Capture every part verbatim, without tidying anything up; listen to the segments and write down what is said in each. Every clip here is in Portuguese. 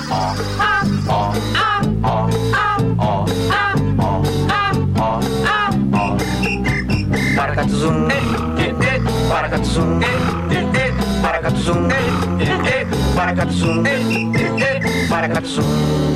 Paracatuzum, paracatuzum, paracatuzum, paracatuzum, paracatuzum.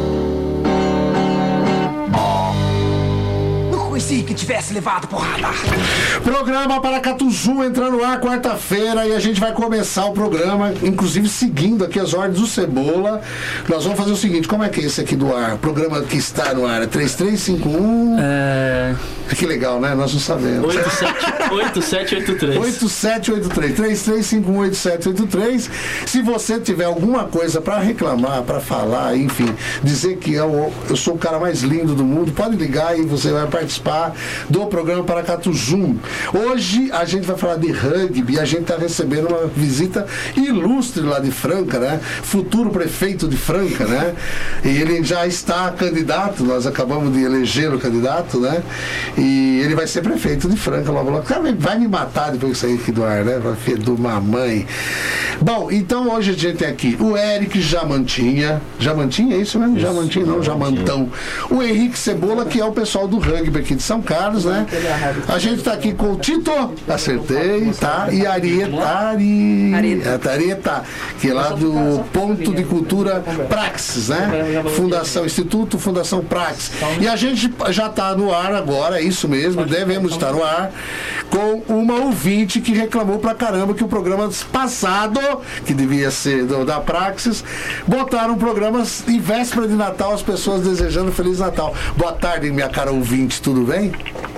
Que tivesse levado porrada. Programa Paracatuzum entrando no ar quarta-feira e a gente vai começar o programa, inclusive seguindo aqui as ordens do Cebola. Nós vamos fazer o seguinte: como é que é esse aqui do ar? O programa que está no ar é três três cinco um. É... Que legal, né? Nós não sabemos. oito sete oito três. oito sete oito três. três três cinco um oito sete oito três. Se você tiver alguma coisa para reclamar, para falar, enfim, dizer que eu, eu sou o cara mais lindo do mundo, pode ligar e você vai participar do programa Paracatuzum. Hoje a gente vai falar de rugby. A gente está recebendo uma visita ilustre lá de Franca, né? Futuro prefeito de Franca, né? E ele já está candidato, nós acabamos de eleger o candidato, né? E ele vai ser prefeito de Franca logo logo. Cara, vai me matar depois que sair aqui do ar, né? Vai ser do mamãe. Bom, então hoje a gente tem aqui o Eric Jamantinha. Jamantinha, é isso mesmo? Isso, Jamantinha, não, Jamantão. O Henrique Cebola, que é o pessoal do rugby aqui de São Carlos, né? A gente está aqui com o Tito, acertei, tá? E a Arieta, Ari... Arieta. Arieta, que é lá do Ponto de Cultura Praxis, né? Fundação, Instituto Fundação Praxis. E a gente já está no ar agora, é isso mesmo, devemos estar no ar, com uma ouvinte que reclamou pra caramba que o programa passado, que devia ser do, da Praxis, botaram um programa em véspera de Natal, as pessoas desejando Feliz Natal. Boa tarde, minha cara ouvinte, tudo bem?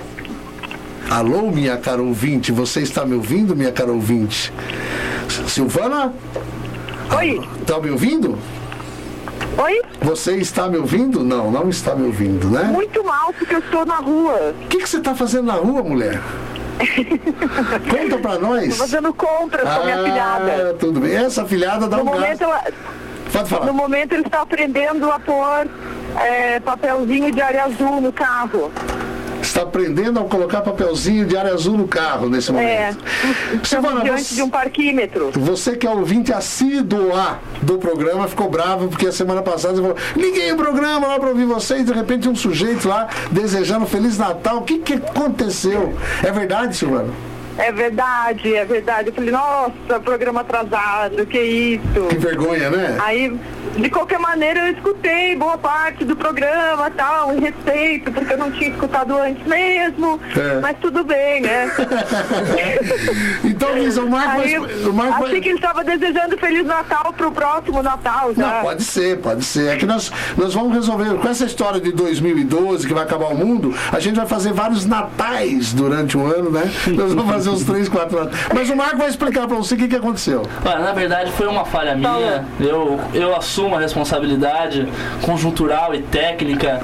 Alô, minha cara ouvinte, você está me ouvindo, minha cara ouvinte? Silvana? Oi. Está me ouvindo? Oi? Você está me ouvindo? Não, não está me ouvindo, né? Muito mal, porque eu estou na rua. O que, que você está fazendo na rua, mulher? Conta pra nós. Estou fazendo compras ah, com a minha filhada. Tudo bem. Essa filhada dá no um momento ela... Pode falar. No momento ele está aprendendo a pôr é, papelzinho de área azul no carro. Está aprendendo a colocar papelzinho de área azul no carro nesse momento. É, Silvana, diante você, de um parquímetro. Você que é ouvinte assídua do programa, ficou bravo porque a semana passada você falou, liguei o programa lá para ouvir vocês, de repente um sujeito lá desejando Feliz Natal. O que que aconteceu? É verdade, Silvana? É verdade, é verdade. Eu falei, nossa, programa atrasado, que isso. Que vergonha, né? Aí, de qualquer maneira, eu escutei boa parte do programa, tal, em respeito, porque eu não tinha escutado antes mesmo, é. Mas tudo bem, né? Então, Lisa, o Marco... Aí, o Marco achei vai... que ele estava desejando Feliz Natal pro próximo Natal já. Não, pode ser, pode ser. É que nós, nós vamos resolver, com essa história de dois mil e doze, que vai acabar o mundo, a gente vai fazer vários natais durante o ano, né? Nós vamos fazer uns três, quatro anos. Mas o Marco vai explicar pra você o que, que aconteceu. Olha, na verdade foi uma falha minha. Eu, eu assumo a responsabilidade conjuntural e técnica.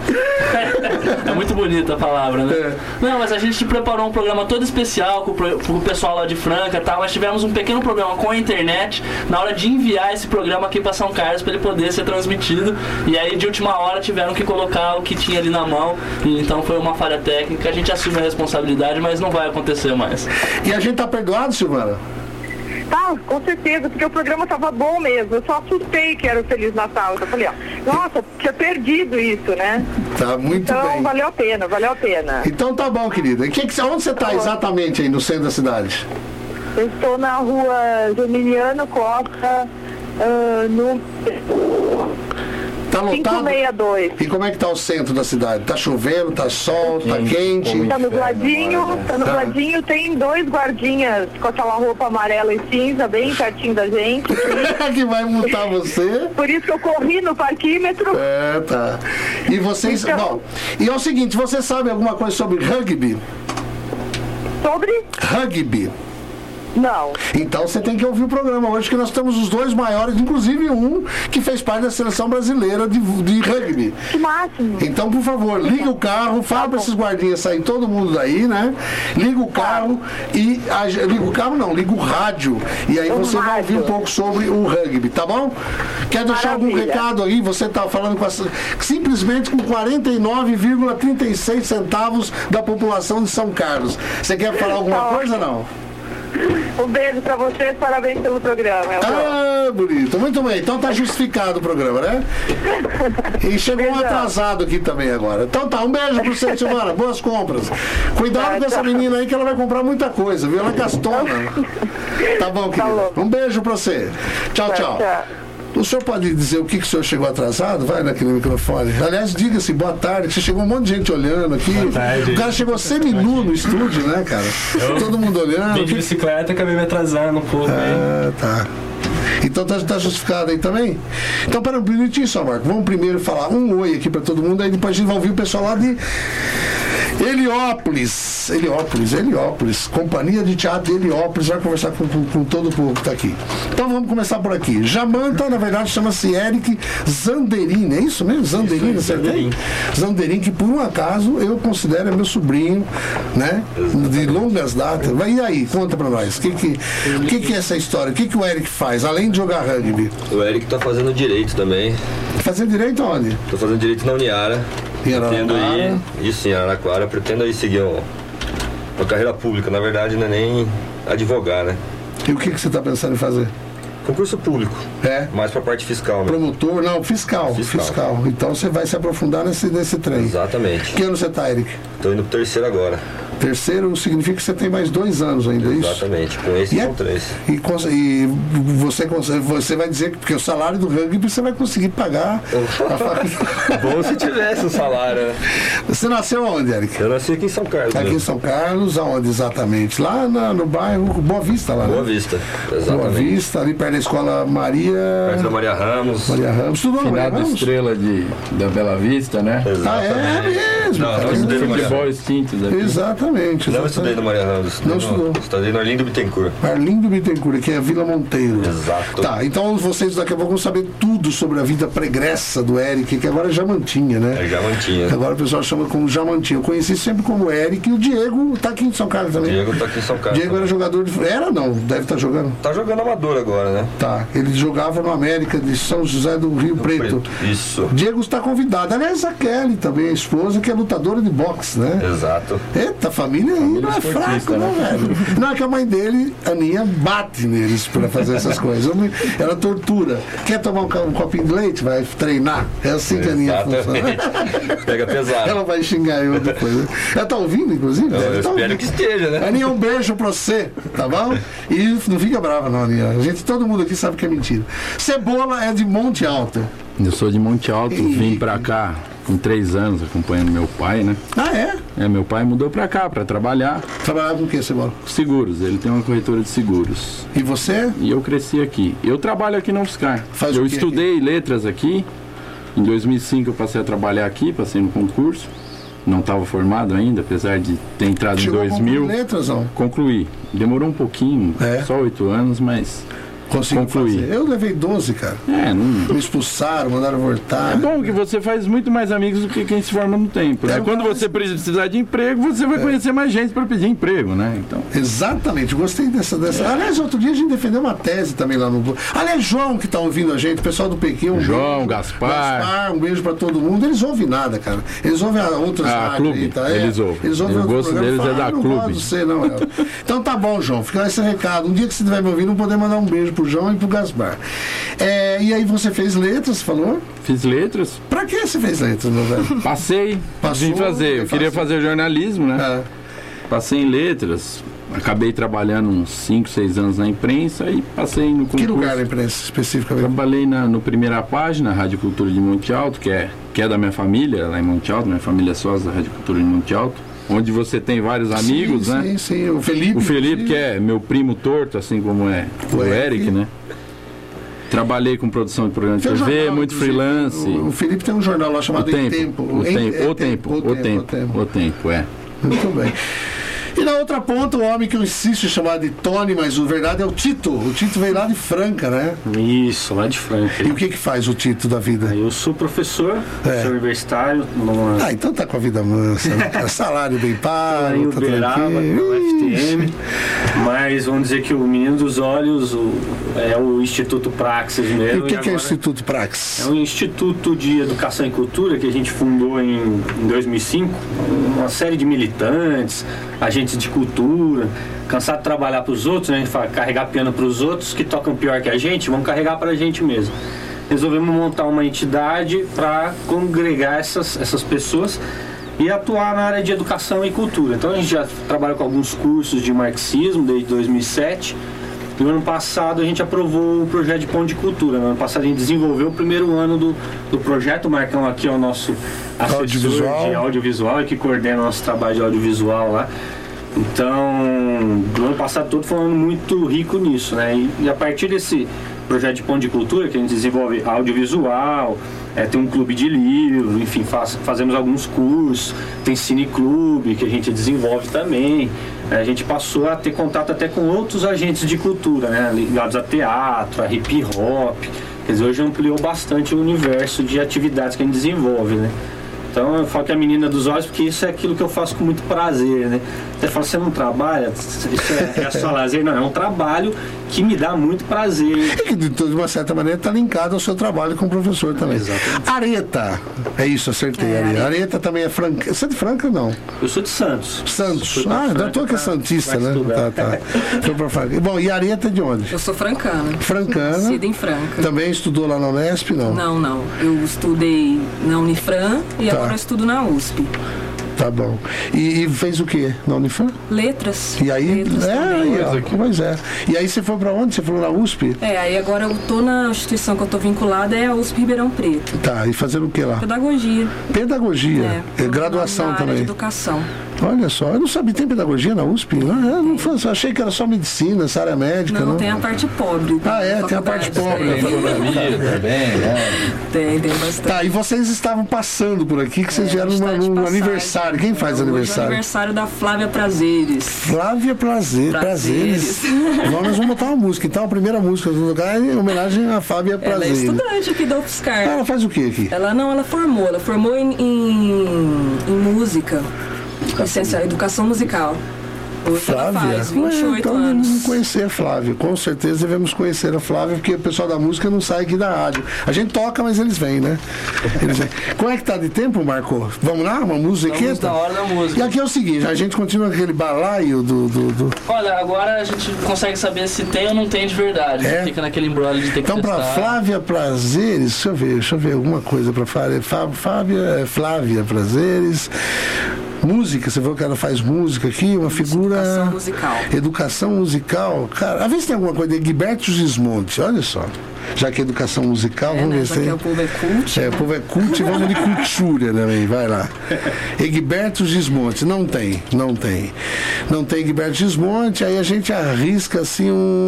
É muito bonita a palavra, né? É. Não, mas a gente preparou um programa todo especial com, com o pessoal lá de Franca e tal, mas tivemos um pequeno problema com a internet na hora de enviar esse programa aqui pra São Carlos para ele poder ser transmitido. E aí de última hora tiveram que colocar o que tinha ali na mão. E então foi uma falha técnica. A gente assume a responsabilidade, mas não vai acontecer mais. E a gente tá perdoado, Silvana? Tá, com certeza, porque o programa tava bom mesmo. Eu só assustei que era o Feliz Natal. Eu falei, ó, nossa, tinha perdido isso, né? Tá muito então, bem. Então valeu a pena, valeu a pena. Então tá bom, querida. E que, que, onde você tá, tá exatamente aí no centro da cidade? Eu estou na rua Geminiano Costa, uh, no... Tá lotado? quinhentos e sessenta e dois. E como é que tá o centro da cidade? Tá chovendo, tá sol, tá quente? Tá nubladinho, tá nubladinho, tem dois guardinhas com aquela roupa amarela e cinza bem pertinho da gente. Que vai multar você? Por isso que eu corri no parquímetro. É, tá. E vocês... Então... Bom, e é o seguinte, você sabe alguma coisa sobre rugby? Sobre? Rugby. Não. Então você tem que ouvir o programa hoje, que nós temos os dois maiores, inclusive um que fez parte da seleção brasileira de, de rugby. Que máximo. Então, por favor, liga o carro, fala para esses guardinhas saírem todo mundo daí, né? Liga o carro e... A, liga o carro não, liga o rádio. E aí você vai ouvir um pouco sobre o rugby, tá bom? Quer deixar algum recado aí? Você tá falando com a, simplesmente com quarenta e nove vírgula trinta e seis centavos da população de São Carlos. Você quer falar alguma coisa, não? Um beijo pra vocês, parabéns pelo programa. Ah, bonito. Muito bem, então tá justificado o programa, né? E chegou um atrasado aqui também agora. Então tá, um beijo pra você, Silvana. Boas compras. Cuidado com essa menina aí que ela vai comprar muita coisa, viu? Ela é gastona. Tá bom, querida. Um beijo pra você. Tchau, tchau. O senhor pode dizer o que, que o senhor chegou atrasado? Vai naquele microfone. Aliás, diga-se, boa tarde, que você chegou um monte de gente olhando aqui. Boa tarde. O cara chegou semi-nu no estúdio, né, cara? Eu Todo mundo olhando. Vim de bicicleta e acabei me atrasando um pouco. Ah, aí. Tá. Então tá, tá justificado aí também? Então, para um minutinho só, Marco. Vamos primeiro falar um oi aqui para todo mundo, aí depois a gente vai ouvir o pessoal lá de Heliópolis. Heliópolis, Heliópolis. Companhia de Teatro de Heliópolis. Vai conversar com, com, com todo o povo que está aqui. Então vamos começar por aqui. Jamanta, na verdade, chama-se Eric Zanderini. É isso mesmo? Zanderini, acertei? Zanderini, que por um acaso eu considero é meu sobrinho, né? De longas datas. E aí, conta pra nós. O que que, que que é essa história? O que que o Eric faz, além de jogar rugby? O Eric tá fazendo direito também. Fazendo direito aonde? Tô fazendo direito na Uniara. Pretendo ir, isso em Araraquara, pretendo aí seguir uma, uma carreira pública. Na verdade, não é nem advogar, né? E o que que você tá pensando em fazer? Concurso público. É? Mais pra parte fiscal, né? Promotor? Não, fiscal. Fiscal. fiscal. Então você vai se aprofundar nesse, nesse trem. Exatamente. Que ano você tá, Eric? Tô indo pro terceiro agora. Terceiro significa que você tem mais dois anos ainda, é isso? Exatamente, com esse são é, três. E, e você, você vai dizer que porque o salário do rugby você vai conseguir pagar a faculdade. Bom se tivesse o salário, né? Você nasceu onde, Eric? Eu nasci aqui em São Carlos. Aqui mesmo. em São Carlos, aonde exatamente? Lá na, no bairro Boa Vista, lá, Boa né? Vista, exatamente. Boa Vista, ali perto da escola Maria... Perto da Maria Ramos. Maria Ramos. Estudou Final Maria de Ramos? Estrela de, da Bela Vista, né? Exatamente. Ah, é mesmo? Não, cara. não estudei no Maria Futebol Ramos. extinto daqui. Exatamente. Não estudei no Maria Ramos. Não estudou. Estudei no Arlindo Bittencourt. Arlindo Bittencourt, que é a Vila Monteiro. Exato. Tá, então vocês daqui a pouco vão saber tudo sobre a vida pregressa do Eric, que agora é Jamantinha, né? É Jamantinha. Agora o pessoal chama como Jamantinha. Eu conheci sempre como Eric, e o Diego tá aqui em São Carlos também. Diego tá aqui em São Carlos. Diego era jogador de... Era não? Deve estar tá jogando. Tá jogando amador agora, né? Tá, ele jogava no América de São José do Rio Preto. Preto. Isso. Diego está convidado. Aliás, a Kelly também, a esposa, que é lutadora de boxe, né? Exato. Eita, a família aí não é fraca, né, velho? Não, é que a mãe dele, a Aninha, bate neles pra fazer essas coisas. Ela tortura. Quer tomar um, um copinho de leite? Vai treinar. É assim que a Aninha funciona. Pega pesado. Ela vai xingar eu depois. Né? Ela tá ouvindo, inclusive? Eu, eu tá espero ouvindo. que esteja, né? Aninha, um beijo pra você, tá bom? E não fica brava, não, Aninha. A gente, todo mundo aqui sabe que é mentira. Cebola é de Monte Alto. Eu sou de Monte Alto, E... vim pra cá com três anos acompanhando meu pai, né? Ah, é? É, meu pai mudou pra cá pra trabalhar. Trabalhava com o que, Cebola? Seguros, ele tem uma corretora de seguros. E você? E eu cresci aqui. Eu trabalho aqui na UFSCar. Faz eu o quê estudei letras aqui. Em dois mil e cinco eu passei a trabalhar aqui, passei no concurso. Não estava formado ainda, apesar de ter entrado Chegou em dois mil. letras, não? Concluí. Demorou um pouquinho, É. só oito anos, mas Consegui concluí. fazer. Eu levei doze, cara. É, não... Me expulsaram, mandaram voltar. É bom que você faz muito mais amigos do que quem se forma no tempo, né? É, Quando mas- você precisar de emprego, você vai conhecer mais gente para pedir emprego, né? Então, Exatamente, gostei dessa, dessa. Aliás, outro dia a gente defendeu uma tese também lá no. Aliás, João que tá ouvindo a gente, o pessoal do Pequim, um João, beijo. Gaspar. Gaspar, um beijo pra todo mundo. Eles ouvem nada, cara. Eles ouvem a outras Ah, rádios clube. aí, tá? Eles ouvem. Eles ouvem O outro gosto programa e deles é falam, da "Ah, não clube." gosto de você, não, é. Então tá bom, João. Fica esse recado. Um dia que você estiver me ouvindo, poder mandar um beijo pro João e pro Gaspar. É, e aí você fez letras, falou? fiz letras, Pra que você fez letras, meu velho? passei, Passou, vim fazer. Eu queria passou. fazer jornalismo, né? É. Passei em letras, acabei trabalhando uns cinco, seis anos na imprensa e passei no concurso. Que lugar na imprensa especificamente? Trabalhei na no Primeira Página, Rádio Cultura de Monte Alto, que é, que é da minha família, lá em Monte Alto, minha família é sócia da Rádio Cultura de Monte Alto, onde você tem vários amigos, sim, né? Sim, sim. O Felipe. O Felipe, que é meu primo torto, assim como é o, O Eric, Eric. né? Trabalhei com produção de programa de Tem um T V, jornal, muito inclusive, freelance. O, o Felipe tem um jornal lá O chamado Em tempo, Tempo. o Em- tempo, é o tempo, o tempo, o tempo, é. Muito bem. E na outra ponta, o homem que eu insisto em chamar de Tony, mas o verdade é o Tito. O Tito veio lá de Franca, né? Isso, lá de Franca. E o que que faz o Tito da vida? Eu sou professor, professor universitário, numa, Ah, então tá com a vida mansa, né? Salário bem em pago, tá Uberaba, no F T tranquilo. M. Mas vamos dizer que o menino dos olhos, o, é o Instituto Praxis mesmo. E o que, e que é o Instituto Praxis? É um instituto de educação e cultura que a gente fundou em, em dois mil e cinco. Uma série de militantes, agentes de cultura, cansado de trabalhar para os outros, né? A gente fala, carregar piano para os outros que tocam pior que a gente, vamos carregar para a gente mesmo. Resolvemos montar uma entidade para congregar essas, essas pessoas e atuar na área de educação e cultura. Então a gente já trabalha com alguns cursos de marxismo desde dois mil e sete. No ano passado a gente aprovou o projeto de Ponte de Cultura. No ano passado a gente desenvolveu o primeiro ano do, do projeto. O Marcão aqui é o nosso assessor audiovisual. de audiovisual e que coordena o nosso trabalho de audiovisual lá. Então, no ano passado todo foi um ano muito rico nisso, né? E, e a partir desse projeto de Ponte de Cultura, que a gente desenvolve audiovisual, é, tem um clube de livro, enfim, faz, fazemos alguns cursos, tem cineclube que a gente desenvolve também. É, a gente passou a ter contato até com outros agentes de cultura, né? Ligados a teatro, a hip hop. Quer dizer, hoje ampliou bastante o universo de atividades que a gente desenvolve, né? Então eu falo que é a menina dos olhos, porque isso é aquilo que eu faço com muito prazer, né? Até falo, você não trabalha? Isso é, é só lazer? Não, é um trabalho que me dá muito prazer. E que de uma certa maneira está linkado ao seu trabalho como professor também. Exatamente. Areta, é isso, acertei. É, Areta. Areta também é Franca. Você é de Franca, não? Eu sou de Santos. Santos. Ah, ainda estou aqui Santista, né? Tá, tá. Tô pra Franca. Bom, e Areta é de onde? Eu sou francana. Francana. Nascida em Franca. Também estudou lá na Unesp, não? Não, não. Eu estudei na Unifran e Tá. agora eu estudo na U S P. Tá bom. E, e fez o quê na Unifran? Letras. E aí, Letras é, também. aí, ó, pois é. E aí você foi pra onde? Você falou na U S P? É, aí agora eu tô na instituição que eu tô vinculada, é a U S P Ribeirão Preto. Tá, e fazendo o que lá? Pedagogia. Pedagogia. É, É, graduação na área também. de educação. Olha só, eu não sabia, tem pedagogia na U S P? Não, eu não foi, eu achei que era só medicina, essa área médica. Não, Não, tem a parte pobre. Ah, é, da tem a parte faculdade, pobre da tem. faculdade. também, né? Tem, tem bastante. Tá, e vocês estavam passando por aqui, que vocês É, vieram a gente numa- tá de num passagem. aniversário. Quem faz Hoje é o aniversário? aniversário da Flávia Prazeres. Flávia Prazer, Prazeres. Prazeres. Agora nós vamos botar uma música. Então a primeira música do lugar é em homenagem à Flávia Ela é Prazeres. estudante aqui da UFSCar. Ela faz o que aqui? Ela não, ela formou. Ela formou em, em, em música. Licenciada em educação musical. Hoje ela Flávia? faz vinte e oito então anos. devemos conhecer a Flávia. Com certeza devemos conhecer a Flávia, porque o pessoal da música não sai aqui da rádio. A gente toca, mas eles vêm, né? Eles vêm. Como é que tá de tempo, Marco? Vamos lá? Uma musiqueta? Estamos na hora da música. E aqui é o seguinte, a gente continua com aquele balaio do... do, do... Olha, agora a gente consegue saber se tem ou não tem de verdade. É? Fica naquele embrolho de ter que Então, para testar. Flávia Prazeres, deixa eu ver, deixa eu ver alguma coisa para Flávia. Fá- Flávia, é, Flávia Prazeres. Música, você viu que ela faz música aqui, uma figura. Educação musical. Educação musical. Cara, a ver se tem alguma coisa de Egberto Gismonti, olha só. Já que é educação musical, É, vamos né? ver se Porque tem. o povo é cult. É, o povo é cult e vamos de cultura também, vai lá. Egberto Gismonti, não tem, não tem. Não tem Egberto Gismonti, aí a gente arrisca assim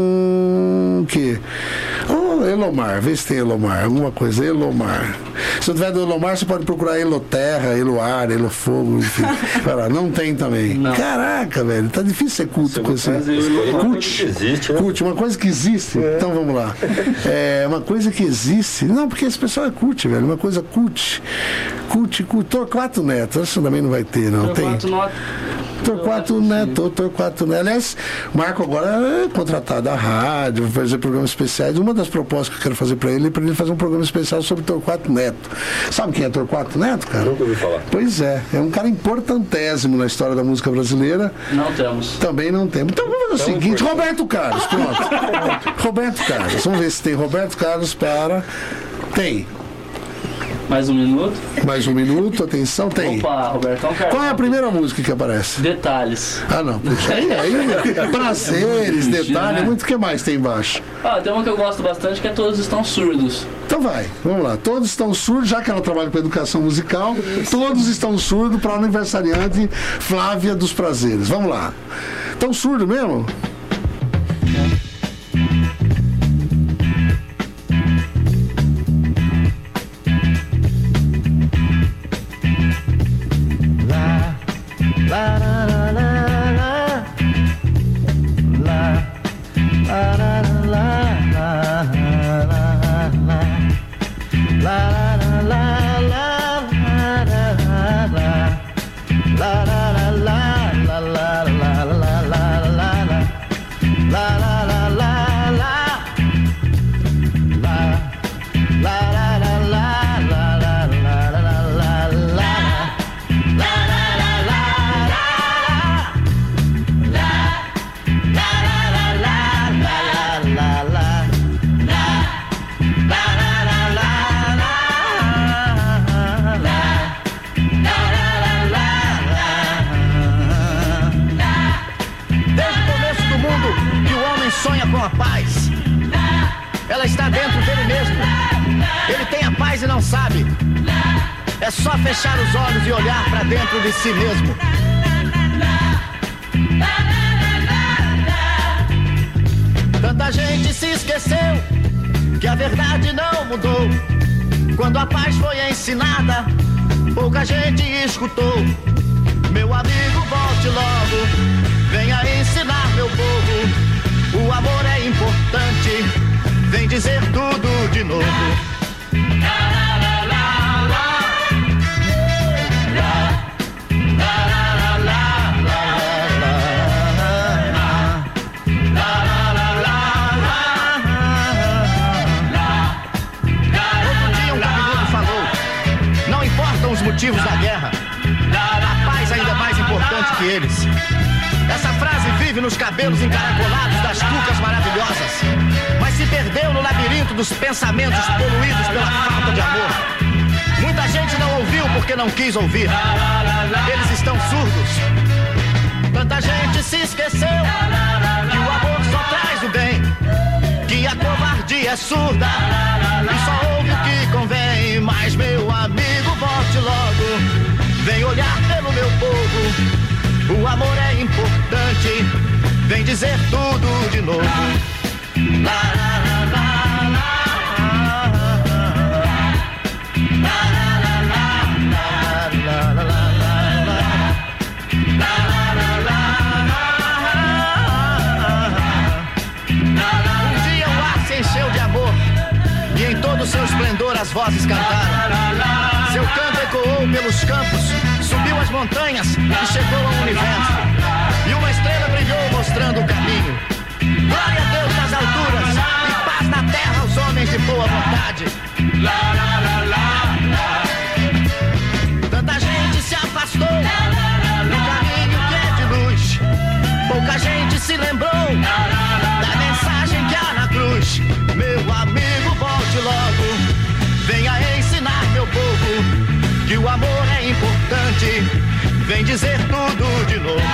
um. O quê? Oh, Elomar, vê se tem Elomar, alguma coisa, Elomar. Se não tiver do Elomar, você pode procurar Eloterra, Eloar, Elofogo, enfim. Vai lá, não tem também. Não. Caraca, velho, tá difícil ser culto com esse. Cult, existe, né? cult, uma coisa que existe. Então vamos lá. É uma coisa que existe. Não, porque esse pessoal é cult, velho. Uma coisa cult. Cult, cult. Torquato Neto. Isso também não vai ter, não. Tem. Torquato Neto. Torquato Neto, Torquato Neto. Aliás, Marco agora é contratado da rádio, vai fazer programas especiais. Uma das propostas que eu quero fazer para ele é para ele fazer um programa especial sobre Torquato Neto. Sabe quem é Torquato Neto, cara? Nunca ouvi falar. Pois é, é um cara importantésimo na história da música brasileira. Não temos. Também não temos. Então vamos fazer o seguinte, Roberto Carlos, pronto. Roberto Carlos, vamos ver se tem Roberto Carlos para... Tem. Mais um minuto. Mais um minuto, atenção, tem. Opa, Robertão Carlos. Qual é a primeira música que aparece? Detalhes. Ah, não. Puxa, aí, aí, prazeres, detalhe, muito o que mais tem embaixo? Ah, tem uma que eu gosto bastante que é Todos Estão Surdos. Então vai, vamos lá. Todos estão surdos, já que ela trabalha com educação musical, todos estão surdos para a aniversariante Flávia dos Prazeres. Vamos lá. Estão surdos mesmo? É só fechar os olhos e olhar pra dentro de si mesmo. Tanta gente se esqueceu que a verdade não mudou. Quando a paz foi ensinada, pouca gente escutou. Meu amigo, volte logo, venha ensinar meu povo. O amor é importante, vem dizer tudo de novo. Motivos da guerra, a paz ainda é mais importante que eles. Essa frase vive nos cabelos encaracolados das cucas maravilhosas, mas se perdeu no labirinto dos pensamentos poluídos pela falta de amor. Muita gente não ouviu porque não quis ouvir. Eles estão surdos. Tanta gente se esqueceu que o amor só traz o bem, que a covardia é surda e só ouve o que convém. Mas meu amigo, volte logo, vem olhar pelo meu povo. O amor é importante, vem dizer tudo de novo. Lá, lá, lá, lá, lá, lá, lá, lá, lá. Encheu de amor e em todo o seu esplendor as vozes cantaram. Seu canto ecoou pelos campos, subiu as montanhas e chegou ao universo. E uma estrela brilhou mostrando o caminho. Glória a Deus nas alturas e paz na terra aos homens de boa vontade. Tanta gente se afastou do caminho que é de luz. Pouca gente se lembrou da mensagem que há na cruz. Meu amigo, volte logo, venha ensinar meu povo que o amor é importante, vem dizer tudo de novo.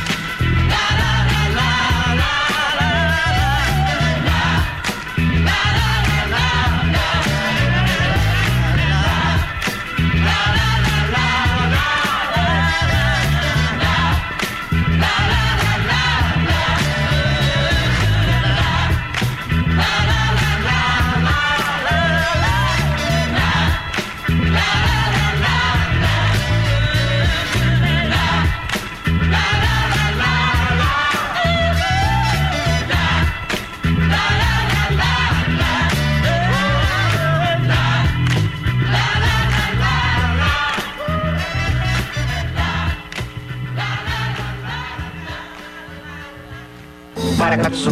Paracatu.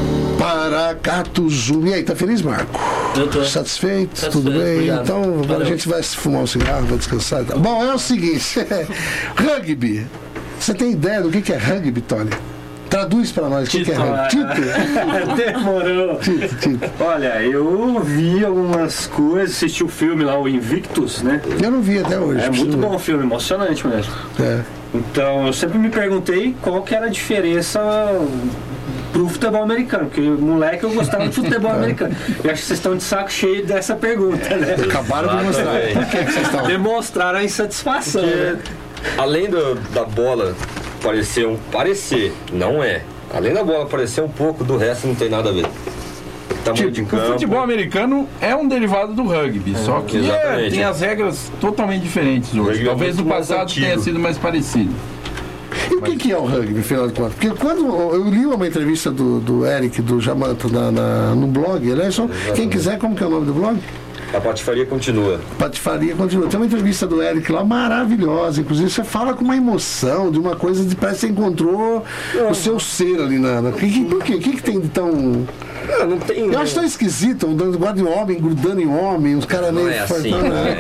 Paracatu Zoom. E aí, tá feliz, Marco? Eu tô. Satisfeito? Satisfeito, Tudo bem? obrigado. Então, agora Valeu. a gente vai fumar um cigarro, vai descansar e tal. Bom, é o seguinte: rugby. Você tem ideia do que que é rugby, Tony? Traduz pra nós o que que é rugby. Tito? Demorou. Tito, Tito. Olha, eu vi algumas coisas, assisti o filme lá, o Invictus, né? Eu não vi até hoje. É preciso muito ver. bom o filme, emocionante mesmo. É. Então, eu sempre me perguntei qual que era a diferença pro futebol americano, porque moleque eu gostava de futebol americano. Eu acho que vocês estão de saco cheio dessa pergunta, né? Acabaram de mostrar. Por que que vocês estão? Demonstraram a insatisfação, né? Além do, da bola parecer um. Parecer, não é. Além da bola parecer um pouco, do resto não tem nada a ver. Tamanho de Tipo, o campo. futebol americano é um derivado do rugby, só que é, exatamente. tem as regras totalmente diferentes hoje. rugby é Talvez muito no mais passado antigo. tenha sido mais parecido. E o que que é o rugby, afinal de contas? Porque quando eu li uma entrevista do, do Eric, do Jamanta, na, na- no blog, ele é só, quem quiser, como que é o nome do blog? A patifaria continua. Patifaria continua. Tem uma entrevista do Eric lá maravilhosa. Inclusive, você fala com uma emoção, de uma coisa de parece que você encontrou o seu ser ali na. na... Que, que, por quê? O que, que tem de tão. Não, não tem. Eu acho tão esquisito, um negócio de homem grudando em homem, os caras Não meio é assim, fartando, né?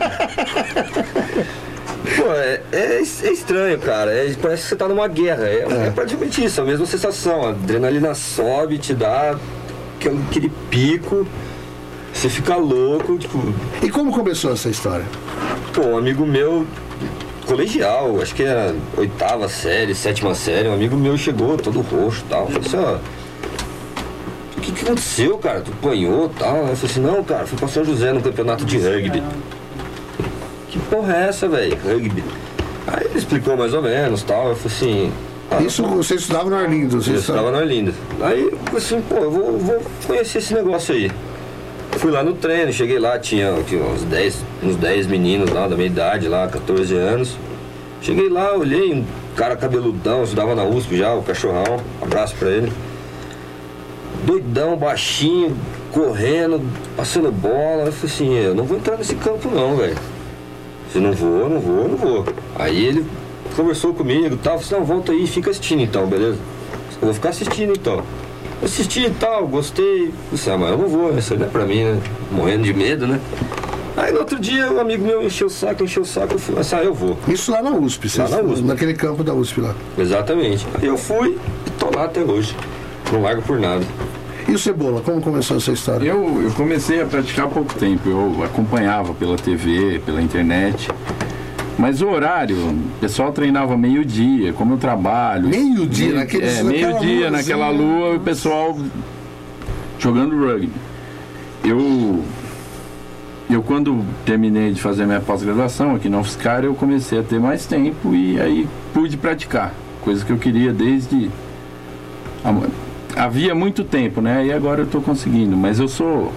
Pô, é, é, é estranho, cara. É- parece que você tá numa guerra. É, é praticamente isso, a mesma sensação. A adrenalina sobe, te dá aquele, aquele pico, você fica louco, tipo. E como começou essa história? Pô, um amigo meu, colegial, acho que era oitava série, sétima série, um amigo meu chegou todo roxo e tal. Falei assim, ó. O que, que aconteceu, cara? Tu apanhou e tal? Eu falei assim, não, cara, fui pra São José no campeonato de rugby. que porra é essa, velho? Rugby. Aí ele explicou mais ou menos tal. Eu falei assim. Ah, Isso eu, você estudava no Arlindo? Você eu estudava no Arlindo. Aí eu falei assim, pô, eu vou, vou conhecer esse negócio aí. Fui lá no treino, cheguei lá, tinha, tinha uns dez, uns dez meninos lá da minha idade, lá, catorze anos. Cheguei lá, olhei, um cara cabeludão, estudava na U S P já, o Cachorrão, abraço pra ele. Doidão, baixinho, correndo, passando bola. Eu falei assim, eu não vou entrar nesse campo não, velho. Se não vou, não vou, não vou. Aí ele conversou comigo e tal, falei assim, não, volta aí, fica assistindo então, beleza? Eu vou ficar assistindo então. Assisti e tal, gostei. Falei, ah, mas eu não vou, isso aí não é pra mim, né? Morrendo de medo, né? Aí no outro dia um amigo meu encheu o saco, encheu o saco, eu falei, ah, eu vou. Isso lá na U S P, lá na U S P. Naquele campo da U S P lá. Exatamente. Aí eu fui e tô lá até hoje. Não largo por nada. E o Cebola, como começou essa história? Eu, eu comecei a praticar há pouco tempo. Eu acompanhava pela T V, pela internet. Mas o horário, o pessoal treinava meio-dia, como eu trabalho. Meio-dia, naquele É, meio-dia, naquela lua, o pessoal jogando rugby. Eu, eu, quando terminei de fazer minha pós-graduação aqui na UFSCar, eu comecei a ter mais tempo e aí pude praticar. Coisa que eu queria desde... Havia muito tempo, né? E agora eu estou conseguindo. Mas eu sou...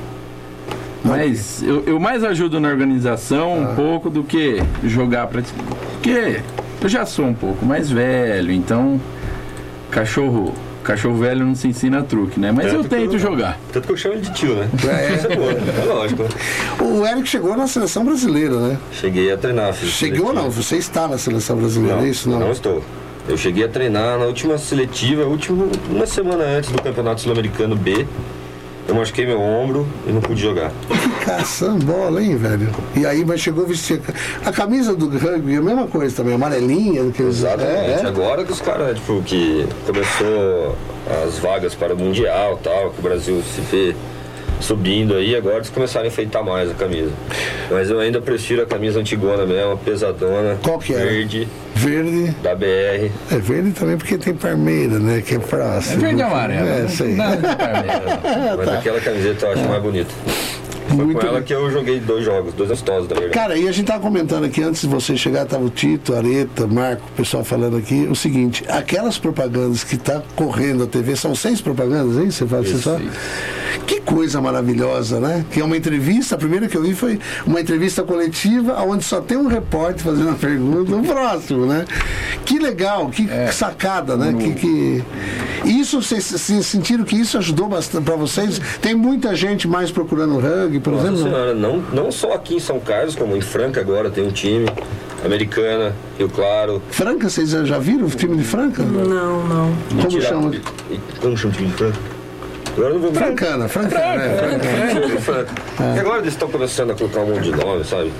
Mas eu, eu mais ajudo na organização ah. um pouco do que jogar pra... Porque eu já sou um pouco mais velho, então cachorro, cachorro velho não se ensina truque, né? Mas tanto eu tento eu, jogar. Tanto que eu chamo ele de tio, né? É, isso é bom, é lógico. O Eric chegou na seleção brasileira, né? Cheguei a treinar. Chegou ou não? Você está na seleção brasileira, não, é isso? Não, não estou. Eu cheguei a treinar na última seletiva, última, uma semana antes do Campeonato Sul-Americano B. Eu machuquei meu ombro e não pude jogar. Que caçambola, hein, velho? E aí, mas chegou a vestir... A camisa do rugby é a mesma coisa também, amarelinha. Do que Exatamente. É, é. Agora que os caras, tipo, que começou as vagas para o Mundial e tal, que o Brasil se vê subindo aí, agora eles começaram a enfeitar mais a camisa. Mas eu ainda prefiro a camisa antigona mesmo, pesadona. Qual que é? Verde. Verde. Da B R. É verde também porque tem Parmeira, né? Que é próximo. É verde e amarelo. É, sei. Não, não é Parmeira. Mas tá. Aquela camiseta eu acho é. mais bonita. Foi Muito com ela bem. Que eu joguei dois jogos, dois amistosos da verdade. Cara, e a gente tava comentando aqui, antes de você chegar, tava o Tito, Areta, Marco, o pessoal falando aqui, o seguinte, aquelas propagandas que tá correndo a T V, são seis propagandas, hein? Você fala, você sabe? Que coisa maravilhosa, né? Que é uma entrevista, a primeira que eu vi foi uma entrevista coletiva, onde só tem um repórter fazendo a pergunta, o próximo, né? Que legal, que é. sacada, né? Que, que... Isso, vocês sentiram que isso ajudou bastante para vocês? Tem muita gente mais procurando rugby, por Nossa exemplo? Senhora, não, não só aqui em São Carlos, como em Franca agora tem um time, Americana, Rio Claro. Franca, vocês já viram o time de Franca? Não, não. Como Mentira, chama? Como chama o time de Franca? Agora não vou Francana, Francana, é, Francana. Franca. É. E agora eles estão começando a colocar um monte de nome, sabe?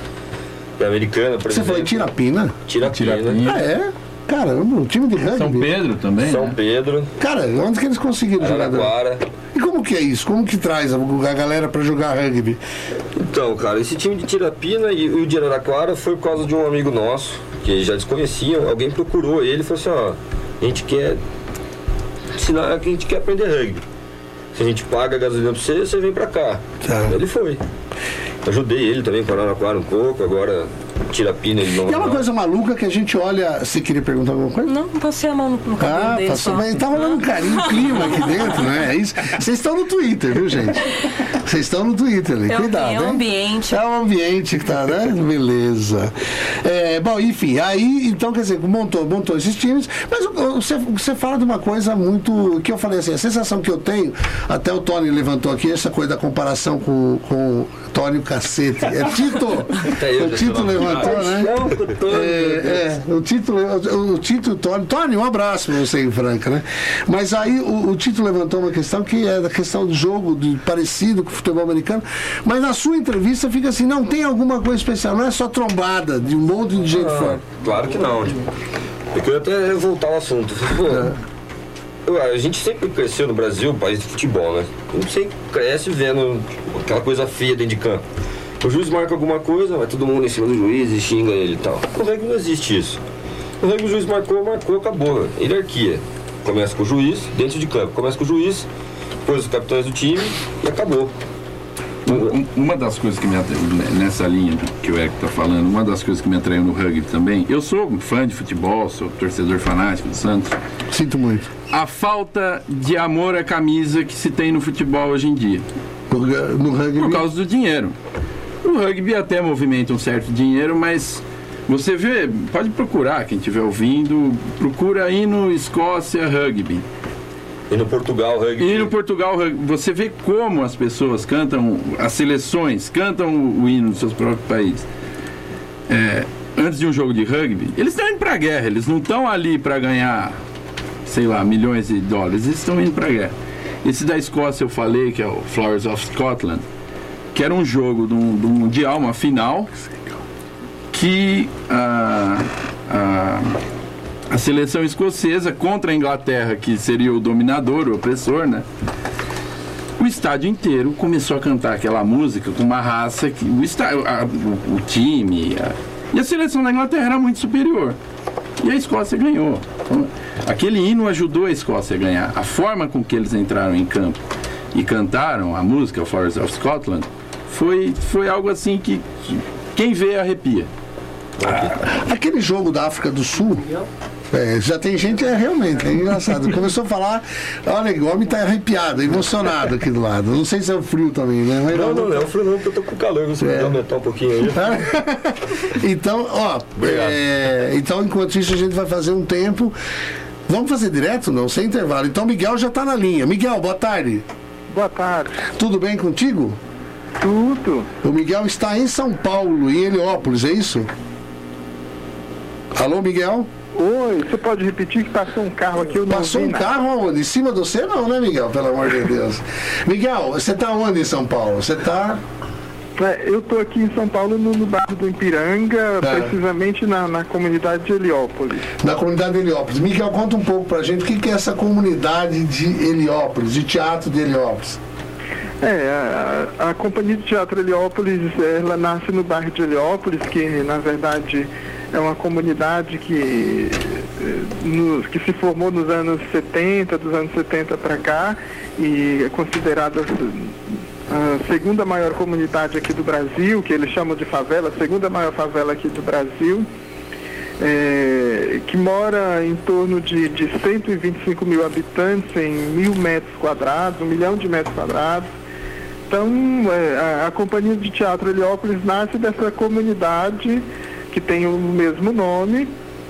É Americana, por Você exemplo. foi Tirapina? Tirapina. Tirapina. Ah, é? Caramba, o time de rugby. São Pedro também? São né? Pedro. Cara, onde que eles conseguiram jogar? Araraquara. E como que é isso? Como que traz a, a galera pra jogar rugby? Então, cara, esse time de Tirapina e o de Araraquara foi por causa de um amigo nosso, que já desconheciam. Alguém procurou ele e falou assim, ó, a gente quer ensinar, que a gente quer aprender rugby. Se a gente paga a gasolina pra você, você vem pra cá. Tá. Ele foi. Ajudei ele também com Araraquara um pouco, agora Tirapina ele não. E é uma coisa maluca que a gente olha. Você queria perguntar alguma coisa? Não, passei a mão no, no cabelo ah, dele. Passou, mas tá rolando um carinho, clima aqui dentro, né? É isso. Vocês estão no Twitter, viu, gente? Vocês estão no Twitter ali. É Cuidado. É o ambiente. É o ambiente que tá, né? Beleza. É, bom, enfim, aí, então, quer dizer, montou, montou esses times, mas você, você fala de uma coisa muito. Que eu falei assim, a sensação que eu tenho, até o Tony levantou aqui, essa coisa da comparação com, com Tony Cacete. É Tito! O Tito levantou, né? É, é, o Tito, o, o Tito, Tony, Tony, um abraço pra você em Franca, né? Mas aí o, o Tito levantou uma questão que é da questão do jogo de, parecido com o futebol americano, mas na sua entrevista fica assim, não tem alguma coisa especial, não é só trombada de um monte de gente ah, fora. Claro que não. Tipo, eu queria até voltar ao assunto. Pô, é. eu, a gente sempre cresceu no Brasil, país de futebol, né? A gente sempre cresce vendo aquela coisa feia dentro de campo. O juiz marca alguma coisa, vai todo mundo em cima do juiz e xinga ele e tal. No rugby não existe isso. No rugby o juiz marcou, marcou, acabou. Hierarquia. Começa com o juiz, dentro de campo. Começa com o juiz, depois os capitães do time e acabou. Uma das coisas que me atraiu, nessa linha que o Érico está falando, uma das coisas que me atraiu no rugby também, eu sou fã de futebol, sou torcedor fanático do Santos. Sinto muito. A falta de amor à camisa que se tem no futebol hoje em dia. No rugby? Por causa do dinheiro. O rugby até movimenta um certo dinheiro, mas você vê, pode procurar, quem estiver ouvindo, procura aí no Escócia Rugby. E no Portugal Rugby. E no Portugal Rugby. Você vê como as pessoas cantam, as seleções cantam o hino dos seus próprios países. É, antes de um jogo de rugby, eles estão indo pra guerra, eles não estão ali para ganhar, sei lá, milhões de dólares, eles estão indo pra guerra. Esse da Escócia eu falei, que é o Flowers of Scotland, que era um jogo do, do Mundial, uma final, que a, a, a seleção escocesa contra a Inglaterra, que seria o dominador, o opressor, né? O estádio inteiro começou a cantar aquela música com uma raça que o, estádio, a, o, o time a, e a seleção da Inglaterra era muito superior. E a Escócia ganhou. Então, aquele hino ajudou a Escócia a ganhar. A forma com que eles entraram em campo e cantaram a música, Flowers of Scotland, foi, foi algo assim que, que quem vê arrepia. Ah, aquele jogo da África do Sul, é, já tem gente, é realmente, é engraçado. Começou a falar, olha, o homem tá arrepiado, emocionado aqui do lado. Não sei se é o frio também, né? Mas não, não, não é o frio não, porque eu tô com calor, você é. Pode aumentar um pouquinho aí. Então, ó, é, então enquanto isso a gente vai fazer um tempo. Vamos fazer direto? Não, sem intervalo. Então Miguel já tá na linha. Miguel, boa tarde. Boa tarde. Tudo bem contigo? Tudo. O Miguel está em São Paulo, em Heliópolis, é isso? Alô, Miguel? Oi, você pode repetir que passou um carro aqui? Eu não passou um carro aonde? Em cima de você não, né, Miguel? Pelo amor de Deus. Miguel, você está onde em São Paulo? Você está... É, eu estou aqui em São Paulo, no, no bairro do Ipiranga, é. precisamente na, na comunidade de Heliópolis. Na comunidade de Heliópolis. Miguel, conta um pouco pra gente o que, que é essa comunidade de Heliópolis, de teatro de Heliópolis. É, a, a Companhia de Teatro Heliópolis, ela nasce no bairro de Heliópolis, que na verdade é uma comunidade que, no, que se formou nos anos setenta, dos anos setenta para cá, e é considerada a segunda maior comunidade aqui do Brasil, que eles chamam de favela, a segunda maior favela aqui do Brasil, é, que mora em torno de, de cento e vinte e cinco mil habitantes em mil metros quadrados, um milhão de metros quadrados. Então, é, a, a Companhia de Teatro Heliópolis nasce dessa comunidade que tem o mesmo nome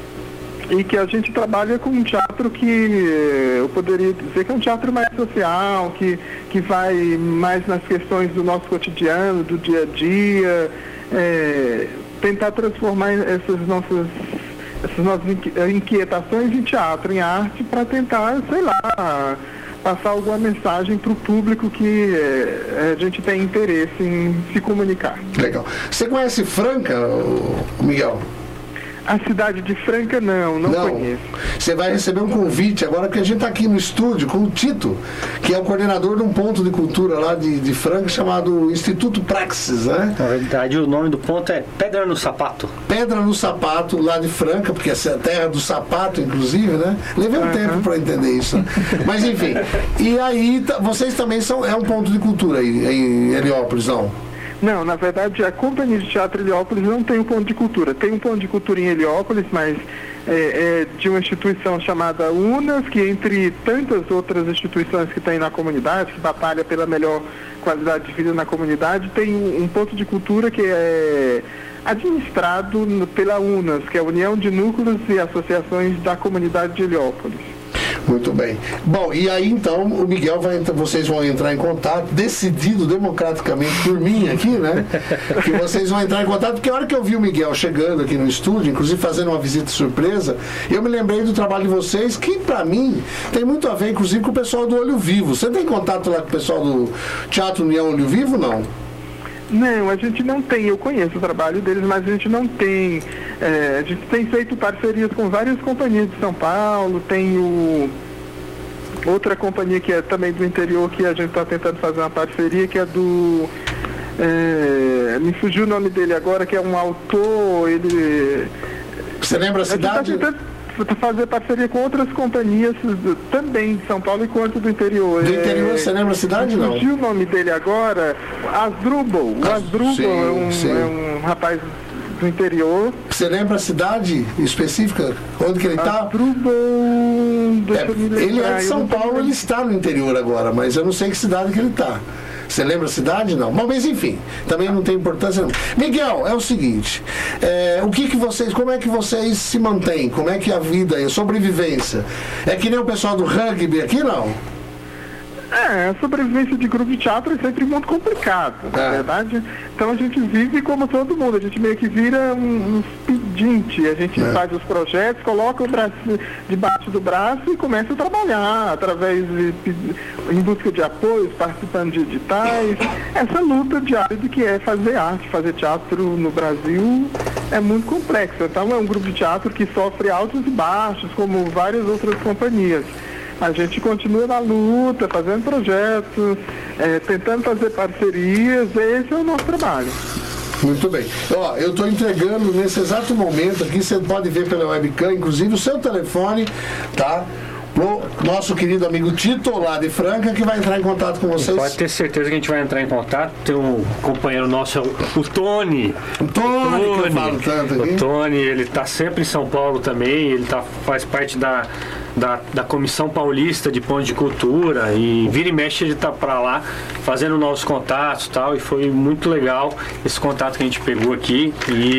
e que a gente trabalha com um teatro que eu poderia dizer que é um teatro mais social, que, que vai mais nas questões do nosso cotidiano, do dia a dia, é, tentar transformar essas nossas, essas nossas inquietações em teatro, em arte, para tentar, sei lá, passar alguma mensagem para o público que é, a gente tem interesse em se comunicar. Legal. Você conhece Franca, Miguel? A cidade de Franca, não, não, não conheço. Você vai receber um convite agora, porque a gente está aqui no estúdio com o Tito, que é o coordenador de um ponto de cultura lá de, de Franca, chamado Instituto Praxis, né? Na verdade, o nome do ponto é Pedra no Sapato. Pedra no Sapato, lá de Franca, porque essa é a terra do sapato, inclusive, né? Levei um uhum. tempo para entender isso. Né? Mas, enfim. E aí, vocês também são... É um ponto de cultura aí, em Heliópolis, não? Não, na verdade a Companhia de Teatro Heliópolis não tem um ponto de cultura. Tem um ponto de cultura em Heliópolis, mas é, é de uma instituição chamada UNAS, que entre tantas outras instituições que tem na comunidade, que batalha pela melhor qualidade de vida na comunidade, tem um, um ponto de cultura que é administrado no, pela UNAS, que é a União de Núcleos e Associações da Comunidade de Heliópolis. Muito bem. Bom, e aí então o Miguel vai, vocês vão entrar em contato, decidido democraticamente por mim aqui, né? Que vocês vão entrar em contato, porque a hora que eu vi o Miguel chegando aqui no estúdio, inclusive fazendo uma visita surpresa, eu me lembrei do trabalho de vocês, que pra mim tem muito a ver, inclusive, com o pessoal do Olho Vivo. Você tem contato lá com o pessoal do Teatro União Olho Vivo, não? Não, a gente não tem, eu conheço o trabalho deles, mas a gente não tem, é, a gente tem feito parcerias com várias companhias de São Paulo, tem o, outra companhia que é também do interior, que a gente está tentando fazer uma parceria, que é do, é, me fugiu o nome dele agora, que é um autor, ele... Você lembra a cidade? A gente tá tentando fazer parceria com outras companhias também de São Paulo e quanto do interior. Do interior, é, você lembra a cidade, não? Surgiu o nome dele agora, Asdrubal. O Asdrubal sim, é, um, é um rapaz do interior. Você lembra a cidade específica? Onde que ele está? Asdrubal... É, ele é de São Paulo, ele está no interior agora, mas eu não sei que cidade que ele está. Você lembra a cidade? Não. Bom, mas enfim, também não tem importância não. Miguel, é o seguinte, é, o que que vocês, como é que vocês se mantêm? Como é que é a vida aí, a sobrevivência? É que nem o pessoal do rugby aqui, não? É, a sobrevivência de grupo de teatro é sempre muito complicado, é. na verdade. Então a gente vive como todo mundo, a gente meio que vira um, um pedinte, a gente é. faz os projetos, coloca o braço debaixo do braço e começa a trabalhar através de, em busca de apoios, participando de editais. Essa luta diária do que é fazer arte, fazer teatro no Brasil é muito complexa. Então é um grupo de teatro que sofre altos e baixos, como várias outras companhias. A gente continua na luta, fazendo projetos, é, tentando fazer parcerias, esse é o nosso trabalho. Muito bem. Ó, eu estou entregando nesse exato momento aqui, você pode ver pela webcam, inclusive o seu telefone, tá? Pro nosso querido amigo Tito, lá de Franca, que vai entrar em contato com vocês. Pode ter certeza que a gente vai entrar em contato. Tem um companheiro nosso, o Tony. O Tony, o Tony que eu falo tanto aqui. O Tony, ele está sempre em São Paulo também, ele tá, faz parte da... Da, da Comissão Paulista de Pontos de Cultura e vira e mexe ele tá para lá fazendo novos contatos e tal, e foi muito legal esse contato que a gente pegou aqui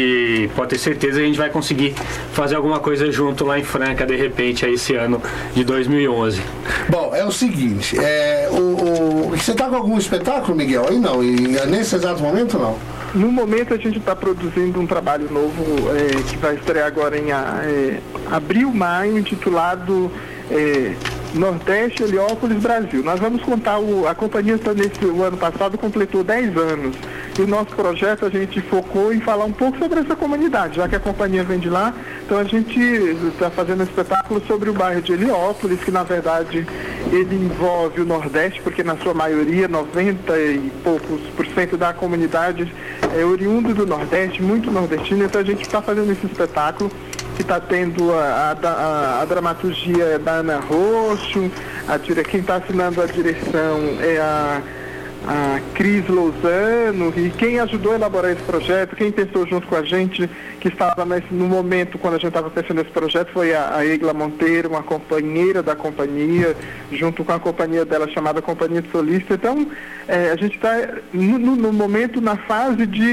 e pode ter certeza que a gente vai conseguir fazer alguma coisa junto lá em Franca de repente aí esse ano de dois mil e onze. Bom, é o seguinte, é, o, o, você tá com algum espetáculo, Miguel? Aí não, e nesse exato momento não? No momento a gente está produzindo um trabalho novo é, que vai estrear agora em é, abril, maio, intitulado é, Nordeste, Heliópolis, Brasil. Nós vamos contar, o, a companhia está nesse, o ano passado completou dez anos. E o nosso projeto a gente focou em falar um pouco sobre essa comunidade, já que a companhia vem de lá. Então a gente está fazendo um espetáculo sobre o bairro de Heliópolis, que na verdade ele envolve o Nordeste, porque na sua maioria, noventa e poucos por cento da comunidade é oriundo do Nordeste, muito nordestino. Então a gente está fazendo esse espetáculo que está tendo a, a, a dramaturgia da Ana Roxo, a, quem está assinando a direção é a a Cris Lousano, e quem ajudou a elaborar esse projeto, quem pensou junto com a gente, que estava nesse, no momento quando a gente estava pensando nesse projeto, foi a, a Egla Monteiro, uma companheira da companhia, junto com a companhia dela chamada Companhia de Solista. Então, é, a gente está no, no momento, na fase de,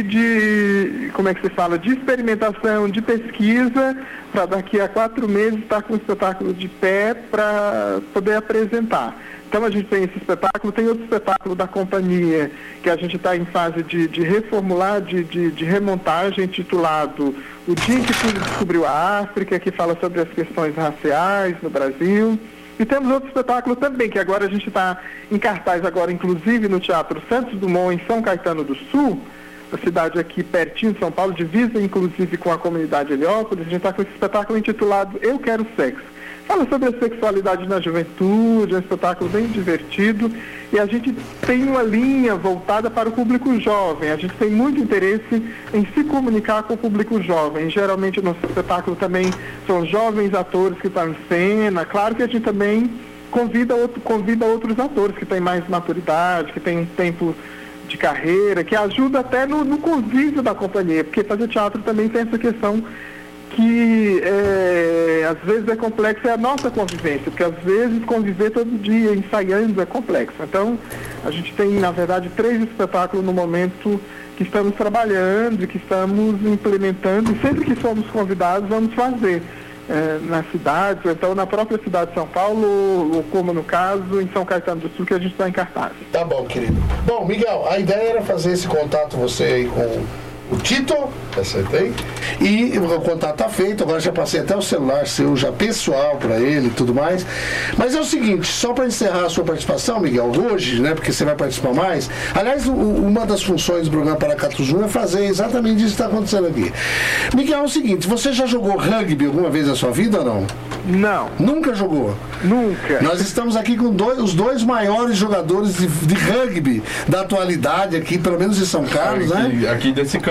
de, como é que se fala, de experimentação, de pesquisa, para daqui a quatro meses estar com o espetáculo de pé para poder apresentar. Então a gente tem esse espetáculo, tem outro espetáculo da companhia que a gente está em fase de, de reformular, de, de, de remontagem, intitulado O Dia em que Tudo Descobriu a África, que fala sobre as questões raciais no Brasil. E temos outro espetáculo também, que agora a gente está em cartaz agora, inclusive no Teatro Santos Dumont, em São Caetano do Sul, a cidade aqui pertinho de São Paulo, divisa inclusive com a comunidade Heliópolis. A gente está com esse espetáculo intitulado Eu Quero Sexo. Fala sobre a sexualidade na juventude, é um espetáculo bem divertido, e a gente tem uma linha voltada para o público jovem. A gente tem muito interesse em se comunicar com o público jovem. Geralmente o nosso espetáculo também são jovens atores que estão em cena. Claro que a gente também convida, outro, convida outros atores que têm mais maturidade, que têm um tempo de carreira, que ajuda até no, no convívio da companhia, porque fazer teatro também tem essa questão que é, às vezes é complexo, é a nossa convivência, porque às vezes conviver todo dia ensaiando é complexo. Então a gente tem na verdade três espetáculos no momento que estamos trabalhando e que estamos implementando, e sempre que somos convidados vamos fazer é, na cidade, ou então na própria cidade de São Paulo, ou como no caso em São Caetano do Sul, que a gente está em cartaz. Tá bom, querido. Bom, Miguel, a ideia era fazer esse contato você aí com o Tito, acertei, e o contato tá feito. Agora já passei até o celular seu já pessoal para ele e tudo mais. Mas é o seguinte, só para encerrar a sua participação, Miguel, hoje, né, porque você vai participar mais. Aliás, o, uma das funções do programa Paracatu Zoom é fazer exatamente isso que está acontecendo aqui. Miguel, é o seguinte, você já jogou rugby alguma vez na sua vida ou não? Não. Nunca jogou? Nunca. Nós estamos aqui com dois, os dois maiores jogadores de, de rugby da atualidade aqui, pelo menos em São Carlos, aqui, né? Aqui desse campo.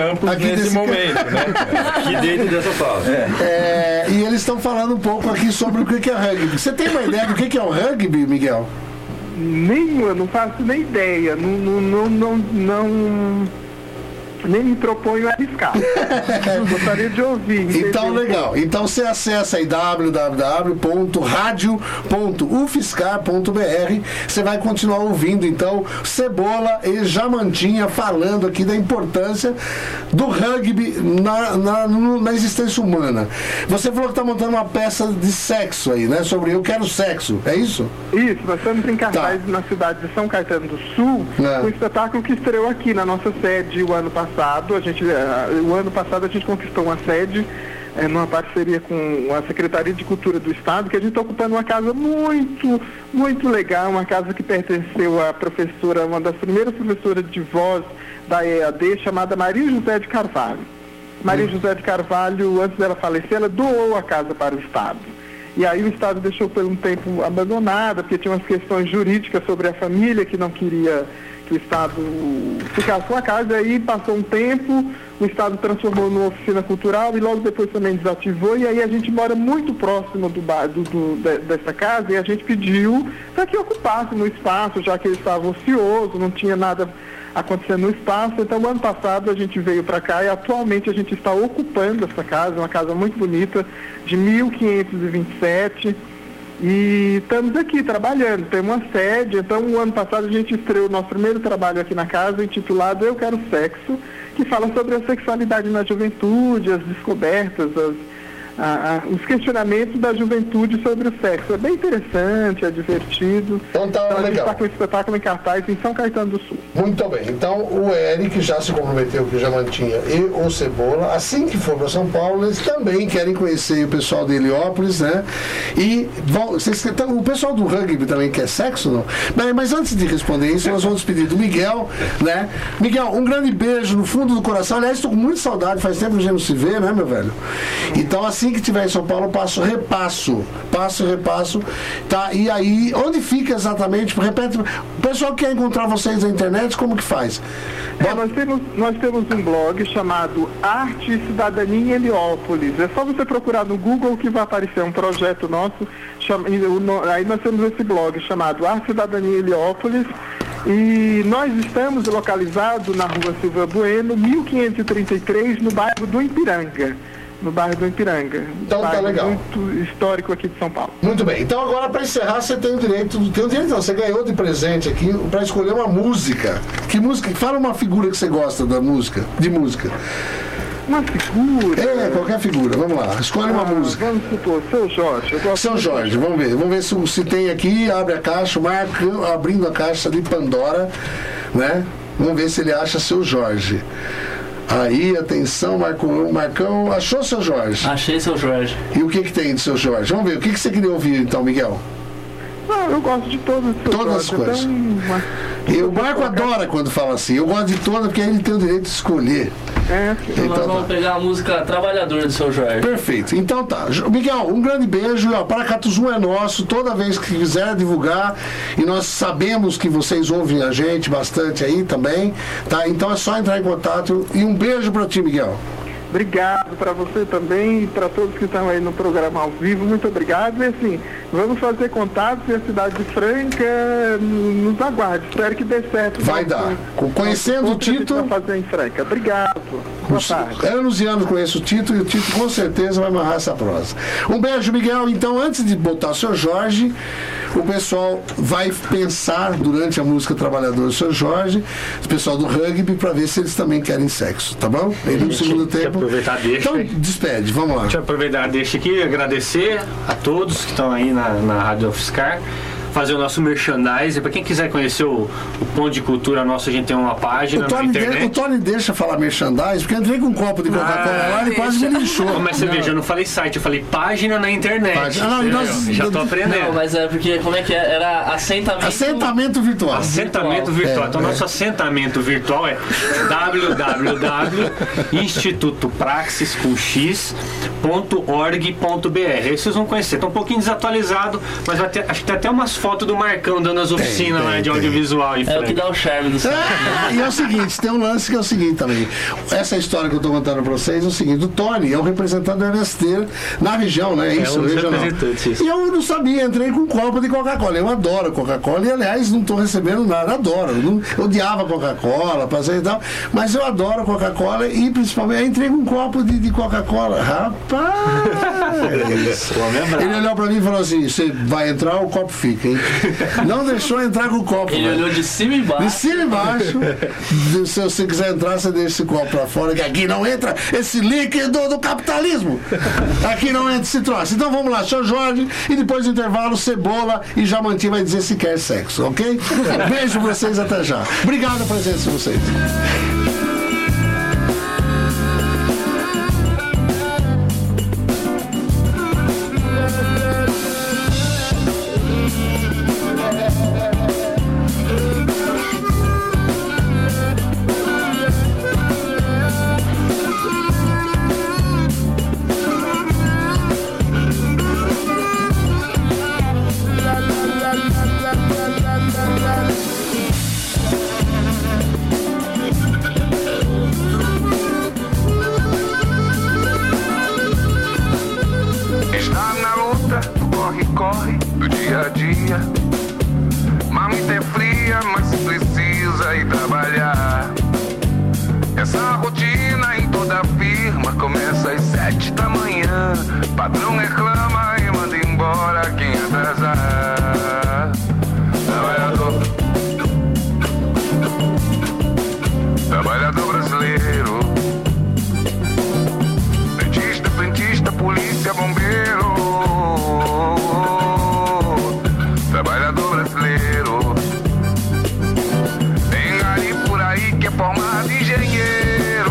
campus aqui nesse desse momento, né? Aqui dentro dessa sala. É. É, e eles estão falando um pouco aqui sobre o que é rugby. Você tem uma ideia do que é o rugby, Miguel? Nenhuma, não faço nem ideia. Não, não, não, não, não nem me proponho a arriscar. Gostaria de ouvir. Então, legal. Então você acessa aí w w w ponto radio ponto u f s c a r ponto b r. Você vai continuar ouvindo, então, Cebola e Jamantinha falando aqui da importância do rugby na, na, no, na existência humana. Você falou que está montando uma peça de sexo aí, né? Sobre Eu Quero Sexo, é isso? Isso, nós estamos em cartaz Tá. na cidade de São Caetano do Sul, É. um espetáculo que estreou aqui na nossa sede o ano passado. A gente, eh, o ano passado a gente conquistou uma sede eh, numa parceria com a Secretaria de Cultura do Estado, que a gente está ocupando uma casa muito, muito legal, uma casa que pertenceu à professora, uma das primeiras professoras de voz da E A D, chamada Maria José de Carvalho. Maria José de Carvalho, antes dela falecer, ela doou a casa para o Estado. E aí o Estado deixou por um tempo abandonada, porque tinha umas questões jurídicas sobre a família que não queria que o Estado ficasse com a casa. E aí passou um tempo, o Estado transformou numa oficina cultural e logo depois também desativou. E aí a gente mora muito próximo do, bar, do, do de, dessa casa, e a gente pediu para que ocupasse no espaço, já que ele estava ocioso, não tinha nada acontecendo no espaço. Então, o ano passado a gente veio para cá e atualmente a gente está ocupando essa casa, uma casa muito bonita, de mil quinhentos e vinte e sete, e estamos aqui trabalhando, temos uma sede. Então, o ano passado a gente estreou o nosso primeiro trabalho aqui na casa, intitulado Eu Quero Sexo, que fala sobre a sexualidade na juventude, as descobertas, as Ah, ah, os questionamentos da juventude sobre o sexo. É bem interessante, é divertido. Então tá então, a gente legal. está com o espetáculo em cartaz em São Caetano do Sul. Muito bem. Então o Eric já se comprometeu com o Jamantinha e o Cebola. Assim que for para São Paulo, eles também querem conhecer o pessoal de Heliópolis, né? E vão, vocês, então, o pessoal do rugby também quer sexo, não? Mas, mas antes de responder isso, nós vamos despedir do Miguel, né? Miguel, um grande beijo no fundo do coração. Aliás, estou com muita saudade, faz tempo que a gente não se vê, né, meu velho? Então, assim que tiver em São Paulo, passo, repasso, passo, repasso, tá? E aí, onde fica exatamente? Repete, o pessoal que quer encontrar vocês na internet, como que faz? É, nós, temos, nós temos um blog chamado Arte e Cidadania em Heliópolis. É só você procurar no Google que vai aparecer um projeto nosso. Chama, aí nós temos esse blog chamado Arte e Cidadania em Heliópolis. E nós estamos localizados na rua Silva Bueno, mil quinhentos e trinta e três, no bairro do Ipiranga. No bairro do Ipiranga. Então tá legal. Muito histórico aqui de São Paulo. Muito bem. Então agora, para encerrar, você tem o direito, tem o direito não, você ganhou de presente aqui para escolher uma música. Que música? Fala uma figura que você gosta da música, de música. Uma figura? É, qualquer figura. Vamos lá, escolhe uma ah, música. Vamos supor, Seu Jorge. Eu gosto Seu Jorge, vamos ver. Vamos ver se, se tem aqui, abre a caixa, o Marco abrindo a caixa de Pandora, né? Vamos ver se ele acha Seu Jorge. Aí, atenção, Marco, Marcão, achou Seu Jorge? Achei Seu Jorge. E o que que tem de Seu Jorge? Vamos ver, o que que você queria ouvir então, Miguel? Não, eu gosto de todas as Todas as coisas. Então, uma... E o Marco adora quando fala assim. Eu gosto de todas porque ele tem o direito de escolher. É, então, nós vamos tá. pegar a música Trabalhador do Seu Jorge. Perfeito. Então tá. Miguel, um grande beijo. O Paracatuzum é nosso. Toda vez que quiser divulgar. E nós sabemos que vocês ouvem a gente bastante aí também. Tá? Então é só entrar em contato. E um beijo pra ti, Miguel. Obrigado para você também e para todos que estão aí no programa ao vivo. Muito obrigado. E assim, vamos fazer contatos e a cidade de Franca nos aguarde. Espero que dê certo. Vai dar. Conhecendo o Tito. Vai fazer em Franca. Obrigado. Boa tarde. Anos e anos conheço o Tito e o Tito com certeza vai amarrar essa prosa. Um beijo, Miguel. Então, antes de botar o Seu Jorge, o pessoal vai pensar durante a música Trabalhador do Seu Jorge, o pessoal do rugby, para ver se eles também querem sexo, tá bom? Aí no segundo tempo. Aproveitar deixa. Então, despede, vamos lá. Deixa eu aproveitar deixa aqui, agradecer a todos que estão aí na, na Rádio U F S C A R. Fazer o nosso merchandising. Para quem quiser conhecer o, o Ponto de Cultura nosso, a gente tem uma página o Tony na internet. De, o Tony deixa falar merchandising, porque eu entrei com um copo de Coca-Cola ah, lá e ele quase me linchou. Mas você não. veja, eu não falei site, eu falei página na internet. Página. Ah, não, nós, já tô aprendendo. Não, mas é porque, como é que é? Era assentamento... Assentamento virtual. Assentamento virtual. virtual. É, então, é. nosso assentamento virtual é w w w ponto instituto praxis com x ponto org ponto b r. Aí vocês vão conhecer. Tá um pouquinho desatualizado, mas vai ter, acho que tem até umas fotos foto do Marcão dando as oficinas lá de audiovisual. É o que dá o charme do site. É, e é o seguinte, tem um lance que é o seguinte também. Essa história que eu tô contando pra vocês é o seguinte, o Tony é o representante da Nestlé na região, né? É isso, um dos regional. representantes. E eu não sabia, entrei com um copo de Coca-Cola. Eu adoro Coca-Cola e, aliás, não tô recebendo nada. Adoro. Eu não, eu odiava Coca-Cola, passei e tal. Mas eu adoro Coca-Cola e, principalmente, eu entrei com um copo de, de Coca-Cola. Rapaz! Ele olhou pra mim e falou assim, você vai entrar, o copo fica, hein? Não deixou entrar com o copo. Ele velho. olhou de cima e embaixo. De cima e embaixo. Se você quiser entrar, você deixa esse copo pra fora, que aqui não entra esse líquido do capitalismo. Aqui não entra esse troço. Então vamos lá, seu Jorge, e depois do intervalo, Cebola e Jamanti vai dizer se quer sexo, ok? Beijo pra vocês, até já. Obrigado pela presença de vocês. corre do dia a dia. Mamita é fria, mas precisa ir trabalhar. Essa rotina em toda firma começa às sete da manhã. Patrão reclama e manda embora quem atrasar. Trabalhador, trabalhador brasileiro, dentista, frentista, polícia, bombeiro. Trabalhador brasileiro, tem gari por aí que é formado engenheiro.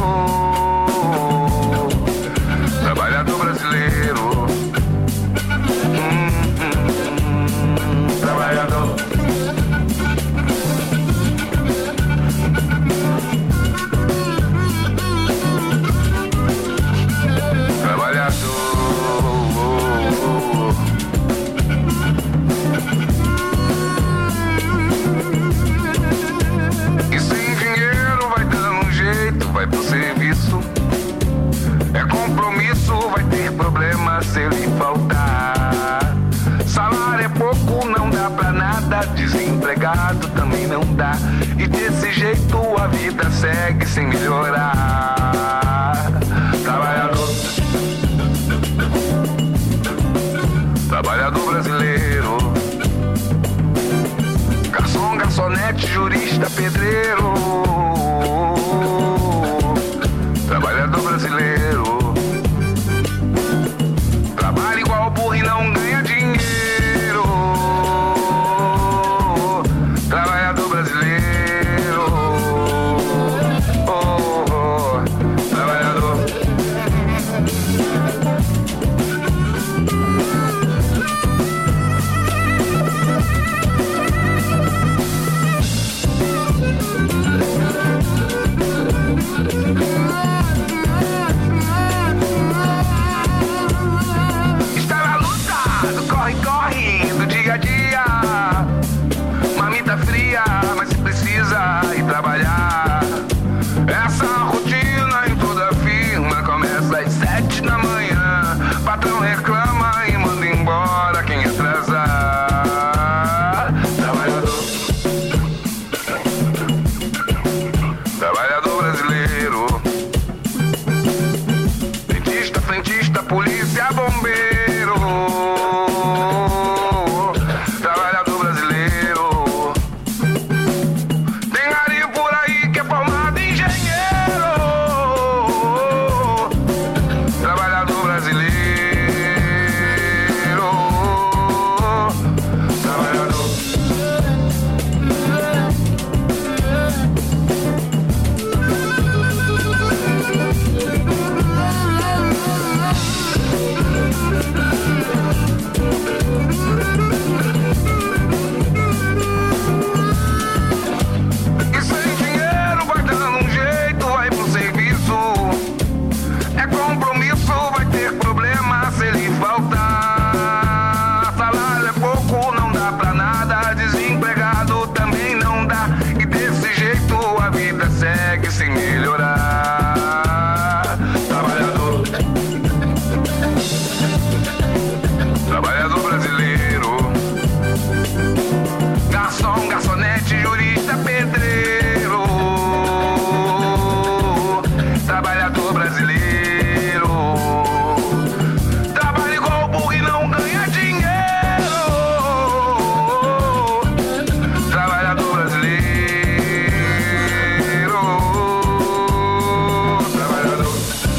Trabalhador brasileiro, hum, hum, hum, trabalhador. E sem dinheiro vai dando um jeito, vai pro serviço. É compromisso, vai ter problema se ele faltar. Salário é pouco, não dá pra nada. Desempregado também não dá. E desse jeito a vida segue sem melhorar. Trabalhador, trabalhador brasileiro, garçom, garçonete, jurista, pedreiro. Trabalhador brasileiro, trabalha igual burro e não ganha dinheiro. Trabalhador brasileiro, oh, oh, trabalhador. Está na luta do corre, corre do dia a dia. Mamita fria, mas se precisa ir trabalhar. Essa rotina em toda firma começa às sete da manhã. Patrão reclama e manda embora quem atrasar. Trabalhador, trabalhador brasileiro, dentista, frentista, polícia, bombeiro. Trabalhador brasileiro, tem gari por aí que é formado em engenheiro. Trabalhador brasileiro, trabalhador. trabalhador brasileiro trabalha igual burro e não ganha dinheiro. Trabalhador brasileiro, trabalhador.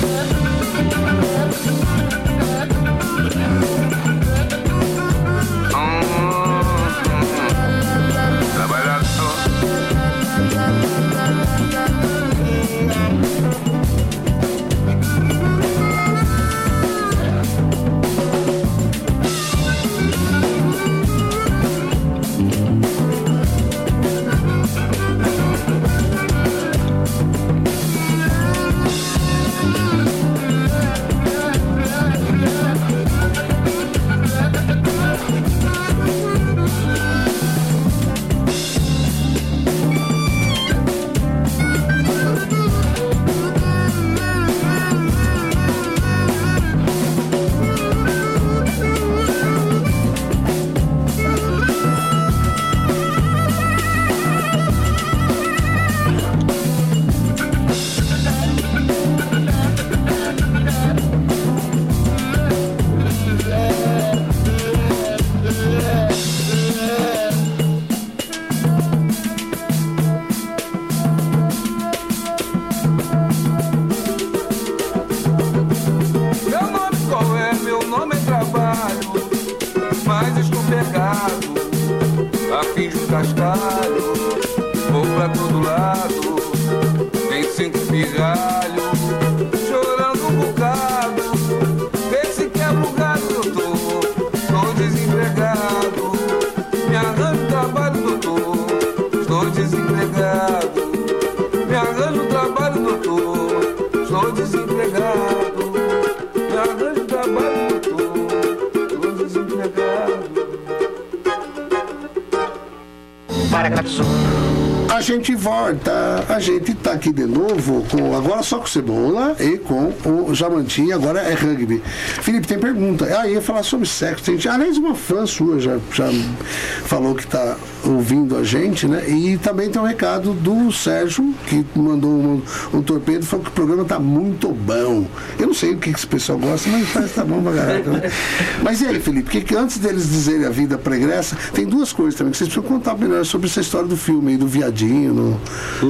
A gente volta, a gente tá aqui de novo, com, agora só com Cebola e com o Jamanti, agora é rugby. Felipe, tem pergunta. Ah, ia falar sobre sexo. Tem, aliás, uma fã sua já, já falou que tá ouvindo a gente, né? E também tem um recado do Sérgio, que mandou um, um torpedo, falou que o programa tá muito bom. Eu não sei o que esse pessoal gosta, mas parece que tá bom pra caralho, né? Mas e aí, Felipe, que, que antes deles dizerem a vida pregressa, tem duas coisas também que vocês precisam contar melhor sobre essa história do filme aí, do viadinho, no,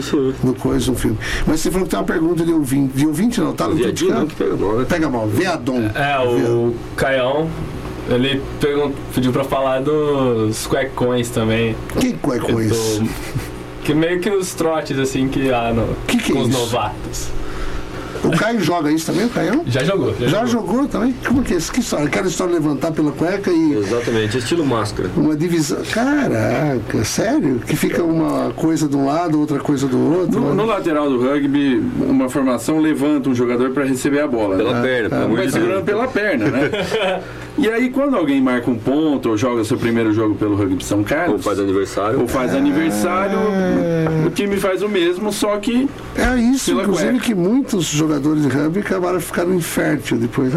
no coisa, no filme. Mas você falou que tem uma pergunta de ouvinte. De ouvinte não, tá no viadinho não, que pega mal, né? Pega mal, viadão. É, o Viadão. Caião, ele pergun- pediu pra falar dos cuecões também. Que cuecões? Do, que meio que os trotes, assim, que há no, que que com é os isso? novatos. O Caio joga isso também, o Caião? Já jogou. Já, já jogou. jogou também? Como que é isso? Que história? Aquela história de levantar pela cueca e... Exatamente, estilo máscara. Uma divisão... Caraca, sério? Que fica uma coisa de um lado, outra coisa do outro? No, no lateral do rugby, uma formação levanta um jogador para receber a bola. Pela né? perna, pelo ah, amor mas de Deus. segurando pela perna, né? E aí, quando alguém marca um ponto ou joga seu primeiro jogo pelo Rugby São Carlos... Ou faz aniversário. Ou faz ah, aniversário, o time faz o mesmo, só que... É isso, inclusive, cueca. que muitos jogadores de rugby acabaram ficando infértil depois.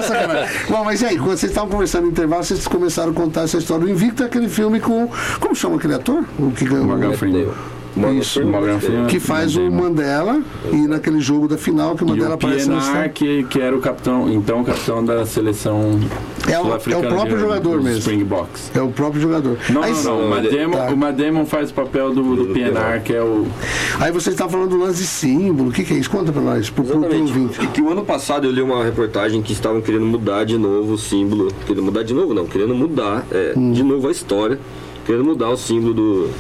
Bom, mas e aí, quando vocês estavam conversando no intervalo, vocês começaram a contar essa história do Invicto, aquele filme com... Como chama aquele ator? O que ganhou? Morgan Freeman. Isso, Morgan Freeman, que faz o Mandela, e naquele jogo da final que o Mandela e o aparece no Pienaar, que, que era o capitão, então o capitão da seleção é o, é o próprio de, jogador mesmo. Springboks. É o próprio jogador. Não, aí, não, não. O Mademon, tá. o Mademon faz o papel do, do Pienaar, que é o... Aí você está falando do lance de símbolo. O que, que é isso? Conta pra nós. Pro, pro, pro Exatamente. E que o ano passado eu li uma reportagem que estavam querendo mudar de novo o símbolo. Querendo mudar de novo, não. Querendo mudar é, hum. de novo a história. Querendo mudar o símbolo do...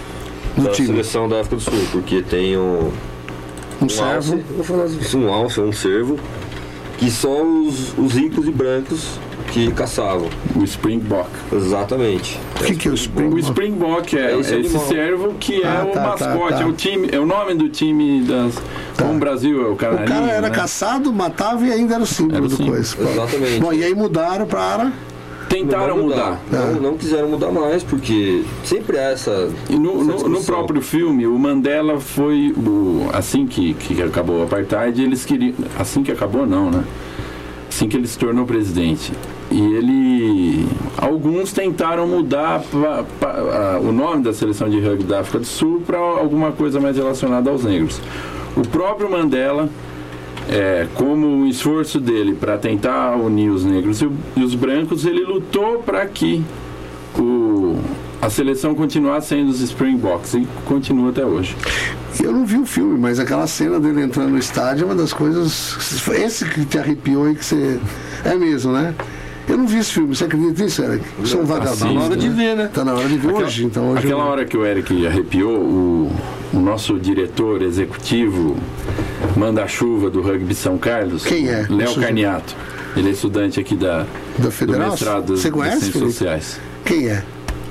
da time. Seleção da África do Sul, porque tem um, um, um servo, alce, vou falar isso, um alce, um cervo, que só os, os ricos e brancos que caçavam. O Springbok. Exatamente. O que, que é o Springbok? O Springbok é, é esse, é esse servo que ah, é o tá, mascote, tá, tá. é o time, é o nome do time das. Tá. Como o Brasil é o canarinho. O cara era né? caçado, matava e ainda era o símbolo era o do símbolo. Coisa. Exatamente. Bom, e aí mudaram para. Tentaram não mudar. mudar. Não, não quiseram mudar mais, porque sempre há essa. E no, essa no, no próprio filme, o Mandela foi. O, assim que, que acabou o apartheid, eles queriam. Assim que acabou, não, né? Assim que ele se tornou presidente. E ele. Alguns tentaram mudar pra, pra, o nome da seleção de rugby da África do Sul para alguma coisa mais relacionada aos negros. O próprio Mandela é, como um esforço dele para tentar unir os negros e, o, e os brancos, ele lutou para que o, a seleção continuasse sendo os Springboks e continua até hoje. Eu não vi o filme, mas aquela cena dele entrando no estádio é uma das coisas. Esse que te arrepiou e que você. É mesmo, né? Eu não vi esse filme, você acredita nisso, Eric? Eu sou um vagabundo. Tá na hora de ver, né? Tá na hora de ver aquela, hoje. Então, hoje aquela eu... hora que o Eric arrepiou, o, o nosso diretor executivo manda-chuva do Rugby São Carlos. Quem é? Léo Carniato. Ele é estudante aqui da, da Federal? do mestrado Você conhece, de Ciências Sociais. Quem é?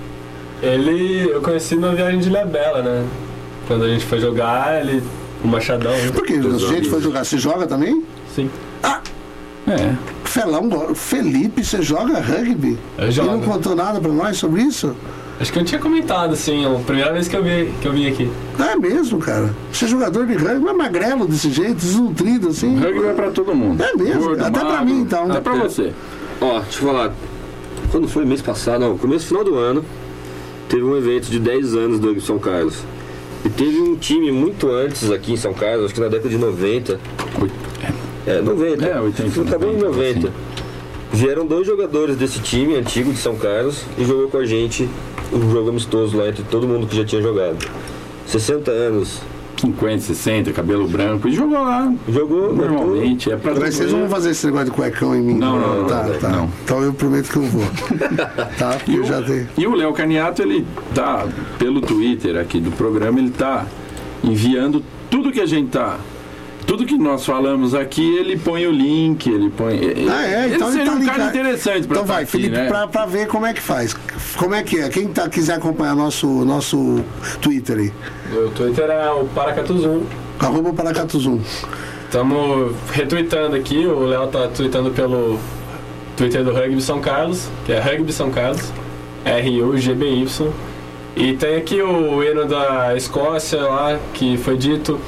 Ele, eu conheci na viagem de Ilhabela, né? Quando a gente foi jogar, ele, o Machadão. Por que? A gente foi jogar, você joga também? Sim. Ah! É. Felão, Felipe, você joga rugby? Eu jogo. E não contou nada pra nós sobre isso? Acho que eu tinha comentado, assim, a primeira vez que eu vi, que eu vim aqui. É mesmo, cara. Você é jogador de rugby, mas magrelo desse jeito, desnutrido, assim. Rugby é pra todo mundo. É mesmo, Gordo, até magro, pra mim, então. Até pra você. Ó, deixa eu falar. Quando foi mês passado, não, começo final do ano, teve um evento de dez anos do Rugby São Carlos. E teve um time muito antes aqui em São Carlos, acho que na década de noventa. É, noventa. É, oitenta. Acabou em noventa. Assim. Vieram dois jogadores desse time antigo de São Carlos e jogou com a gente um jogo amistoso lá entre todo mundo que já tinha jogado. sessenta anos. cinquenta, sessenta, cabelo branco. E jogou lá. Jogou normalmente. É pra Mas vocês não vão fazer esse negócio de cuecão em mim? Não, não, não. Tá, não, tá. não. Então eu prometo que eu vou. Tá? Porque E eu o, já tenho. e o Léo Carniato, ele tá, pelo Twitter aqui do programa, ele tá enviando tudo que a gente tá. Tudo que nós falamos aqui, ele põe o link, ele põe. Ah, é? Ele Então seria ele tá um cara ligado. interessante pra Então vai, aqui, Felipe, né? pra, pra ver como é que faz. Como é que é? Quem tá, quiser acompanhar nosso, nosso Twitter aí? Meu Twitter é o Paracatuzum. Arroba Paracatuzum. Estamos retweetando aqui, o Léo tá tweetando pelo Twitter do Rugby São Carlos, que é Rugby São Carlos, R U G B Y. E tem aqui o hino da Escócia lá, que foi dito,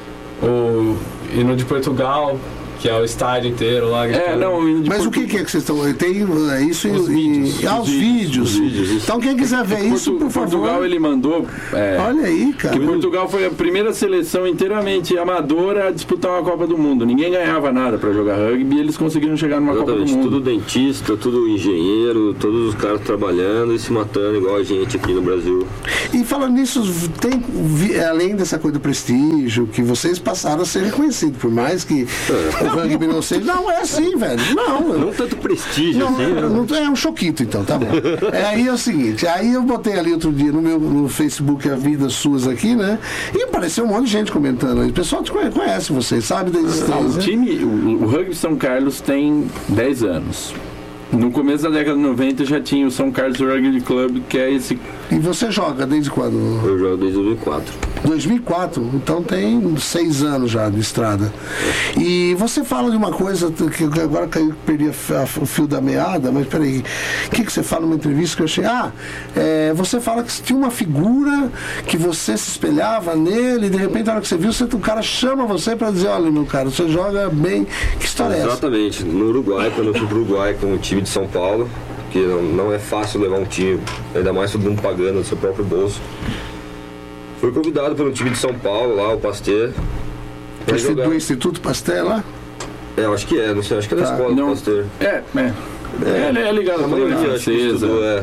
o hino de Portugal, que é o estádio inteiro lá. É, não, o hino de Mas Portu- o que, que é que vocês estão. Tem é isso Os e. vídeos, e ah, os os vídeos, vídeos. os vídeos, isso. Então quem quiser ver isso, Portu- por favor. Portugal ele mandou. é, Olha aí, cara. Que Portugal foi a primeira seleção inteiramente amadora a disputar uma Copa do Mundo. Ninguém ganhava nada pra jogar rugby e eles conseguiram chegar numa Copa do Exatamente, Mundo. tudo dentista, tudo engenheiro, todos os caras trabalhando e se matando igual a gente aqui no Brasil. E falando nisso, tem, vi- além dessa coisa do prestígio, que vocês passaram a ser reconhecidos, por mais que É. o rugby não seja. Não, é assim, velho. Não, Não tanto prestígio Não, assim, né? não, é um choquito, então, tá bom. É, aí é o seguinte, aí eu botei ali outro dia no meu no Facebook a vida suas aqui, né? E apareceu um monte de gente comentando aí. O pessoal te conhece, conhece vocês, sabe da Ah, o existência. time, o, o Rugby São Carlos tem dez anos. No começo da década de noventa já tinha o São Carlos Rugby Club, que é esse. E você joga desde quando? Eu jogo desde dois mil e quatro. dois mil e quatro, então tem seis anos já de estrada. E você fala de uma coisa que agora caiu, perdi a, a, o fio da meada, mas peraí, o que, que você fala numa entrevista que eu achei? Ah, é, você fala que tinha uma figura que você se espelhava nele, e de repente, na hora que você viu, você, o cara chama você para dizer: olha, meu cara, você joga bem. Que história é essa? Exatamente. No Uruguai, quando eu fui pro Uruguai com o time de São Paulo, que não, não é fácil levar um time, ainda mais todo mundo pagando do seu próprio bolso. Fui convidado pelo time de São Paulo, lá, o Pasteur. pra Esse jogar. do Instituto Pasteur lá? É, eu acho que é, não sei, acho que é da Tá, escola não. do Pasteur. É, é. É, ele é ligado A à maioria, colônia acho que francesa. estudou, é.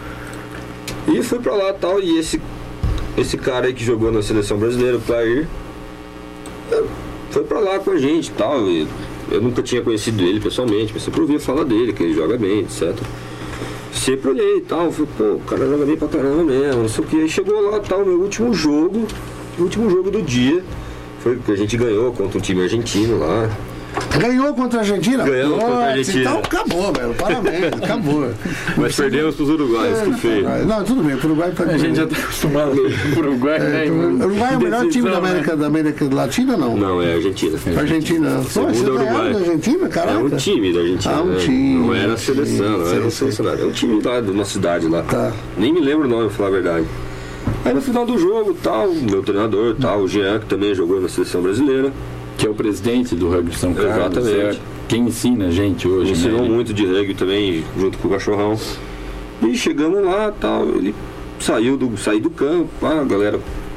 E fui pra lá e tal, e esse, esse cara aí que jogou na seleção brasileira, o Clair, é, foi pra lá com a gente e tal. E eu nunca tinha conhecido ele pessoalmente, mas sempre ouvia falar dele, que ele joga bem, etcétera. Sempre olhei e tal, falei, pô, o cara joga bem pra caramba mesmo, não sei o que. Aí chegou lá e tal, meu último jogo, o último jogo do dia, foi que a gente ganhou contra um time argentino lá. Ganhou contra a Argentina? Ganhamos Nossa, contra a Argentina. Então acabou, velho. Parabéns, acabou. Mas perdemos pros uruguaios, que feio. Não, tudo bem, o Uruguai tá A gente já tá acostumado com o Uruguai, né? É, o Uruguai é o melhor time da América, da América Latina, não? Não, é Argentina. Argentina. Pô, Segundo vocês é ganharam Uruguai. da Argentina, caraca? É um time da Argentina. Ah, um né? time. Não era a seleção, não Sei, era o sei. selecionário. É um time lá de uma cidade lá. Tá. Nem me lembro o nome, pra falar a verdade. Aí no final do jogo, tal, meu treinador, tal, o Jean, que também jogou na seleção brasileira. Que é o presidente do Rugby São Carlos. Exatamente. É quem ensina a gente hoje, Me ensinou né? muito de rugby também, junto com o Cachorrão. E chegamos lá, tal, ele saiu do, saiu do campo, a galera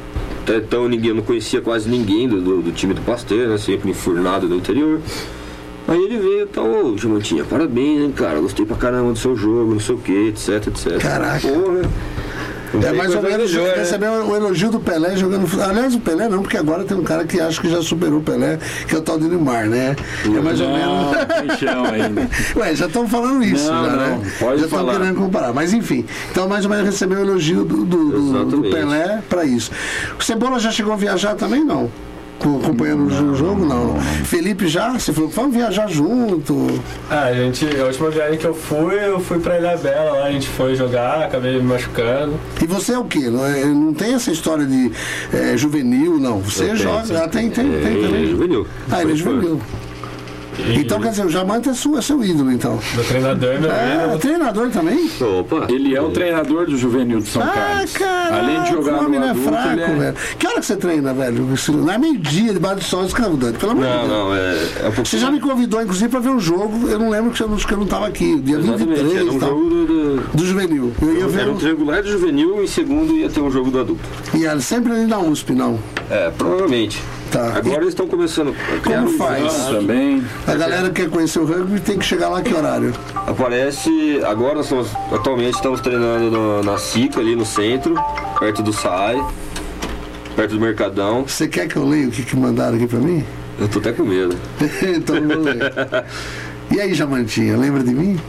Até então ninguém, eu não conhecia quase ninguém do, do, do time do Pasteur, né? Sempre enfurnado do interior. Aí ele veio e tal, ô Jamantinha, parabéns, hein, cara, gostei pra caramba do seu jogo, não sei o que, etc, etc. Caraca. Porra. É mais ou menos melhor, receber né? o elogio do Pelé jogando. Aliás, o Pelé não, porque agora tem um cara que acha que já superou o Pelé, que é o tal de Neymar, né? É mais ou menos. Tem chão ainda. Ué, já estão falando isso, não, já, não, né? pode já estão querendo comparar. Mas enfim, então mais ou menos recebeu o elogio do, do, do, do Pelé para isso. O Cebola já chegou a viajar também, não? Acompanhando não, o jogo, não, não. Felipe já? Você falou que vamos viajar junto. Ah, a gente, a última viagem que eu fui, eu fui pra Ilha Bela lá, a gente foi jogar, acabei me machucando. E você é o quê? Não, é, não tem essa história de é, juvenil, não. Você eu joga, tenho, ah, tem, tem, tem, tem também. É juvenil. Ah, ele é juvenil. E... Então, quer dizer, o Jamanta é seu, é seu ídolo, então. Meu treinador, meu é, ídolo. Treinador também? Opa. Ele é o treinador do Juvenil de São ah, Carlos. Caraca, além de jogar no adulto, é fraco, é... velho. Que hora que você treina, velho? Não é meio-dia, debaixo do sol escravudante, pelo amor de Deus. Não, não, é... é um você já me convidou, inclusive, pra ver um jogo. Eu não lembro que eu não, que eu não tava aqui. Dia vinte e três era um tal, jogo do, do... do Juvenil. Eu ia ver era um triangular do Juvenil e em segundo ia ter um jogo do adulto. E era sempre ali na U S P, não? É, provavelmente. Tá. Agora e... eles estão começando a criar Como um faz? Também. A galera que quer conhecer o rugby tem que chegar lá que horário? Aparece, agora nós estamos, atualmente estamos treinando no, na SICA, ali no centro, perto do S A I, perto do Mercadão. Você quer que eu leia o que, que mandaram aqui pra mim? Eu tô até com medo. Então eu vou ler. E aí, Jamantinha, lembra de mim?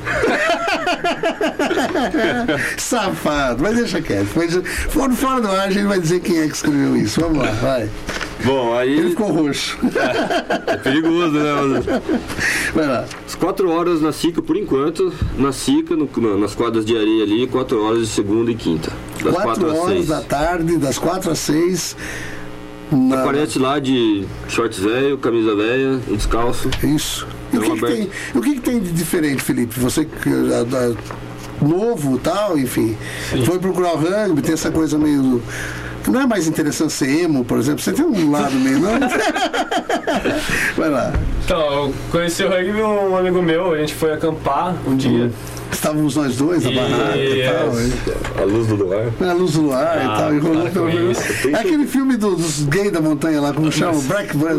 Safado, mas deixa quieto. Mas, fora, fora do ar, a gente vai dizer quem é que escreveu isso. Vamos lá, vai. Bom, aí... Ele ficou roxo. É perigoso, né? Vai lá. As quatro horas na SICA, por enquanto, na SICA, no, nas quadras de areia ali, quatro horas de segunda e quinta. Das quatro, quatro às horas seis. da tarde, das quatro às seis. Na... Aparece lá de shorts velho, camisa velha e descalço. Isso. E o que, que tem, o que, que tem de diferente, Felipe? Você que é novo e tal, enfim, Sim. foi procurar o rugby, tem essa coisa meio... Não é mais interessante ser emo, por exemplo? Você tem um lado meio, não? Vai lá. Então, eu conheci o rugby, um amigo meu, a gente foi acampar um dia. Estávamos nós dois na barraca e tal. A luz do luar. A luz do luar ah, e tal. Enrolando pelo menos. É aquele filme do, dos gays da montanha lá, como chama? Black Band.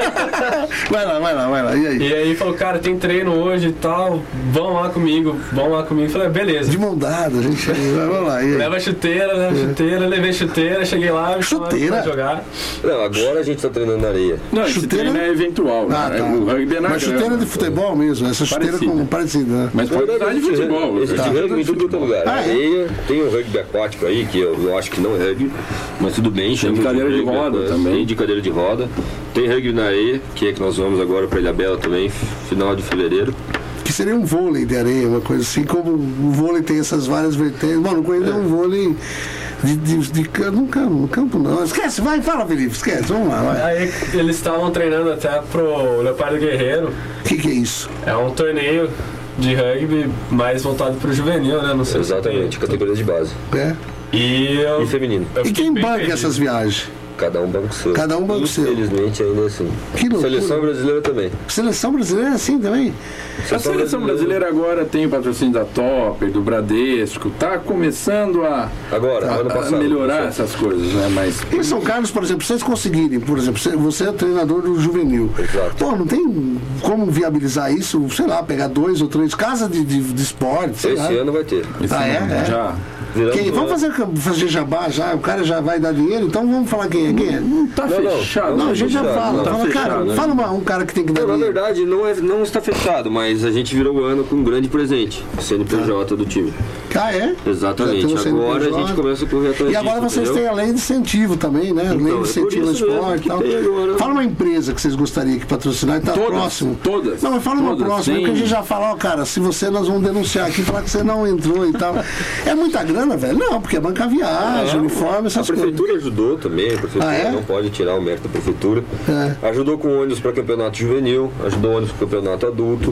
Vai lá, vai lá, vai lá. E aí? E aí falou, cara, tem treino hoje e tal, vão lá comigo, vão lá comigo. Eu falei, beleza. De mão dada, a gente. Vamos lá. E aí? Leva a chuteira, leva a chuteira, levei chuteira, cheguei lá, chuteira? Jogar. Não, agora a gente tá treinando na areia. Não, chuteira é eventual, ah, né? Tá. O rugby é na Mas chuteira grama, de futebol mesmo, essa chuteira parecida. com parecida, né? Mas pode estar de futebol. Existe tá. rugby em tudo quanto é lugar. Ah, areia, é? tem o rugby aquático aí, que eu, eu acho que não é rugby, mas tudo bem. Tem de cadeira de roda é, também. Tem de cadeira de roda. Tem rugby na areia, que é que nós vamos agora para Ilha Bela também, final de fevereiro. Que seria um vôlei de areia, uma coisa assim, como o vôlei tem essas várias vertentes. Bom, não conheço é. um vôlei de, de, de, de no campo, no campo não. Esquece, vai, fala, Felipe, esquece, vamos lá, vai. Aí eles estavam treinando até pro Leopardo Guerreiro. O que, que é isso? É um torneio de rugby mais voltado pro juvenil, né? Não sei. Exatamente, categoria de base. É. E, eu, e feminino. E quem banca perdido. essas viagens? Cada um banco seu. Cada um banco seu. Infelizmente ainda é assim. Que loucura. Seleção brasileira também. Seleção brasileira é assim também? A seleção brasileira agora tem o patrocínio da Topper, do Bradesco, tá começando a, agora, a, ano passado, a melhorar essas coisas, né? Mas... Em São Carlos, por exemplo, vocês conseguirem, por exemplo, você é treinador do juvenil. Exato. Pô, não tem como viabilizar isso, sei lá, pegar dois ou três casas de, de, de esporte, sei Esse lá. ano vai ter. Esse ah, é? é? Já. Quem, vamos fazer, fazer jabá já, o cara já vai dar dinheiro, então vamos falar quem é quem é. Não tá não, fechado. Não, não, a gente já fala. Tá fala fechado, cara, né? fala uma, um cara que tem que dar não, dinheiro. Na verdade, não, é, não está fechado, mas a gente virou o ano com um grande presente, o C N P J ah. do time. Ah, é? Exatamente. Agora a gente começa a correr atrás E agora disso, vocês entendeu? têm a lei de incentivo também, né? Então, lei de incentivo ao esporte e tal. Fala uma empresa que vocês gostariam que patrocinar e tá todas, próximo. Todas. Não, mas fala uma todas, próxima, sim. porque a gente já fala, ó, cara, se você, nós vamos denunciar aqui, falar que você não entrou e tal. É muita grana, velho? Não, porque é bancar viagem, é, uniforme, essas coisas. A prefeitura coisas. ajudou também, a prefeitura ah, é? não pode tirar o mérito da prefeitura. É. Ajudou com ônibus para campeonato juvenil, ajudou ônibus para campeonato adulto.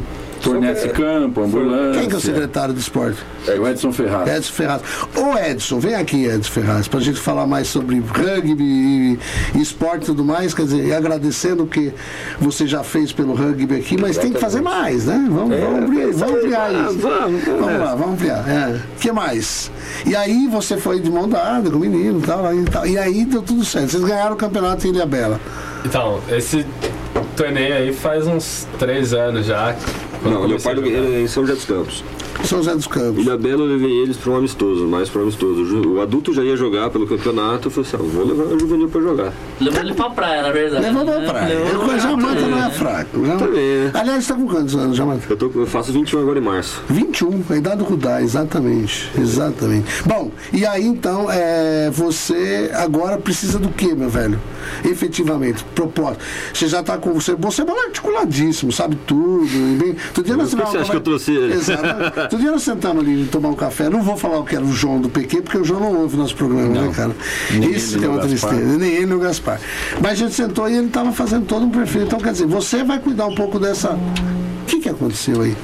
Fornece campo, ambulância. Quem que é o secretário de esporte? É o Edson Ferraz. Edson Ferraz. Ô Edson, vem aqui, Edson Ferraz, pra gente falar mais sobre rugby e, e esporte e tudo mais, quer dizer, e agradecendo o que você já fez pelo rugby aqui, mas tem que fazer mais, né? Vamos, É, vamos ampliar, isso vamos aí, ampliar vamos, isso. vamos, Vamos é. lá, vamos ampliar. É. O que mais? E aí você foi de mão dada com o menino e tal, e tal. E aí deu tudo certo. Vocês ganharam o campeonato em Ilhabela. Então, esse torneio aí faz uns três anos já. quando Não, eu meu comecei pai a jogar. é em São José dos Campos. São José dos Campos. Ilhabela eu levei eles para um amistoso, mais para um amistoso. O adulto já ia jogar pelo campeonato, eu falei assim, ah, vou levar o juvenil para jogar. Levou ele pra praia, na verdade. Levou pra praia. Levou Eu, Jamanta não é fraco. Né? Também, né? Aliás, você tá com quantos anos, Jamanta? Eu, tô, eu faço vinte e um agora em março. vinte e um, a idade do Rudá, exatamente. Exatamente. Bom, e aí então, é, você agora precisa do quê, meu velho? Efetivamente, propósito. Você já tá com. Você, você é articuladíssimo, sabe tudo. E bem, todo dia nós Por que você acha que eu trouxe ele? Exato. Todo dia nós sentamos ali tomar um café. Não vou falar o que era o João do P Q, porque o João não ouve nosso programa, Não. né, cara? Nem Isso ele, que é nem uma o Gaspar. tristeza. Nem ele, nem o Gaspar. Mas a gente sentou e ele estava fazendo todo um perfil. Então, quer dizer, você vai cuidar um pouco dessa. O que, que aconteceu aí?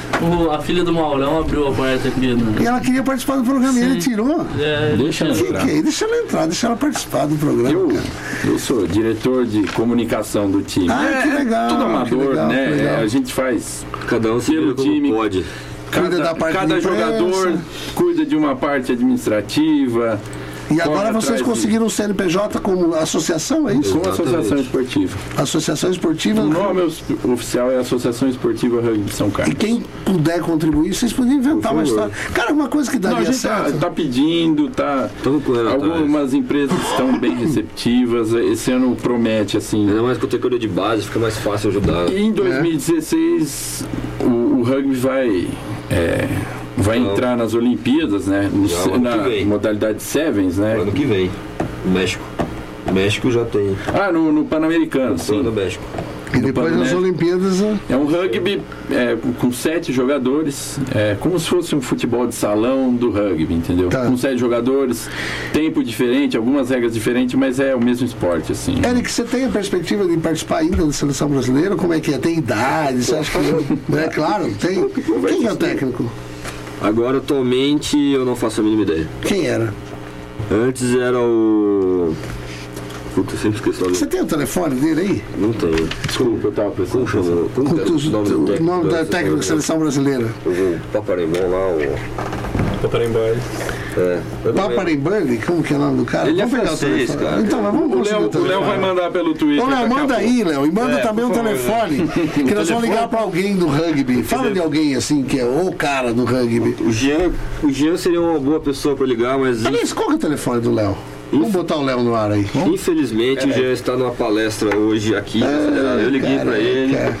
O- a filha do Maurão abriu a porta aqui. Né? E ela queria participar do programa e ele tirou. É, Deixa ela Que entrar. que é? Deixa ela entrar, deixa ela participar do programa. Eu, cara. eu sou diretor de comunicação do time. Ah, que legal, Tudo que amador, legal, né? que legal. É, a gente faz Cada um se pelo vira como time. pode. Cuida Cada, da parte cada da imprensa. jogador cuida de uma parte administrativa. E agora corre vocês atrás de- conseguiram o C N P J como associação, é isso? Com a Associação Esportiva. Associação Esportiva. O nome oficial é Associação Esportiva Rugby São E Carlos. quem puder contribuir, vocês podiam inventar uma Por favor. história. Cara, uma coisa que Não, a daria gente tá, certo. tá pedindo, tá. Estamos correndo atrás. Algumas empresas estão bem receptivas. Esse ano promete, assim. Ainda mais categoria de base, fica mais fácil ajudar. E em dois mil e dezesseis o, o rugby vai, é, vai Não. entrar nas Olimpíadas, né? No, Já, ano na que vem. modalidade Sevens, né? Ano que vem. México. México já tem. Ah, no, no Pan-Americano, sim. No México. E depois no nas Pan- Olimpíadas. né? É um rugby é, com sete jogadores, é, como se fosse um futebol de salão do rugby, entendeu? Tá. Com sete jogadores, tempo diferente, algumas regras diferentes, mas é o mesmo esporte, assim. Eric, você tem a perspectiva de participar ainda da seleção brasileira? Como é que é? Tem idade? Você acha que. É claro, tem. Quem é o técnico? Agora, atualmente, eu não faço a mínima ideia. Quem era? Antes era o... Puta, eu sempre esqueci o nome. Você tem o telefone dele aí? Não tenho. Desculpa, eu tava pensando. Como chama? Como que era O, nome do o nome da técnico da seleção brasileira. O Paparemon lá, o... Paparembaia. É. eu não lembro. Paparemburg? Como que é o nome do cara? Ele é Vamos pegar o francês, telefone. cara. Então, mas vamos O conseguir Léo, o o Léo telefone. vai mandar pelo Twitter. Ô, Léo, daqui a manda pouco. aí, Léo. E manda É, também o por favor, telefone. Que nós vamos ligar pra alguém do rugby. Fala de alguém assim, que é o cara do rugby. O Jean, o Jean seria uma boa pessoa pra ligar, mas Aliás, qual que é o telefone do Léo? Vamos botar o Léo no ar aí. infelizmente o Jean está numa palestra hoje aqui. É, eu liguei pra ele. cara.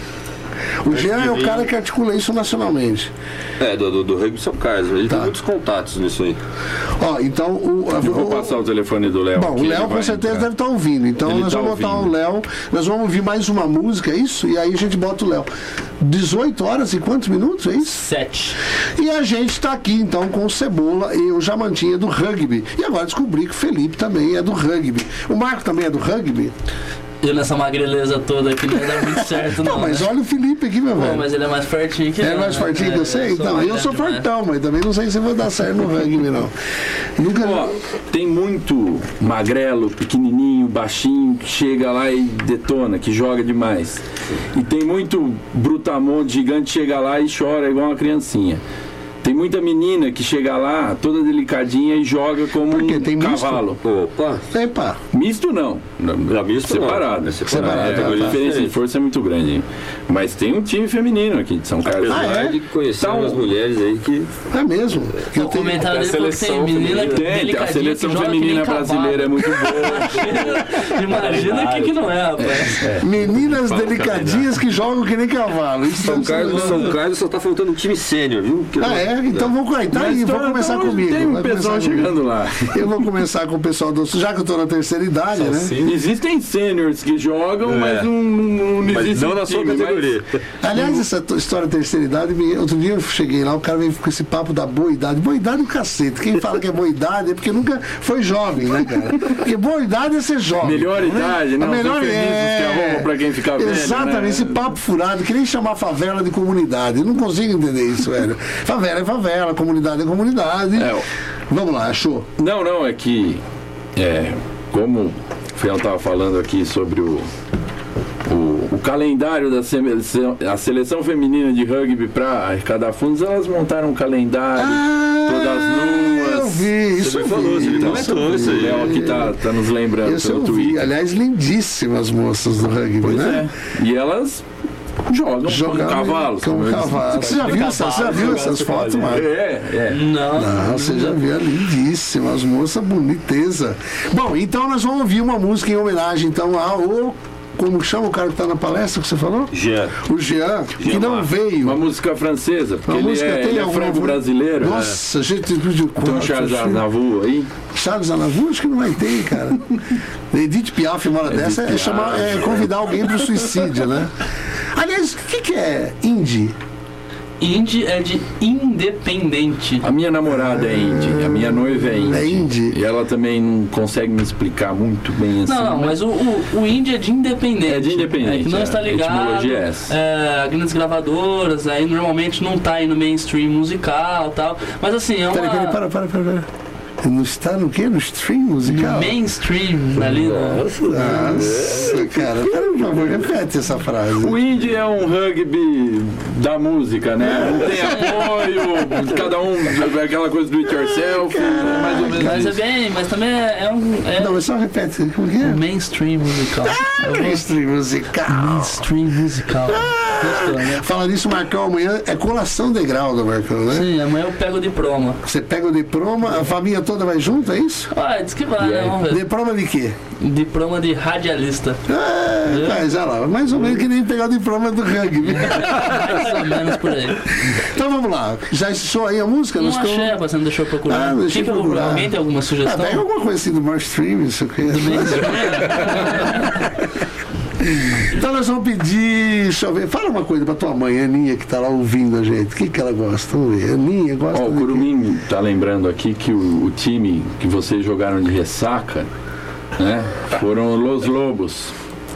O Jean é o cara que articula isso nacionalmente. É, do, do, do Rugby São Carlos. Ele Tá. tem muitos contatos nisso aí. Ó, então o. Eu vou passar o telefone do Léo. Bom, que o ele Léo com vai certeza entrar. deve estar ouvindo. Então Ele nós tá vamos botar ouvindo. o Léo. Nós vamos ouvir mais uma música, é isso? E aí a gente bota o Léo. dezoito horas e quantos minutos, é isso? Sete. E a gente está aqui então com o Cebola e o Jamantinha do rugby. E agora descobri que o Felipe também é do rugby. O Marco também é do rugby? Eu nessa magreleza toda aqui não vai dar muito certo, não. Não, mas né? olha o Felipe aqui, meu Pô, velho. mas ele é mais fortinho que É eu, mais né? fortinho que É, eu sei? Então, eu magrelo sou demais. fortão, mas também não sei se vou dar certo no rugby, não. Nunca. Ó, tem muito magrelo, pequenininho, baixinho, que chega lá e detona, que joga demais. E tem muito brutamonte gigante, chega lá e chora igual uma criancinha. Tem muita menina que chega lá, toda delicadinha e joga como Por quê? um Tem misto? cavalo. Opa! Epa. Misto não. Já misto não. separado. É separado, É, tá, a tá. diferença de força é muito grande. hein? Mas tem um time feminino aqui de São Carlos. Apesar Ah, é? de conhecer Tá um- umas mulheres aí que... É mesmo. Que eu O tenho... comentário dele falou que tem seleção menina que Tem, tem, a delicadinha seleção que joga que nem feminina cavalo. brasileira é muito boa. Imagina o que, que não é, rapaz. Meninas delicadinhas que jogam que nem cavalo. Isso São deve ser Carlos, legal. São Carlos só tá faltando um time sênior, viu? Que Ah, é? Então vamos tá aí, Mas vou então- começar então comigo. Tem um vai pessoal começar comigo. chegando lá. Eu vou começar com o pessoal do. Já que eu tô na terceira comunidade, né? Sim. Existem seniors que jogam, é. mas não, não, não existe não na sua time, categoria. Mas... Aliás, essa história da terceira idade, outro dia eu cheguei lá, o cara veio com esse papo da boa idade. Boa idade é um cacete. Quem fala que é boa idade é porque nunca foi jovem, né, cara? Porque boa idade é ser jovem. Melhor idade, né? A melhor é... que a roupa pra quem fica velho. Exatamente, né? Esse papo furado, que nem chamar favela de comunidade. Eu não consigo entender isso, velho. Favela é favela, comunidade é comunidade. É, Vamos lá, achou? Não, não, é que é, como o Fiel estava falando aqui sobre o, o, o calendário da seleção, a seleção feminina de rugby para arrecadar fundos, elas montaram um calendário, ah, todas nuas. Eu vi, isso você falou, você comentou isso aí. O Léo aqui tá, tá nos lembrando isso pelo eu vi. Twitter. Aliás, lindíssimas moças do rugby, pois né? É. E elas jogam Jogando com cavalos. Com cavalo. Você já viu, essa, você já viu essas fotos, Marcos? É, é. Não. Não, você já viu, é lindíssima, as moças boniteza. Bom, então nós vamos ouvir uma música em homenagem então ao... Como chama o cara que está na palestra que você falou? Jean. O Jean, que Jean não Mar. veio. Uma música francesa, porque uma ele música é, tem ele é alguma... franco-brasileiro. Nossa, é. gente de quatro. Então Charles Aznavour aí? Charles Aznavour acho que não vai ter, cara. Edith Piaf, uma hora dessa, é, chamar, é convidar alguém para o suicídio, né? Aliás, o que, que é indie? Indie é de independente. A minha namorada é indie, a minha noiva é indie. É indie. E ela também não consegue me explicar muito bem assim. Não, não, mas o, o, o indie é de independente. É de independente. É que não é. está ligado. A etimologia é essa. É, grandes gravadoras, aí normalmente não tá aí no mainstream musical e tal. Mas assim, é uma... Peraí, peraí, para, para, para, para. Não está no quê? No stream musical? No mainstream, ali. Nossa, nossa, cara. Por favor, repete essa frase. O indie é um rugby da música, né? Não tem apoio, cada um, aquela coisa do it yourself, é mais ou menos Mas isso. é bem, mas também é, é um... É não, mas só repete, como que é? Mainstream musical. Ah, mainstream musical. Mainstream musical. Gostou, né? Fala nisso, Marcão, amanhã é colação de grau do Marcão, né? Sim, amanhã eu pego o diploma. Você pega o diploma, a família toda vai junto, é isso? Ah, diz que vai, né? Vamos ver. Diploma de quê? Diploma de radialista. Ah, mas olha lá, mais ou menos que nem pegar o diploma do rugby. Mais ou menos por aí. Então vamos lá, já assistiu aí a música? Não achei, ficamos... você não deixou eu procurar. Ah, não deixei Quem procurar. Alguém tem alguma sugestão? Ah, pega alguma coisa assim do Mainstream, isso aqui. Então nós vamos pedir, deixa eu ver, fala uma coisa pra tua mãe, Aninha, que tá lá ouvindo a gente. O que, que ela gosta? Vamos ver. Aninha gosta. Ó, o Curumim tá lembrando aqui que o, o time que vocês jogaram de ressaca, né? Foram Los Lobos.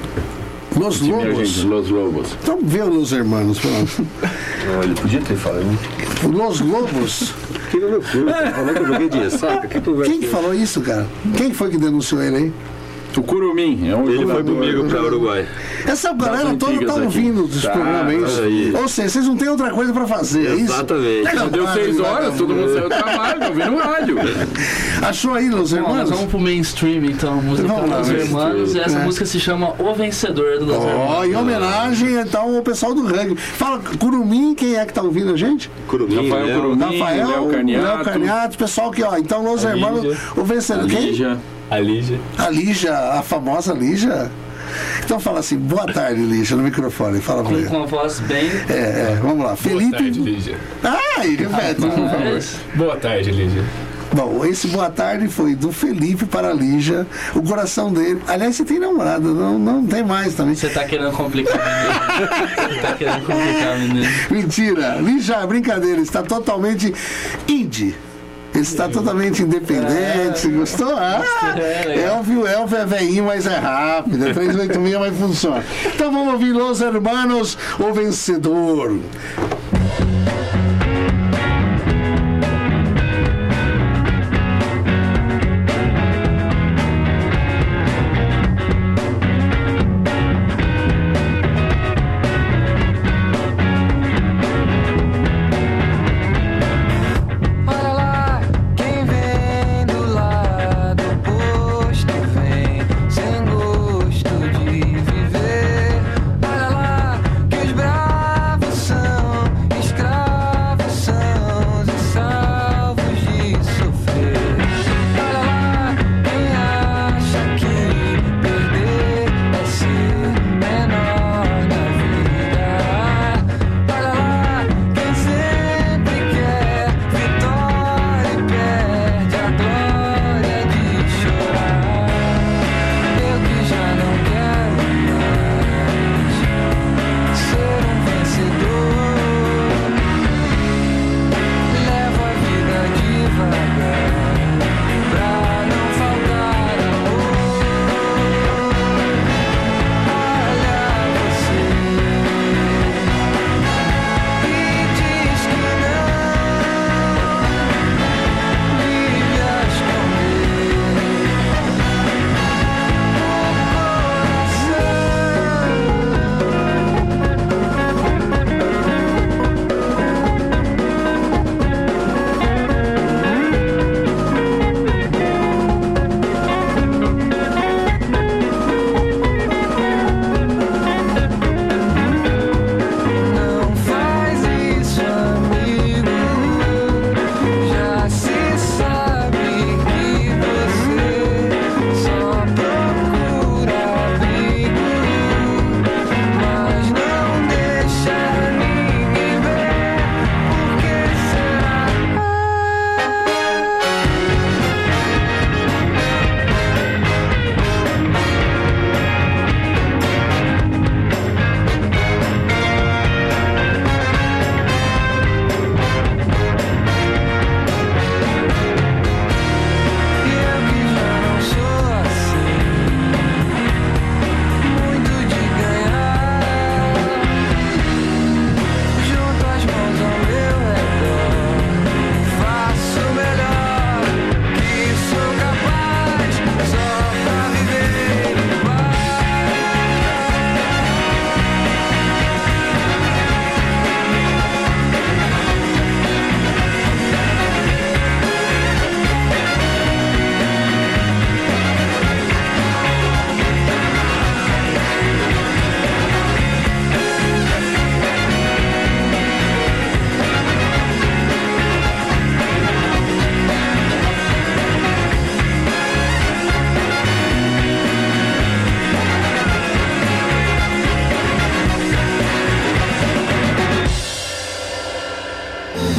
Los Lobos? Los Lobos. Então vê o Los Hermanos, pronto. Ele podia ter falado. Los Lobos? Que loucura, é. Falou que eu joguei de ressaca. Que Quem que falou isso, cara? Quem foi que denunciou ele aí? O Curumim, é um Ele foi comigo para o Uruguai. Essa galera toda tá ouvindo dos tá, programas, é isso. Ou seja, vocês não têm outra coisa para fazer, é isso? Exatamente. Não, deu seis horas, todo mundo saiu do trabalho, tá ouvindo rádio. Achou aí, Los Hermanos? Nós vamos pro mainstream, então, a música vamos Los lá, Hermanos, e essa é. música se chama O Vencedor do Los oh, Hermanos. Em homenagem, então, ao pessoal do rugby. Fala, Curumim, quem é que tá ouvindo a gente? Curumim, Rafael Léo. Curumim, Rafael, Léo Carniato. Léo Carniato, pessoal que, ó, então, Los Hermanos, o vencedor. Quem? Lígia. A Lígia. A Lígia, a famosa Lígia. Então fala assim, boa tarde, Lígia, no microfone. Fala pra Com, ele. com uma voz bem... É, é, vamos lá. Felipe. Boa tarde, Lígia. Ai, repete, por favor. Boa tarde, Lígia. Bom, esse boa tarde foi do Felipe para a Lígia. O coração dele. Aliás, você tem namorada, não, não tem mais também. Você tá querendo complicar a menina. Você tá querendo complicar a menina. Mentira. Lígia, brincadeira, está totalmente indie. Ele está totalmente independente. É, gostou? Ah, é, Elvio, Elvio é veinho, mas é rápido. É trezentos e oitenta e seis, mas funciona. Então vamos ouvir Los Hermanos, o vencedor. Olha lá, que os bravos são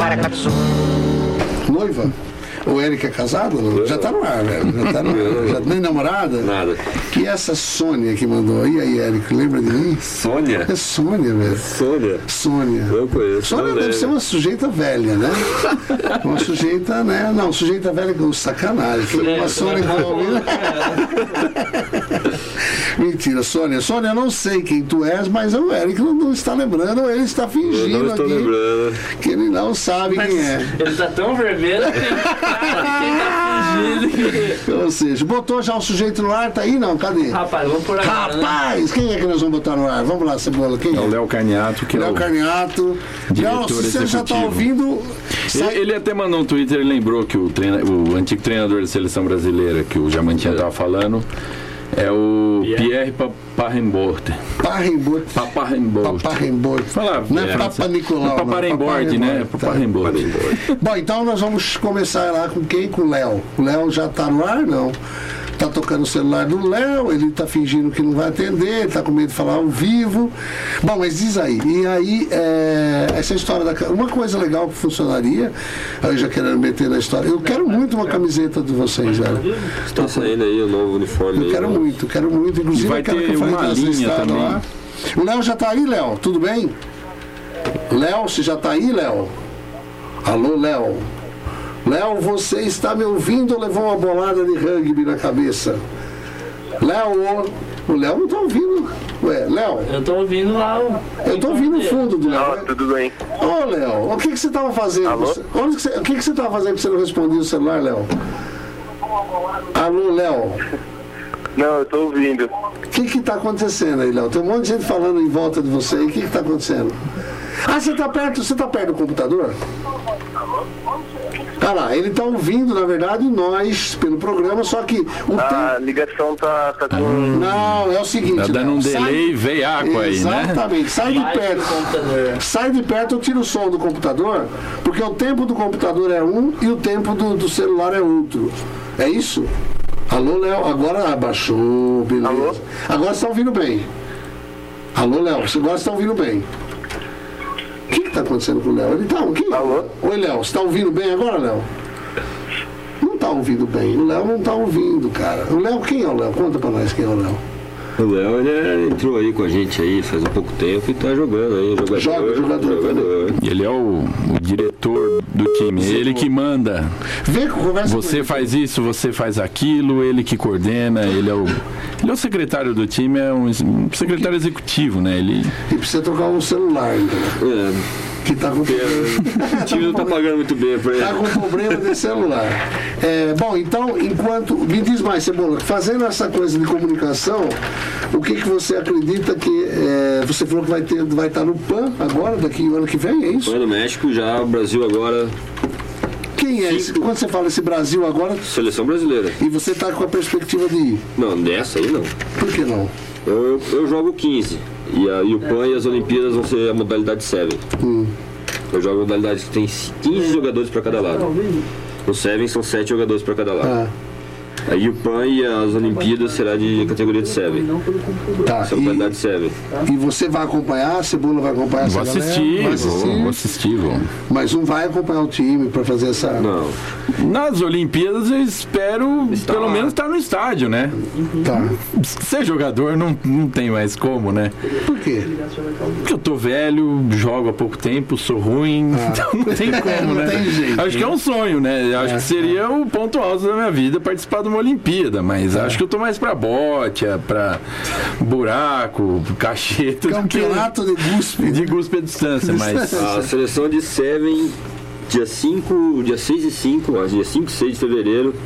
paracatu. Noiva? O Eric é casado? Não? Já tá no ar, velho. Já tá no ar. Já tem namorada? Nada. Que é essa Sônia que mandou. E aí, Eric, lembra de mim? Sônia? É Sônia, velho. Sônia? Sônia. Eu conheço. Sônia não deve lembro. ser uma sujeita velha, né? Uma sujeita, né? Não, sujeita velha com sacanagem. Foi uma Sônia que tá ouvindo. Mentira, Sônia. Sônia, eu não sei quem tu és, mas o Eric não, não está lembrando, ou ele está fingindo Eu não estou aqui lembrando. que ele não sabe Mas quem é. ele tá tão vermelho que quem tá fingindo. Ou seja, botou já o sujeito no ar, tá aí não? Cadê? Rapaz, vamos por agora, Rapaz, quem é que nós vamos botar no ar? Vamos lá, Cebola, quem É o é? Léo Carniato, que é Léo o Carniato. diretor Léo, se você já está executivo. ouvindo, sai- Ele, ele até mandou um Twitter, ele lembrou que o, treina, o antigo treinador da seleção brasileira, que o Jamantinha estava falando, é o Pierre Paparemborde. Parremborde. Paparemborde. Paparemborde. Fala, Não é é, Papa Nicolau, é não. Paparemborde, né? Paparemborde. Paparemborde. Bom, então nós vamos começar lá com quem? Com o Léo. O Léo já está no ar? Não. Tá tocando o celular do Léo, ele tá fingindo que não vai atender, tá com medo de falar ao vivo. Bom, mas diz aí. E aí, é, essa história da... Uma coisa legal que funcionaria, eu já quero meter na história. Eu quero muito uma camiseta de vocês, velho. Está saindo aí o novo uniforme. Eu aí, quero né? muito, quero muito. Inclusive, E vai aquela ter que eu falei uma das linha listadas também. lá. O Léo já tá aí, Léo? Tudo bem? Léo, você já tá aí, Léo? Alô, Léo? Léo, você está me ouvindo ou levou uma bolada de rugby na cabeça? Léo, o Léo não tá ouvindo. Ué, Léo? Eu tô ouvindo lá o... Eu tô ouvindo o fundo do Léo. Ó, tudo bem. Ô, Léo, o que que você tava fazendo? Alô? Você- Onde que você, o que que você tava fazendo que você não respondia o celular, Léo? Alô, Léo? Não, eu tô ouvindo. O que que tá acontecendo aí, Léo? Tem um monte de gente falando em volta de você aí. O que que tá acontecendo? Ah, você tá perto, você tá perto do computador? Ah lá, ele tá ouvindo, na verdade, nós pelo programa, só que o A ligação tá, tá com... Não, é o seguinte. Tá dando Léo, um sai- delay e veio água aí, né? Exatamente, sai de Vai pro perto. computador. Sai de perto, eu tiro o som do computador, porque o tempo do computador é um e o tempo do, do celular é outro. É isso? Alô, Léo? Agora abaixou, beleza. Alô? Agora você tá ouvindo bem. Alô, Léo? Você agora está ouvindo bem. O que está acontecendo com o Léo? Ele tá aqui? Alô? Oi, Léo, você está ouvindo bem agora, Léo? Não está ouvindo bem. O Léo não está ouvindo, cara. O Léo, quem é o Léo? Conta pra nós quem é o Léo. O Léo, ele é- entrou aí com a gente aí faz um pouco tempo e tá jogando aí. Jogador, Joga, jogador. jogador. E ele é o, o diretor do time, ele que manda. Vem, conversa com Você ele. faz isso, você faz aquilo, ele que coordena, ele é o, ele é o secretário do time, é um, um secretário executivo, né? Ele, E precisa trocar um celular, entendeu? É, Que tá com o time não tá pagando muito bem pra ele. Tá com problema de celular. É, bom, então, enquanto. Me diz mais, Cebola, fazendo essa coisa de comunicação, o que, que você acredita que. É, você falou que vai, ter, vai estar no P A N agora, daqui o ano que vem, é isso? Foi no México já, o Brasil agora, Quem é esse? Quando você fala esse Brasil agora, seleção brasileira. e você tá com a perspectiva de ir? Não, dessa aí não. Por que não? Eu, eu, eu jogo quinze. E, a, e o P A N e as Olimpíadas vão ser a modalidade sete. Hum. Eu jogo a modalidade que tem quinze jogadores para cada lado. No sete são sete jogadores para cada lado. Ah, Aí o P A N e as Olimpíadas será de categoria de sete. tá. Essa é a modalidade sete. E, e você vai acompanhar? A Cebola vai acompanhar vou essa galera? assistir, Vai vou, vou assistir, vou. Mas não vai acompanhar o time para fazer essa. Não. Nas Olimpíadas eu espero Está pelo lá. menos estar no estádio, né? Tá. Ser jogador não, não tem mais como, né? Por quê? Porque eu tô velho, jogo há pouco tempo, sou ruim, então não tem como, Não né? tem jeito. Acho que é um sonho, né? Acho que seria o ponto alto da minha vida participar de uma Olimpíada, mas acho que eu tô mais pra bote, pra buraco, cacheta. do que- Campeonato de guspe. de guspe à distância, mas A seleção de sete, dia cinco, dia seis e cinco, acho, dia cinco e seis de fevereiro,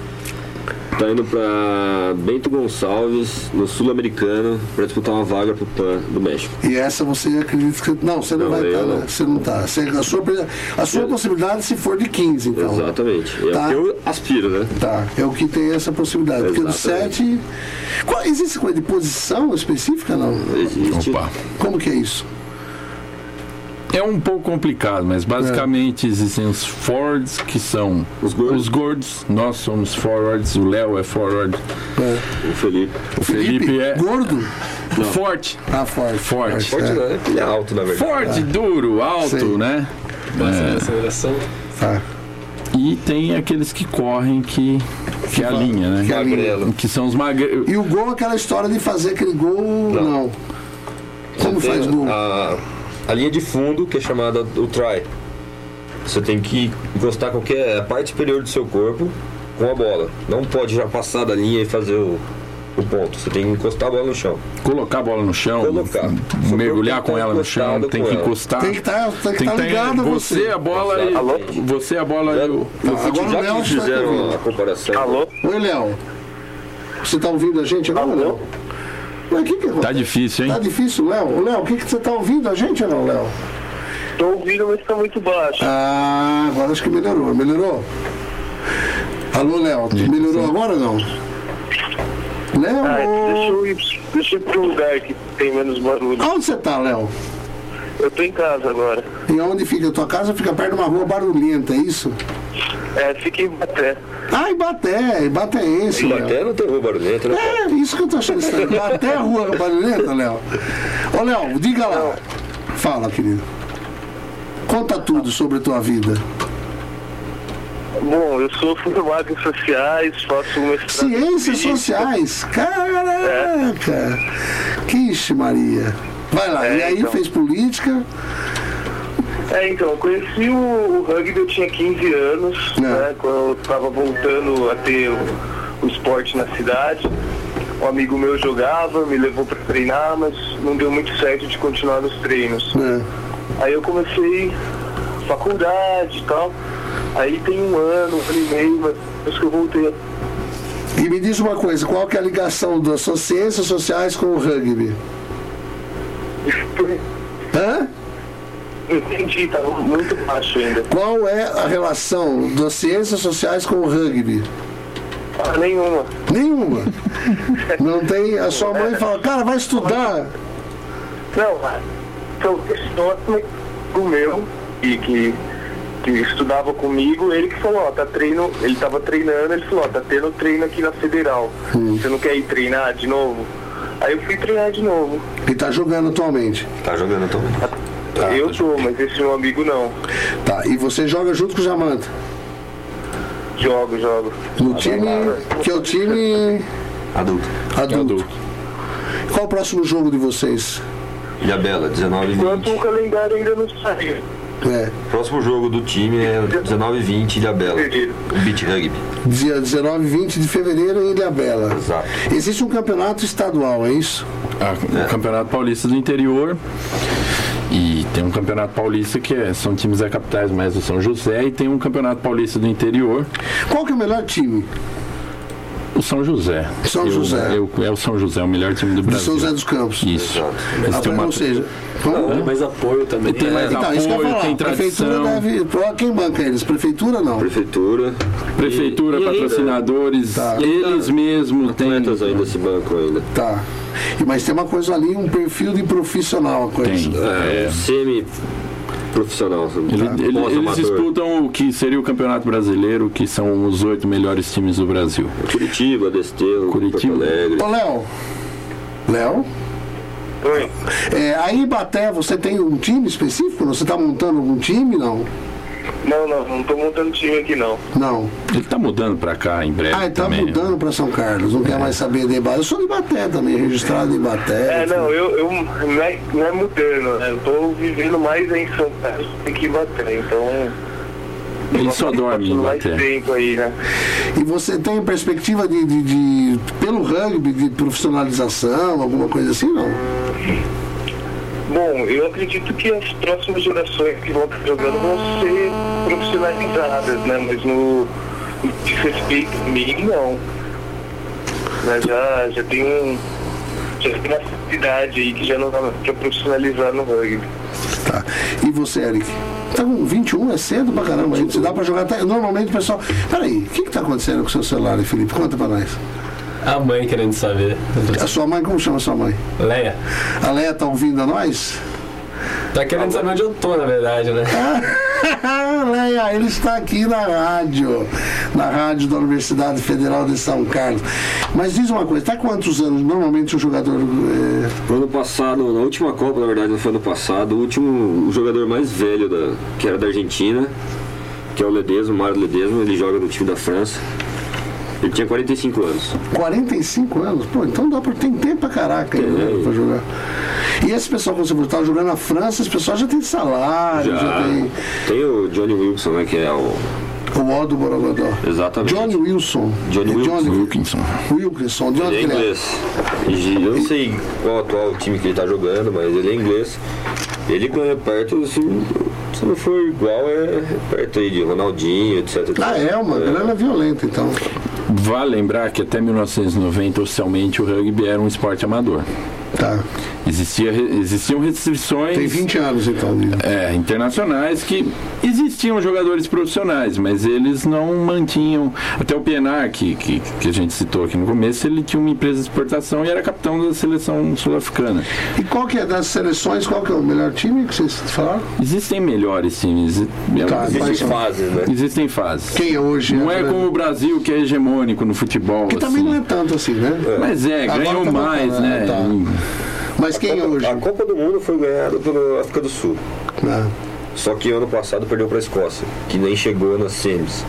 tá indo pra Bento Gonçalves, no Sul-Americano, pra disputar uma vaga pro P A N do México. E essa você acredita que. Não, você não, Não, vai eu estar, não. né? Você não tá. Você, a sua, a sua possibilidade se for de quinze, então. Exatamente. É Tá. o que eu aspiro, né? Tá, é o que tem essa possibilidade. Porque do Exatamente. sete. Qual, existe coisa de posição específica, não? Existe. opa. Como que é isso? É um pouco complicado, mas basicamente existem os forwards, que são Os gordos. os gordos, nós somos forwards, o Léo é forward, O Felipe. o Felipe, é Gordo? forte, Ah, forte. Forte. Forte, é. né? Ele é alto, na verdade. forte, duro, alto, Sei. né? é. aceleração. Tá. E tem aqueles que correm que, que é a linha, né? Que é a linha. Que são os magrelos. E o gol é aquela história de fazer aquele gol, não. não. Como Você faz tem gol? A, a linha de fundo, que é chamada o try. Você tem que encostar qualquer parte superior do seu corpo com a bola. Não pode já passar da linha e fazer o, o ponto. Você tem que encostar a bola no chão. Colocar a bola no chão, Colocar. mergulhar com ela no chão, tem que encostar. Tem que estar tá, tá ligado você, você. a bola e Alô? você a bola e o. No Tá, futebol, agora o já Léo que fizeram tá a comparação. Alô? Oi, Léo. Você tá ouvindo a gente agora, Léo? Mas que que acontece? Tá difícil, hein? Tá difícil, Léo. Léo, o que, que você tá ouvindo a gente ou não, Léo? Tô ouvindo, mas tá muito baixo. Ah, agora acho que melhorou. Melhorou? Alô, Léo. Melhorou agora ou não? Léo? Ah, deixa eu ir, deixa eu ir pro lugar que tem menos barulho. Aonde você tá, Léo? Eu tô em casa agora. E onde fica? A tua casa fica perto de uma rua barulhenta, é isso? É, fica em Baté. Ah, Ibaté, Ibatéense, Em Léo. Baté não tem rua barulhenta, né? É, isso que eu tô achando estranho. Baté a rua barulhenta, Léo. Ô, Léo, diga lá. Fala, querido. Conta tudo sobre a tua vida. Bom, eu sou formado em sociais, faço mestrado. Ciências sociais? Caraca! É. Ixi, Maria. Vai lá, É, e aí então. fez política? É, então, eu conheci o, o rugby, eu tinha quinze anos, É. né, quando eu tava voltando a ter o, o esporte na cidade. Um amigo meu jogava, me levou pra treinar, mas não deu muito certo de continuar nos treinos. É. Aí eu comecei faculdade e tal. Aí tem um ano, um ano e meio, mas depois que eu voltei. E me diz uma coisa, qual que é a ligação das suas ciências sociais com o rugby? Hã? Entendi, tá muito baixo ainda. Qual é a relação das ciências sociais com o rugby? Ah, nenhuma. Nenhuma. Não tem. A sua mãe fala, cara, vai estudar. Não, são pessoas do meu e que, que estudava comigo, ele que falou, ó, tá treino, ele tava treinando, ele falou, ó, tá tendo treino aqui na Federal. Hum. Você não quer ir treinar de novo? Aí eu fui treinar de novo. E tá jogando atualmente? Tá jogando atualmente. Tá. Eu tô, mas esse meu amigo não. Tá, e você joga junto com o Jamanta? Jogo, jogo. No time, que é o time Adulto. adulto. Adulto. Qual o próximo jogo de vocês? Ilhabela, dezenove e Enquanto vinte. o calendário ainda não saiu. É, Próximo jogo do time é dezenove e vinte, Ilhabela. Beach Rugby. dia dezenove e vinte de fevereiro em Ilhabela. Exato. Existe um campeonato estadual, é isso? Ah, o Campeonato Paulista do Interior. E tem um Campeonato Paulista que é, são times da capitais, mais do São José. E tem um Campeonato Paulista do Interior. Qual que é o melhor time? O São José. São Eu- José. eu- é o São José, o melhor time do De Brasil. São José dos Campos. Isso. Exato. Eles Ah, têm uma- ou seja, como? Tem mais apoio também. Tem mais Então, isso que eu ia apoio, falar. tem A prefeitura tradição. deve. Pô, quem banca eles? Prefeitura não. Prefeitura. Prefeitura, E- e ainda- patrocinadores, Tá. eles mesmos têm. Atletas ainda esse banco ainda. Tá. E- Mas tem uma coisa ali, um perfil de profissional, a coisa. Tem. É, É. semi-profissional. Ele- ele- eles pós-amador. disputam o que seria o Campeonato Brasileiro, que são os oito melhores times do Brasil. Curitiba, Desterro, Curitiba. Porto Alegre. Ô, Léo. Léo? Oi. É, aí em Ibaté, você tem um time específico? Você está montando algum time? Não. Não, não, não tô montando time aqui não. Não. Ele tá mudando pra cá em breve Ah, ele tá também. mudando para São Carlos, não quer mais saber de Ibaté. Eu sou de Ibaté também, registrado em Ibaté. É, não, eu, eu não, é, não é mudando, né? Eu tô vivendo mais em São Carlos do que em Baté, então. Ele só dorme em mais Ibaté. tempo aí, né? E você tem perspectiva de, de, de- pelo rugby, de profissionalização, alguma coisa assim, não? Bom, eu acredito que as próximas gerações que vão estar jogando vão ser profissionalizadas, né? Mas no, no que diz respeito a mim, não. Mas já, já tem um. Já tem uma cidade aí que já não dá pra profissionalizar no rugby. Tá. E você, Eric? Tá com vinte e um, é cedo pra caramba. Aí você dá pra jogar até. Normalmente o pessoal. Peraí, o que que tá acontecendo com o seu celular, Felipe? Conta pra nós. A mãe querendo saber. A sua mãe, como chama a sua mãe? Leia. A Leia tá ouvindo a nós? Tá querendo saber onde eu tô, na verdade, né? Leia, ele está aqui na rádio, na rádio da Universidade Federal de São Carlos. Mas diz uma coisa, tá quantos anos normalmente o jogador... É... Ano passado, na última Copa, na verdade, não foi ano passado, o último o jogador mais velho, da, que era da Argentina, que é o Ledesma, o Mário Ledesma, ele joga no time da França. Ele tinha quarenta e cinco anos. quarenta e cinco anos? Pô, então dá pra... tem tempo pra caraca aí, né, pra jogar. E esse pessoal, quando você estava jogando na França, esse pessoal já tem salário, já, já tem... Tem o Johnny Wilson, né, que é o... O O do Borogodó. Exatamente. Johnny Wilson. Johnny Wilson. Johnny Wilkinson. Wilkinson. De onde ele é que ele inglês. É? Eu não sei qual atual time que ele tá jogando, mas ele é inglês. Ele ganha perto, assim, se não for igual, é perto aí de Ronaldinho, etcétera. Ah, é uma é. grana violenta, então. Vale lembrar que até mil novecentos e noventa, oficialmente, o rugby era um esporte amador. Tá. Existia, existiam restrições... Tem vinte anos, então. É, internacionais, que existiam jogadores profissionais, mas eles não mantinham... Até o Pienaar, que, que, que a gente citou aqui no começo, ele tinha uma empresa de exportação e era capitão da seleção sul-africana. E qual que é das seleções, qual que é o melhor time que vocês falaram? Existem melhores times. Tá, existem fases, né? Existem fases. Quem é hoje? Não é, é como o Brasil, que é hegemônico no futebol. Que assim. Também não é tanto assim, né? É. Mas é, agora ganhou tá mais, bacana, né? Tá. Mas quem a Copa, é hoje? A Copa do Mundo foi ganhada pela África do Sul. Ah. Só que ano passado perdeu para a Escócia, que nem chegou nas semis.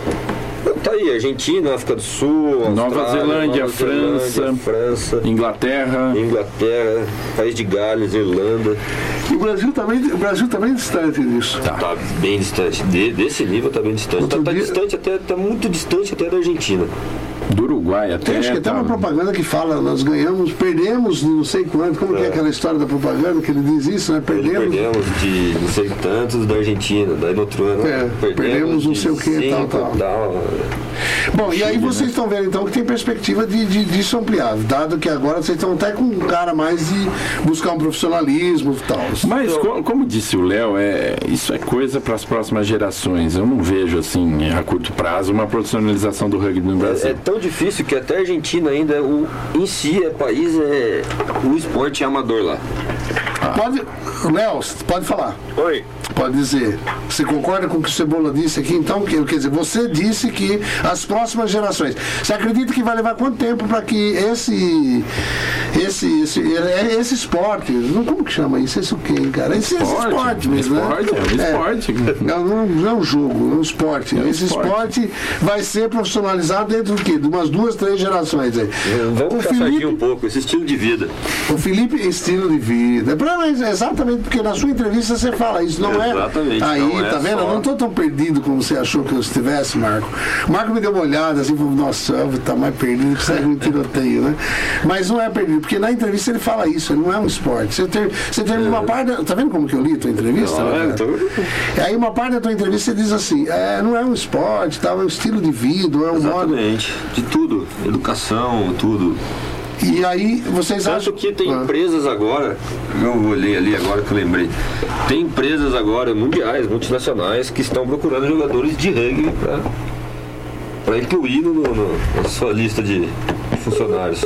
Tá aí, Argentina, África do Sul, Nova Zelândia, Nova França, Zelândia, França, Inglaterra, Inglaterra, País de Gales, Irlanda. E o Brasil também, o Brasil também é distante disso. Tá, tá bem distante. De, desse nível tá bem distante. Tá, tá dia... distante até, tá muito distante até da Argentina. Do Uruguai até. Tem, acho que até uma propaganda que fala, nós ganhamos, perdemos não sei quanto, como é. que é aquela história da propaganda que ele diz isso, né? Perdemos. Perdemos de não sei tantos da Argentina, daí no outro ano. É, perdemos, perdemos não sei o que, tal, tal. tal. Bom, e aí vocês estão vendo então que tem perspectiva de, de, disso ampliar, dado que agora vocês estão até com um cara mais de buscar um profissionalismo e tal. Mas como, como disse o Léo, é, isso é coisa para as próximas gerações. Eu não vejo assim a curto prazo uma profissionalização do rugby no Brasil. É, é tão difícil que até a Argentina ainda o, em si é país, é o esporte é amador lá. Ah. Pode, Léo, pode falar. Oi. Pode dizer. Você concorda com o que o Cebola disse aqui? Então, quer dizer, você disse que as próximas gerações. Você acredita que vai levar quanto tempo para que esse, esse, esse, esse esporte, não, como que chama isso? Esse o quê, cara? Esse esporte, esse esporte mesmo, esporte, né? É um esporte. É, não, não, não é um jogo, é um esporte. É um esse esporte. esporte vai ser profissionalizado dentro do quê? De umas duas, três gerações aí. Vamos o Felipe, um pouco, esse estilo de vida. O Felipe, estilo de vida. Exatamente, porque na sua entrevista você fala isso, não é? Exatamente. Aí, não tá é vendo? só... Eu não tô tão perdido como você achou que eu estivesse, Marco. O Marco me deu uma olhada assim, falou, nossa, eu tá mais perdido que segue um tiroteio, né? Mas não é perdido, porque na entrevista ele fala isso, ele não é um esporte. Você tem, você tem é. uma parte, da, tá vendo como que eu li a tua entrevista? Não, né, é, tô... Aí uma parte da tua entrevista diz assim, é, não é um esporte, tá, é um estilo de vida, é um Exatamente. modo... De tudo, educação, tudo. E aí, vocês Tanto acham que tem ah. empresas agora, eu olhei ali agora que eu lembrei, tem empresas agora mundiais, multinacionais, que estão procurando jogadores de rugby para incluir no, no, na sua lista de funcionários.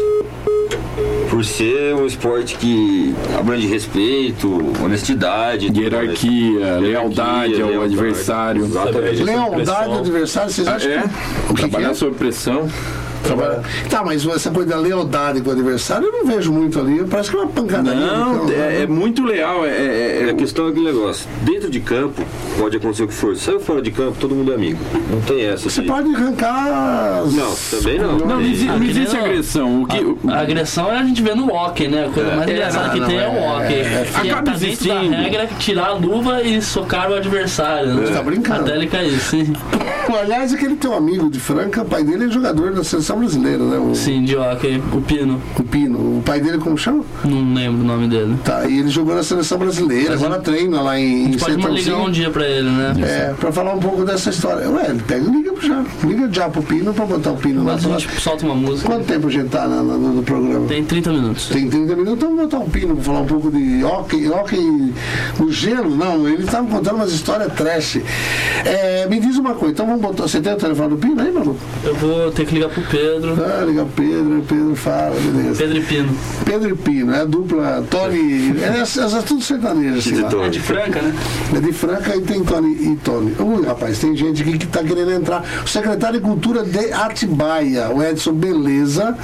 Por ser um esporte que abrange respeito, honestidade, hierarquia, né? lealdade ao lealdade. adversário. Exatamente. Lealdade ao adversário, vocês acham? É, o que trabalhar que é? sob pressão. Trabalhar. Tá, mas essa coisa da lealdade com o adversário eu não vejo muito ali. Parece que é uma pancadaria. Não, então, é, é muito leal. É, é, é a questão daquele negócio. Dentro de campo, pode acontecer o que for. Saiu fora de campo, todo mundo é amigo. Não tem essa. Você assim. pode arrancar. Não, também não. Não, não existe, não existe agressão. O que, a, a agressão a gente vê no hockey, né? A coisa é, mais engraçada é, que não, tem é, é o hockey. É, é, é, acaba tá existindo. Dentro da regra é tirar a luva e socar o adversário. Né? Você tá brincando. Até ele cair, sim. Aliás, aquele teu amigo de Franca, o pai dele é jogador da seleção brasileira, né? O... Sim, de hockey, o Pino. O Pino. O pai dele como chama? Não lembro o nome dele. Tá, e ele jogou na seleção brasileira, Mas agora treina lá em A gente pode ligar um dia pra ele, né? É, pra falar um pouco dessa história. Ué, ele pega e liga já. Liga já pro Pino pra botar o Pino Mas lá. a gente solta uma música. Quanto tempo a gente tá na, na, no programa? Tem trinta minutos. Tem trinta minutos, então vamos botar o Pino pra falar um pouco de hockey, hockey no gelo. Não, ele tava contando umas histórias trash. É, me diz uma coisa, então vamos botar. Você tem o telefone do Pino aí, Malu? Eu vou ter que ligar pro Pedro. Ah, ligar pro Pedro, Pedro fala, beleza. Pedro e Pino. Pedro e Pino, é a dupla Tony. É, é, é tudo sertanejo, assim. Lá. É de Franca, né? É de Franca e tem Tony e Tony. Ui, rapaz, tem gente aqui que tá querendo entrar. O secretário de Cultura de Atibaia, o Edson Beleza.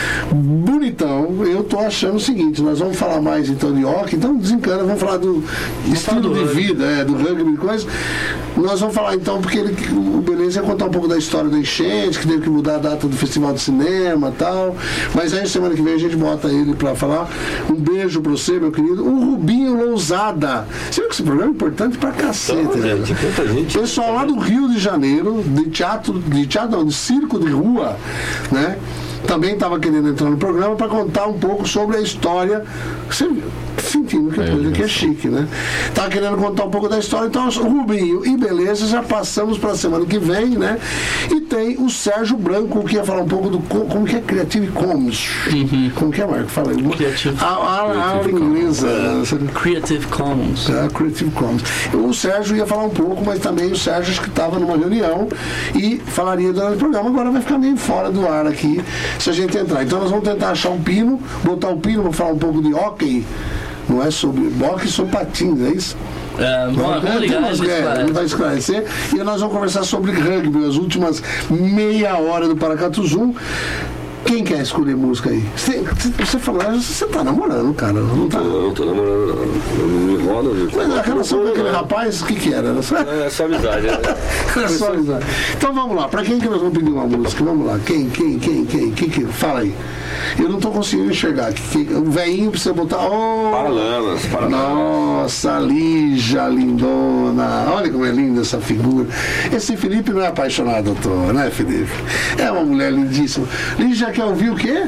Bonitão. Eu tô achando o seguinte, nós vamos falar mais então de hockey, então desencana, vamos falar do vamos estilo falar do de rugby. vida, é, do rugby e coisa. Nós vamos falar então, porque ele, o Beleza ia contar um pouco da história da enchente, que teve que mudar a data do Festival de Cinema e tal. Mas aí semana que vem a gente bota ele pra falar. Um beijo pra você, meu querido. O Rubinho Lousada. Você viu que esse programa é importante pra cacete, então, né? Gente, gente, pessoal lá do Rio de Janeiro, de teatro, de teatro não, de circo de rua, né? Também estava querendo entrar no programa para contar um pouco sobre a história. Você sentindo que a coisa aqui é chique, né? Estava querendo contar um pouco da história. Então, o Rubinho e Beleza já passamos para a semana que vem, né? E tem o Sérgio Branco, que ia falar um pouco do como que é Creative Commons. Uhum. Como que é, Marco? Fala aí. Creative. A, a, a aula inglesa. Creative Commons. É, Creative Commons. O Sérgio ia falar um pouco, mas também o Sérgio acho que estava numa reunião e falaria durante o programa. Agora vai ficar meio fora do ar aqui se a gente entrar. Então nós vamos tentar achar um pino, botar um pino para falar um pouco de hóquei. Não é sobre hóquei, sobre patins, é isso? É, bom, não, vamos ligar, nós, é, ele vai esclarecer. E nós vamos conversar sobre rugby, as últimas meia hora do Paracatu Zoom. Quem quer escolher música aí? Você, você falou, você tá namorando, cara, não tá? Não, não tô namorando, não. Não me roda, viu? Mas a relação com aquele rapaz, o que que era? É só amizade, né? É só amizade. Então vamos lá, pra quem que nós vamos pedir uma música? Vamos lá, quem, quem, quem, quem, quem, quem? Fala aí. Eu não tô conseguindo enxergar. O velhinho pra você botar. Oh, Paralamas, Paralamas. Nossa, Lígia, lindona. Olha como é linda essa figura. Esse Felipe não é apaixonado à toa, né, Felipe? É uma mulher lindíssima. Lígia quer ouvir o quê?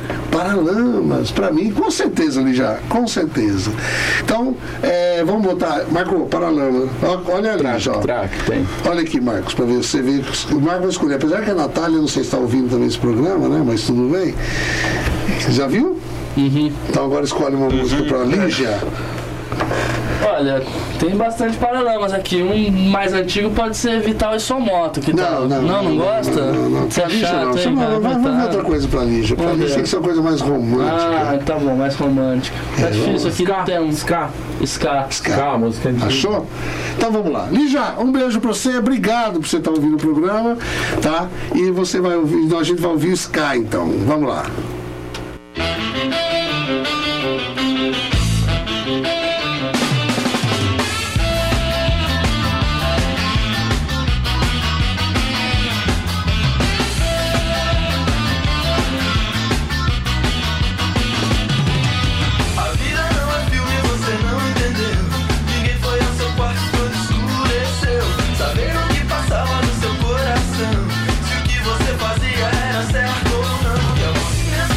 Paralamas, pra mim, com certeza, Lígia, com certeza. Então, é, vamos botar. Marcos, Paralamas. Olha ali, Lígia. Olha aqui, Marcos, pra ver, você ver. O Marcos vai escolher. Apesar que a Natália, não sei se está ouvindo também esse programa, né? Mas tudo bem. Já viu? Uhum. Então agora escolhe uma música pra Lígia. Olha, tem bastante Paralamas aqui. Um mais antigo pode ser Vital e Sua Moto. Que não, tá... não, não, não, não gosta? Não, não, não. Você é chato, hein? Não, vamos ver outra coisa pra Lígia. Pra Lígia tem que ser uma coisa mais romântica. Ah, tá bom, mais romântica. Tá é, difícil aqui, não tem um ska. Ska. Ska. A música antiga. Achou? Então vamos lá. Lígia, um beijo pra você. Obrigado por você estar ouvindo o programa, tá? E você vai ouvir, então a gente vai ouvir o Ska, então. Vamos lá. Certo ou não, que a mão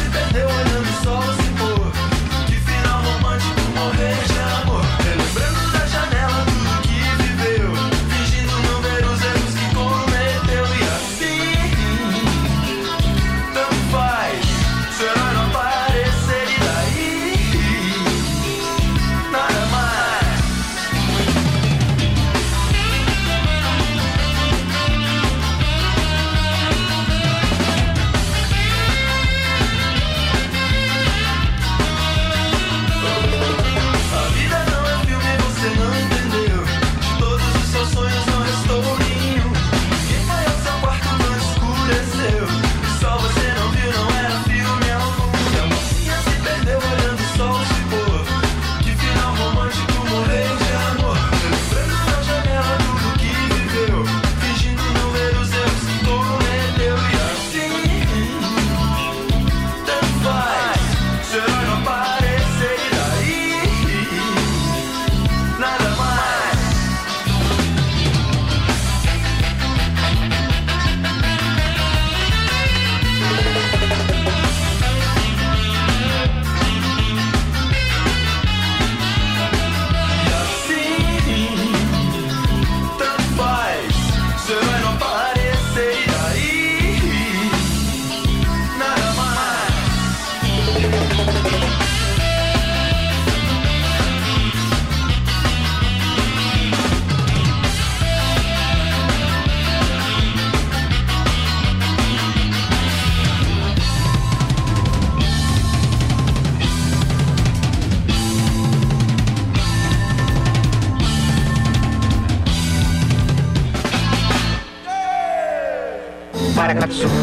paracatu zum.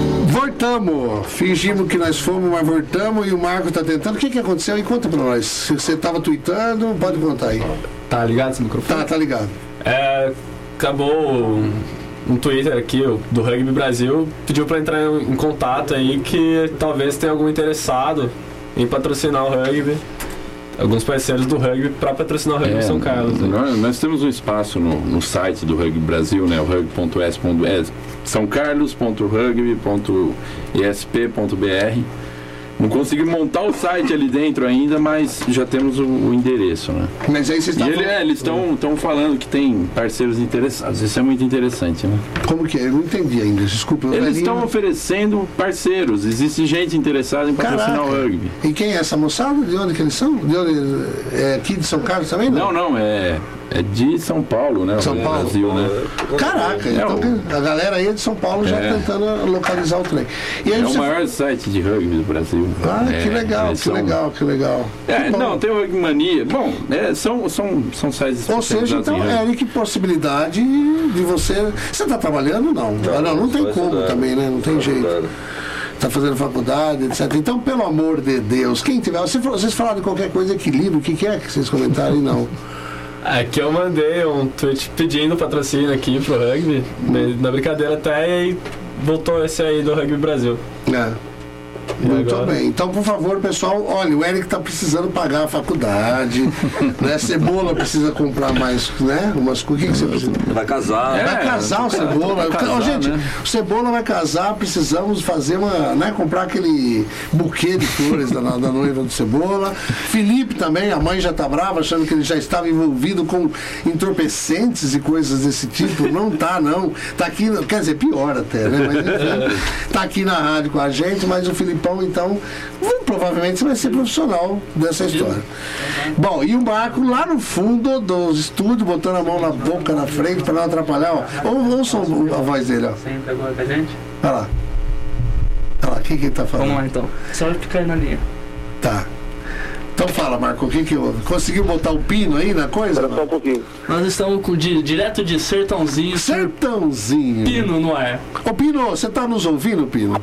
Voltamos, fingimos que nós fomos, mas voltamos e o Marco tá tentando. O que que aconteceu? E conta pra nós. Você tava tweetando, pode contar aí. Tá ligado esse microfone? Tá, tá ligado. É, acabou um, um Twitter aqui do Rugby Brasil, pediu pra entrar em, em contato aí que talvez tenha algum interessado em patrocinar o rugby. Alguns parceiros do rugby para patrocinar o rugby é, São Carlos. Né? Nós, nós temos um espaço no, no site do Rugby Brasil, né? O rugby ponto s ponto é são carlos ponto rugby ponto e s p ponto b r. Não conseguimos montar o site ali dentro ainda, mas já temos o, o endereço, né? Mas aí vocês e ele, falando... é, eles estão falando que tem parceiros interessados. Isso é muito interessante, né? Como que é? Eu não entendi ainda, desculpa. Eles estão oferecendo parceiros. Existe gente interessada em patrocinar Caraca. o rugby. E quem é essa moçada? De onde que eles são? De onde... É aqui de São Carlos também? Não, não, não é... É de São Paulo, né? São Paulo. Brasil, né? Caraca, é então o... a galera aí é de São Paulo já é. tentando localizar o trem. E aí é você... o maior site de rugby do Brasil. Ah, é, que legal, que são... legal, que legal. É, que não, tem o Rugby Mania. Bom, é, são, são, são sites Ou seja, então, Eric, que possibilidade de você... Você está trabalhando? Não. Não, ah, não, não tem como estudando. Também, né? Não tem não jeito. Está fazendo faculdade, etcétera. Então, pelo amor de Deus, quem tiver... Vocês falaram de qualquer coisa, equilíbrio, o que, que é que vocês comentaram? Não. Aqui eu mandei um tweet pedindo patrocínio aqui pro rugby, hum. na brincadeira até, e voltou esse aí do Rugby Brasil. É. Muito agora... bem. Então, por favor, pessoal, olha, o Eric tá precisando pagar a faculdade, né? Cebola precisa comprar mais, né? Umas coisas. O que, que você precisa? Vai casar. É, vai casar o Cebola. Casar, gente, né? O Cebola vai casar, precisamos fazer uma, né? Comprar aquele buquê de flores da, da noiva do Cebola. Felipe também, a mãe já tá brava, achando que ele já estava envolvido com entorpecentes e coisas desse tipo. Não tá, não. Tá aqui, quer dizer, pior até, né? Mas enfim, tá aqui na rádio com a gente, mas o Filipão, então, provavelmente você vai ser profissional dessa história. Bom, e o Marco lá no fundo dos estúdios, botando a mão na boca, na frente, para não atrapalhar, ó. Ou ouçam a voz dele, ó. Senta agora com a gente. Olha lá. Olha lá, o que que ele tá falando? Vamos lá, então. Só vai ficar aí na linha. Tá. Então fala, Marco, o que que houve? Conseguiu botar o pino aí na coisa? Só um pouquinho. Nós estamos com, de, direto de Sertãozinho. Sertãozinho. Pino no ar. Ô, Pino, você tá nos ouvindo, Pino?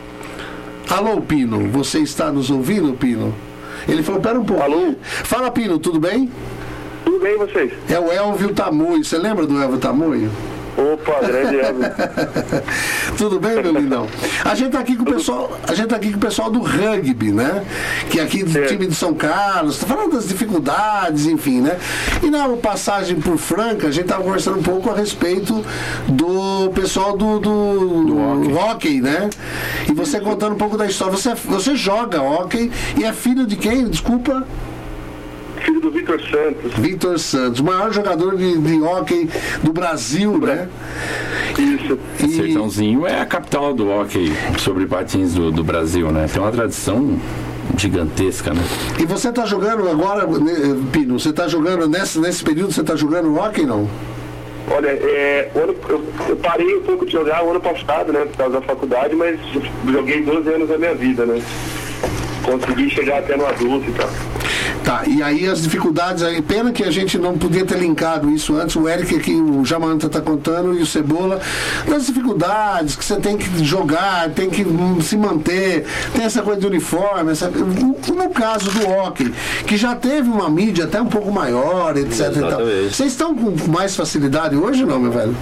Alô, Pino, você está nos ouvindo, Pino? Ele falou, pera um pouco. Alô? Fala, Pino, tudo bem? Tudo bem, vocês? É o Elvio Tamoio, você lembra do Elvio Tamoio? Opa, grande Elvio. Tudo bem, meu lindão? A gente tá aqui com o pessoal, a gente tá aqui com o pessoal do rugby, né? Que é aqui do time de São Carlos, tá falando das dificuldades, enfim, né? E na passagem por Franca, a gente tava conversando um pouco a respeito do pessoal do, do, do hockey. hockey, né? E você contando um pouco da história. Você, você joga hockey e é filho de quem? Desculpa. Filho do Vitor Santos. Vitor Santos, o maior jogador de, de hockey do Brasil, né? Isso. E... Sertãozinho é a capital do hockey sobre patins do, do Brasil, né? Tem uma tradição gigantesca, né? E você tá jogando agora, Pino, você tá jogando, nesse, nesse período, você tá jogando hockey, não? Olha, é, ano, eu, eu parei um pouco de jogar o ano passado, né? Por causa da faculdade, mas joguei doze anos da minha vida, né? Consegui chegar até no adulto e tal. Tá, e aí as dificuldades, aí, pena que a gente não podia ter linkado isso antes, o Eric aqui, o Jamanta tá contando, e o Cebola, das dificuldades que você tem que jogar, tem que se manter, tem essa coisa de uniforme, essa, no caso do hockey, que já teve uma mídia até um pouco maior, etc e tal. Vocês estão com mais facilidade hoje ou não, meu velho?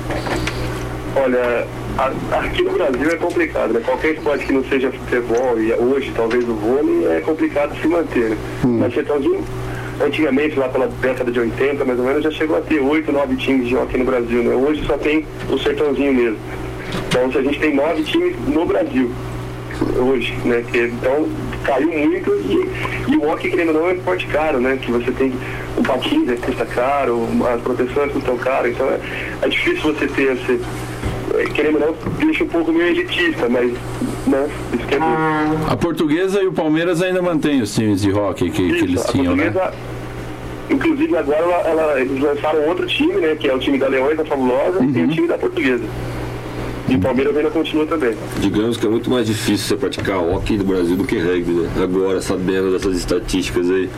Olha, a, aqui no Brasil é complicado, né? Qualquer esporte que não seja futebol, e hoje talvez o vôlei, é complicado se manter, né? Hum. Mas Sertãozinho, antigamente, lá pela década de oitenta, mais ou menos, já chegou a ter oito, nove times de hockey no Brasil, né? Hoje só tem o Sertãozinho mesmo. Então, a gente tem nove times no Brasil, hoje, né? Que, então, caiu muito e, e o hockey, querendo ou não, é um esporte caro, né? Que você tem o patins, é, custa caro, as proteções custam caro, então é, é difícil você ter esse... Querendo ou não, deixa um pouco meio elitista, mas, né, isso que é bom. A Portuguesa e o Palmeiras ainda mantêm os times de hockey que, isso, que eles tinham, né? Inclusive agora ela, ela, eles lançaram outro time, né, que é o time da Leões, da Fabulosa, uhum. E o time da Portuguesa. E o Palmeiras ainda continua também. Digamos que é muito mais difícil você praticar hockey no Brasil do que rugby, né? Agora, sabendo dessas estatísticas aí.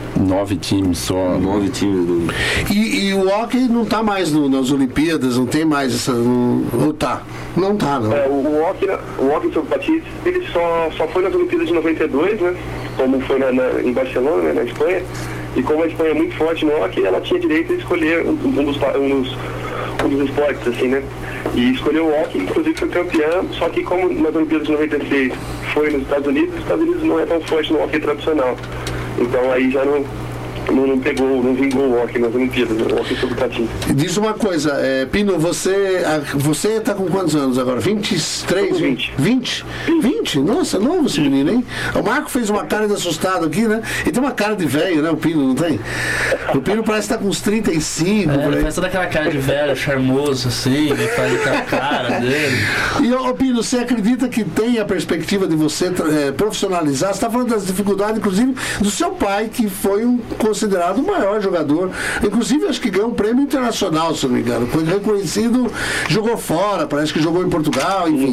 Nove times só. Nove times do... E, e o hockey não tá mais no, nas Olimpíadas, não tem mais essa. Não, ou tá? Não tá, não. É, o, o hockey, o hockey sobre patins, ele só, só foi nas Olimpíadas de noventa e dois, né? Como foi na, na, em Barcelona, né, na Espanha. E como a Espanha é muito forte no hockey, ela tinha direito a escolher um, um, dos, um, dos, um dos esportes, assim, né? E escolheu o hockey, inclusive foi campeã, só que como nas Olimpíadas de noventa e seis foi nos Estados Unidos, os Estados Unidos não é tão forte no hockey tradicional. Então aí já não, não, não pegou, não vingou o hockey nas Olimpíadas, o hockey sobre patins. Diz uma coisa, é, Pino, você a, você tá com quantos anos agora? vinte e três? vinte. vinte? vinte? Nossa, novo esse menino, hein? O Marco fez uma cara de assustado aqui, né? Ele tem uma cara de velho, né? O Pino, não tem? O Pino parece que tá com uns trinta e cinco. É, ele faz toda aquela cara de velho, charmoso, assim, ele faz aquela cara dele. E, ô Pino, você acredita que tem a perspectiva de você é, profissionalizar? Você tá falando das dificuldades, inclusive, do seu pai, que foi um considerado o maior jogador, inclusive acho que ganhou um prêmio internacional, se não me engano, foi reconhecido, jogou fora, parece que jogou em Portugal, enfim.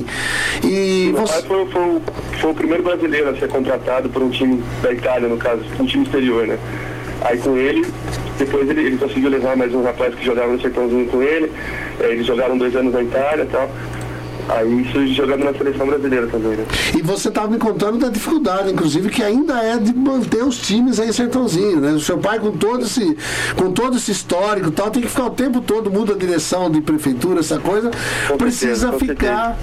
E meu você... pai foi, foi, foi o primeiro brasileiro a ser contratado por um time da Itália, no caso, um time exterior, né? Aí com ele, depois ele, ele conseguiu levar mais um rapaz que jogava no Sertãozinho com ele, é, eles jogaram dois anos na Itália e tal. Aí isso jogando na seleção brasileira também, né? E você estava me contando da dificuldade, inclusive, que ainda é de manter os times aí em Sertãozinho, né? O seu pai, com todo esse, com todo esse histórico e tal, tem que ficar o tempo todo, muda a direção de prefeitura, essa coisa, com precisa certeza, ficar...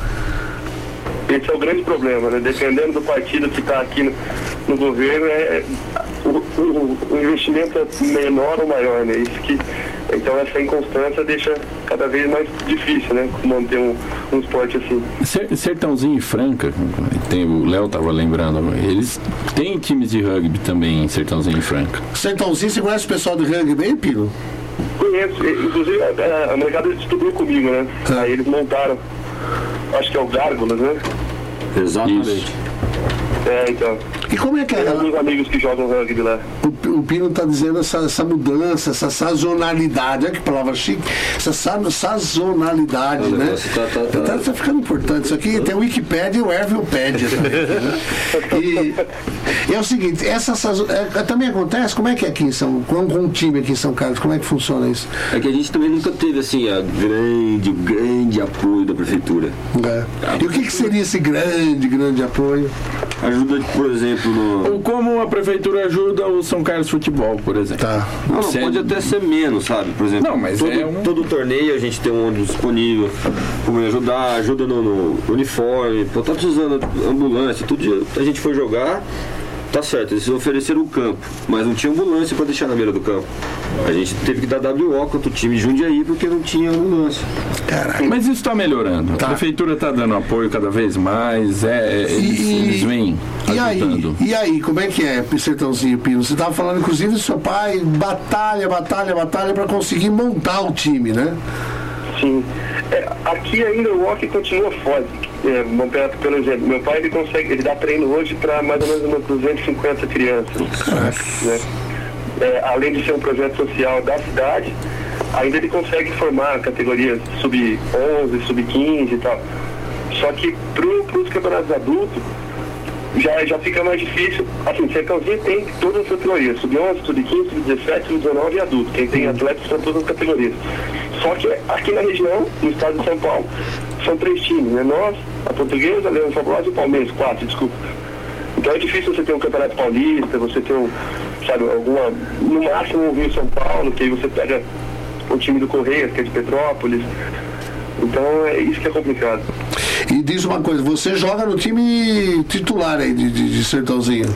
Esse é o grande problema, né? Dependendo do partido que está aqui no, no governo, é, o, o, o investimento é menor ou maior, né? Isso que, então essa inconstância deixa cada vez mais difícil, né? Manter um, um esporte assim. Sertãozinho e Franca, tem, o Léo estava lembrando, eles têm times de rugby também em Sertãozinho e Franca. Sertãozinho, você conhece o pessoal de rugby bem, Pino? Conheço, inclusive a, a molecada estudou comigo, né? Ah. Aí eles montaram, acho que é o Gárgulas, né? Exatamente. Isso. É, então. E como é que é? Tem alguns amigos que jogam rugby lá. O, o Pino está dizendo essa, essa mudança, essa sazonalidade, olha que palavra chique, essa sa, sazonalidade, Olha, né? Tá, tá, tá. Tá, tá ficando importante. Isso aqui tem o Wikipédia e o Ervilpédia também. Né? E, e é o seguinte, essa sazon, é, também acontece, como é que é aqui em São com, com um time aqui em São Carlos, como é que funciona isso? É que a gente também nunca teve assim, a grande, o grande apoio da prefeitura. É. E o que, que seria esse grande, grande apoio? Ajuda, por exemplo, no... Ou como a prefeitura ajuda o São Carlos Futebol, por exemplo. Tá. Não, não pode até ser menos, sabe? Por exemplo, não, mas todo, é um... todo torneio a gente tem um ônibus disponível, como ajudar, ajuda no, no uniforme, pô, tá precisando de ambulância, todo dia a gente foi jogar, tá certo, eles ofereceram o campo, mas não tinha ambulância para deixar na beira do campo. A gente teve que dar W O contra o time de Jundiaí porque não tinha ambulância. Caraca. Mas isso está melhorando. Tá. A prefeitura está dando apoio cada vez mais. É, é, eles, e, eles vêm e ajudando. Aí, e aí, como é que é, Sertãozinho, Pino? Você estava falando, inclusive, do seu pai, batalha, batalha, batalha para conseguir montar o time, né? Sim. É, aqui ainda o hockey continua forte. É, pelo exemplo, meu pai ele consegue, ele dá treino hoje para mais ou menos umas duzentas e cinquenta crianças. Né? É, além de ser um projeto social da cidade, ainda ele consegue formar categorias sub onze, sub quinze e tal. Só que para os campeonatos adultos já, já fica mais difícil. Assim, Sertãozinho tem todas as categorias, sub onze, sub quinze, sub dezessete, sub dezenove e adulto. Quem tem atletas para todas as categorias. Só que aqui na região, no estado de São Paulo, são três times, né? Nós, a Portuguesa, a Leão Fabulosa e o Palmeiras, quatro, desculpa. Então é difícil você ter um campeonato paulista, você ter um, sabe, alguma, no máximo um Rio São Paulo, que aí você pega o time do Correias, que é de Petrópolis. Então é isso que é complicado. E diz uma coisa, você joga no time titular aí de, de, de Sertãozinho?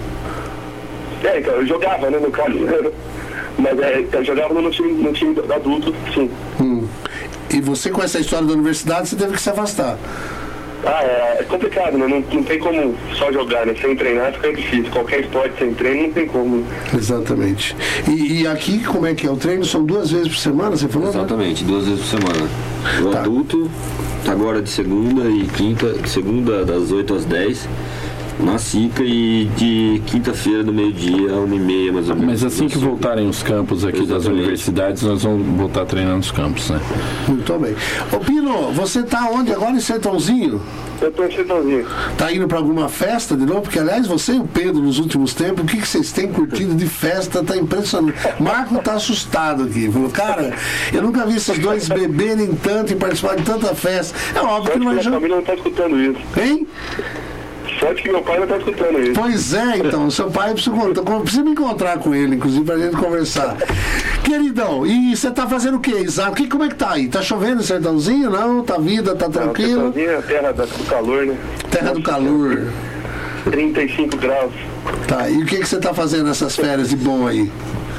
É, então, eu jogava, né, no caso. Mas é, eu jogava no time, no time adulto, sim. Hum. E você, com essa história da universidade, você teve que se afastar? Ah, é, é complicado, né? Não, não tem como só jogar, né? Sem treinar fica difícil. Qualquer esporte sem treino não tem como. Exatamente. E, e aqui, como é que é? O treino são duas vezes por semana, você falou? Exatamente, né? Duas vezes por semana. O tá. adulto tá agora de segunda e quinta, segunda das oito às dez na SICA e de quinta-feira do meio-dia a uma e meia, mais ou menos. Mas assim que voltarem os campos aqui Exatamente. das universidades, nós vamos voltar treinando os campos, né? Muito bem. Ô Pino, você tá onde agora, em Sertãozinho? Eu tô em Sertãozinho. Tá indo pra alguma festa de novo? Porque, aliás, você e o Pedro, nos últimos tempos, o que, que vocês têm curtido de festa? Tá impressionante. Marco tá assustado aqui. Falou, cara, eu nunca vi esses dois beberem tanto e participarem de tanta festa. É óbvio que não vai... Minha família não tá escutando isso. Hein? Sorte que meu pai não tá escutando isso. Pois é, então, seu pai precisa, precisa me encontrar com ele, inclusive, pra gente conversar. Queridão, e você tá fazendo o quê, Isaac? Que, como é que tá aí? Tá chovendo em Sertãozinho? Não? Tá vida? Tá tranquilo? Não, Sertãozinho é a terra do calor, né? Terra do calor. trinta e cinco graus. Tá, e o que, que você tá fazendo nessas férias de bom aí?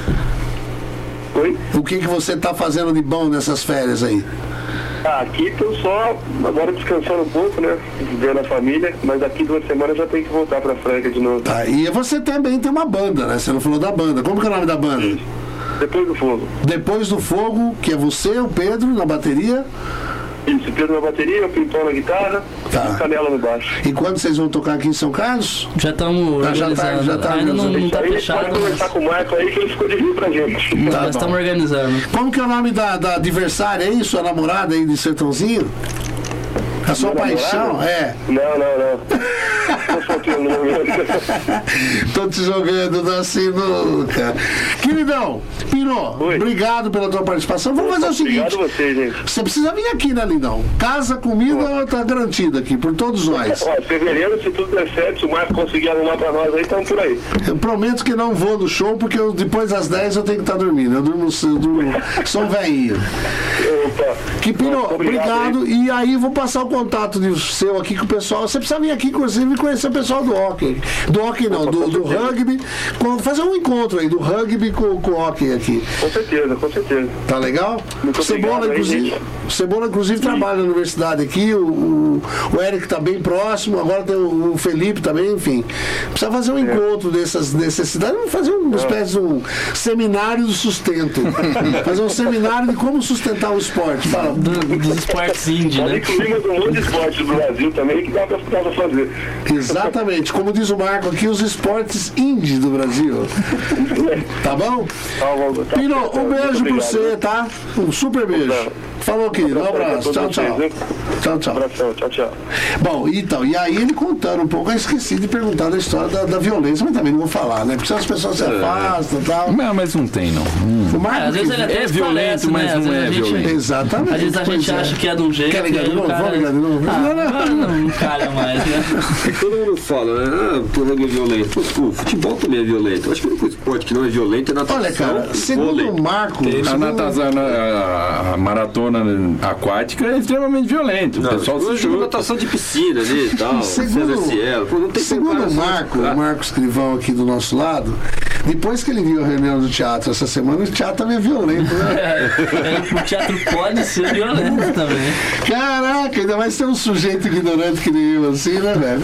Oi? O que, que você tá fazendo de bom nessas férias aí? Ah, aqui tô só agora descansando um pouco, né? Vendo a família, mas daqui duas semanas já tem que voltar pra Franca de novo. Tá, e você também tem uma banda, né? Você não falou da banda. Como que é o nome da banda? Depois do Fogo. Depois do Fogo, que é você, o Pedro, na bateria. Isso, Pedro na bateria, o Pintão na guitarra tá. e o Canela no baixo. E quando vocês vão tocar aqui em São Carlos? Já estamos ah, já tá, já tá ainda não, não tá fechado. Pode conversar mas... com o Marco aí que ele ficou de rio pra gente. Tá, nós estamos organizando. Como que é o nome da, da adversária aí, sua namorada aí de Sertãozinho? A sua Minha paixão? namorada? É. Não, não, não. Tô solteiro no momento. Tô te jogando na sinuca. Queridão, Pino, Oi. Obrigado pela tua participação. Vamos fazer o seguinte. Obrigado a você, gente. Você precisa vir aqui, né, Lindão? Casa, comida, tá garantida aqui, por todos nós. Ó, fevereiro, se tudo der certo, se o Marco conseguir arrumar pra nós aí, estamos por aí. Eu prometo que não vou no show, porque eu, depois das dez eu tenho que estar dormindo. Eu durmo, eu durmo sou um velhinho. Opa. Que Pino, obrigado. obrigado. Aí. E aí vou passar o contato de seu aqui com o pessoal. Você precisa vir aqui, inclusive, conhecer o pessoal do hockey. Do hockey não, do, do rugby. Fazer um encontro aí do rugby com, com o hockey aqui. Com certeza, com certeza. Tá legal? Muito Cebola, obrigado, inclusive, aí, Cebola, inclusive, trabalha na universidade aqui. O, o, o Eric tá bem próximo. Agora tem o, o Felipe também, enfim. Precisa fazer um é. encontro dessas necessidades. Vamos fazer uma espécie de um seminário do sustento. Fazer um seminário de como sustentar o esporte. Fala. Do, dos esportes indie, né? Incluímos um monte de esportes do Brasil também que dá pra, dá pra fazer. Exatamente. Como diz o Marco aqui, os esportes indie do Brasil. Tá bom? Tá bom. Tá Pino, certo, um beijo pra você, tá? Um super beijo. Falou, querido. Um abraço. Tchau, tchau. Tchau, tchau. Abração, tchau, tchau. Bom, então, e aí ele contando um pouco, eu esqueci de perguntar da história da, da violência, mas também não vou falar, né? Porque as pessoas se afastam e tal. Não, mas não tem, não. Hum. O Marco, é, às vezes ele até é violento, mas né? não é gente, violento. Exatamente. Às vezes a gente é. acha que é de um jeito. Quer ligar de novo? Cara... Vamos ligar de novo? Ah, não, não, não, não calha mais, né? Todo mundo fala, né? Ah, o rugby é violento. Pô, o futebol também é violento. Eu acho que o único esporte que não é violento é natação. Olha, cara, segundo o Marco... A natação, a, a maratona aquática é extremamente violento. Não, o pessoal se chuta. Natação de piscina ali e tal. Segundo, Cielo. Pô, não tem segundo o Marco, o Marco Escrivão aqui do nosso lado, depois que ele viu a reunião do teatro essa semana, o teatro também é violento, né? É, o teatro pode ser violento também. Caraca, ainda mais ter um sujeito ignorante que nem eu assim, né, velho?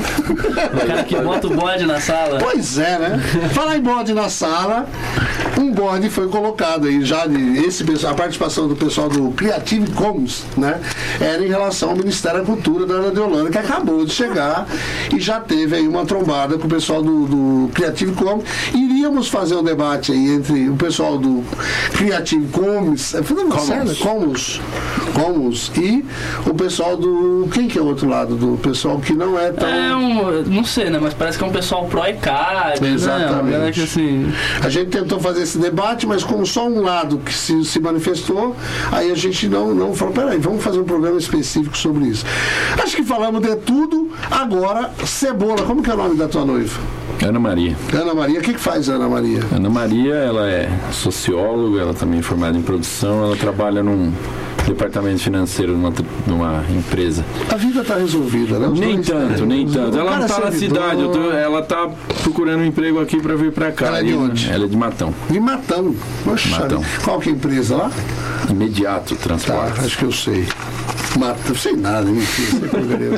O cara que bota o bode na sala. Pois é, né? Falar em bode na sala, um bode foi colocado aí já de esse pessoal, a participação do pessoal do Creative Commons, né? Era em relação ao Ministério da Cultura da Ana Deolane, que acabou de chegar e já teve aí uma trombada com o pessoal do, do Creative Commons. Iríamos fazer um debate aí entre o pessoal do Creative Commons, Commons, Commons, Commons e o pessoal do... Quem que é o outro lado? Do pessoal que não é tão... É um... Não sei, né? Mas parece que é um pessoal pró-E C A D, exatamente. Né? Que, assim... A gente tentou fazer esse debate, mas como só um lado que se, se manifestou, aí a gente não, não falou, peraí, vamos fazer um programa específico sobre isso. Acho que falamos de tudo. Agora, Cebola, como que é o nome da tua noiva? Ana Maria. Ana Maria, o que, que faz a Ana Maria? Ana Maria, ela é socióloga, ela também é formada em produção, ela trabalha num departamento financeiro numa, numa empresa. A vida está resolvida, né? Os nem dois, tanto, né? nem tanto. Ela não está na cidade, eu tô, ela está procurando um emprego aqui para vir para cá. Ela é de onde? Ela é de Matão. De Matão. Poxa, Matão. Qual que é a empresa lá? Imediato Transporte. Tá, acho que eu sei. Matão, sei nada, mentira.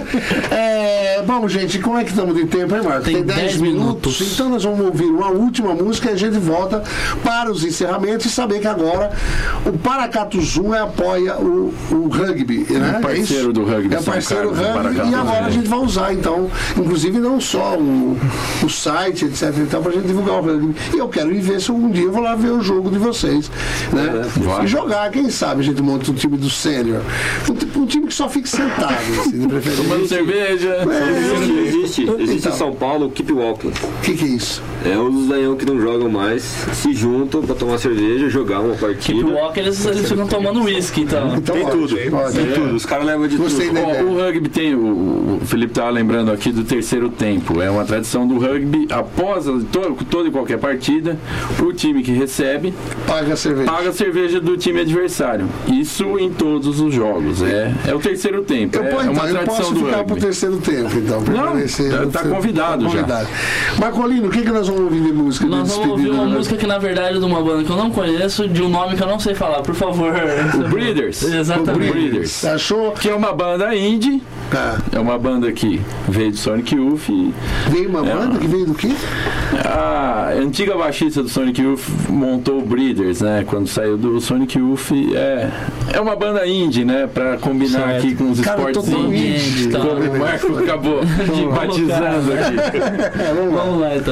É, bom, gente, como é que estamos de tempo, hein, Marcos? Tem dez minutos. Então nós vamos ouvir uma última música e a gente volta para os encerramentos e saber que agora o Paracatu Zoom apoia o, o rugby, né? É parceiro do rugby. É parceiro do rugby Paracatu, e agora né? a gente vai usar, então, inclusive não só o, o site, etc, então, pra gente divulgar o rugby. E eu quero ir ver se algum dia eu vou lá ver o jogo de vocês, né? É, e jogar, quem sabe a gente monta um time do sênior. Um, um time que só fique sentado, assim, de preferência. Tomando cerveja. É, existe, existe Então. em São Paulo o Keep Walking. O que, que é isso? É os velhão que não jogam mais, se juntam pra tomar cerveja, jogar uma partida. Keep Walk, eles, eles ficam tomando uísque, então. Então, Tem ótimo, tudo, ótimo. tem tudo. Os caras levam de Gostei tudo. da Ó, ideia. o rugby tem, o, o Felipe estava lembrando aqui do terceiro tempo. É uma tradição do rugby. Após a, to, toda e qualquer partida, o time que recebe Paga a cerveja. paga a cerveja do time adversário. Isso em todos os jogos. É, é o terceiro tempo. Eu, é, pô, é então, uma eu tradição posso do ficar rugby. pro terceiro tempo, então. Não, permanecer tá- no tá terceiro- convidado já. convidado. Marcolino, o que, que nós vamos ouvir de música? de Nós vamos ouvir despedida, uma né? música que na verdade é de uma banda que eu não conheço, de um nome que eu não sei falar, por favor. O Breeders. Exatamente. O Breeders. Você achou? Que é uma banda indie. Ah, É uma banda que veio do Sonic Youth. E veio uma É banda uma- que veio do quê? a antiga baixista do Sonic Youth montou o Breeders, né? Quando saiu do Sonic Youth. É, é uma banda indie, né? Pra combinar Certo. aqui com os Cara, eu tô esportes tão indies. indie. Tá. Como o Marco acabou batizando aqui. É, vamos lá. Vamos lá então.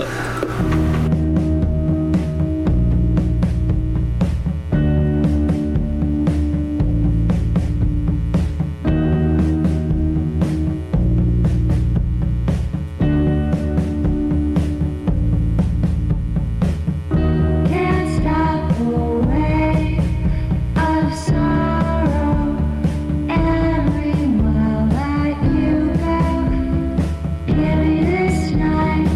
Can't stop the way of sorrow. Every mile that you go, give me this night.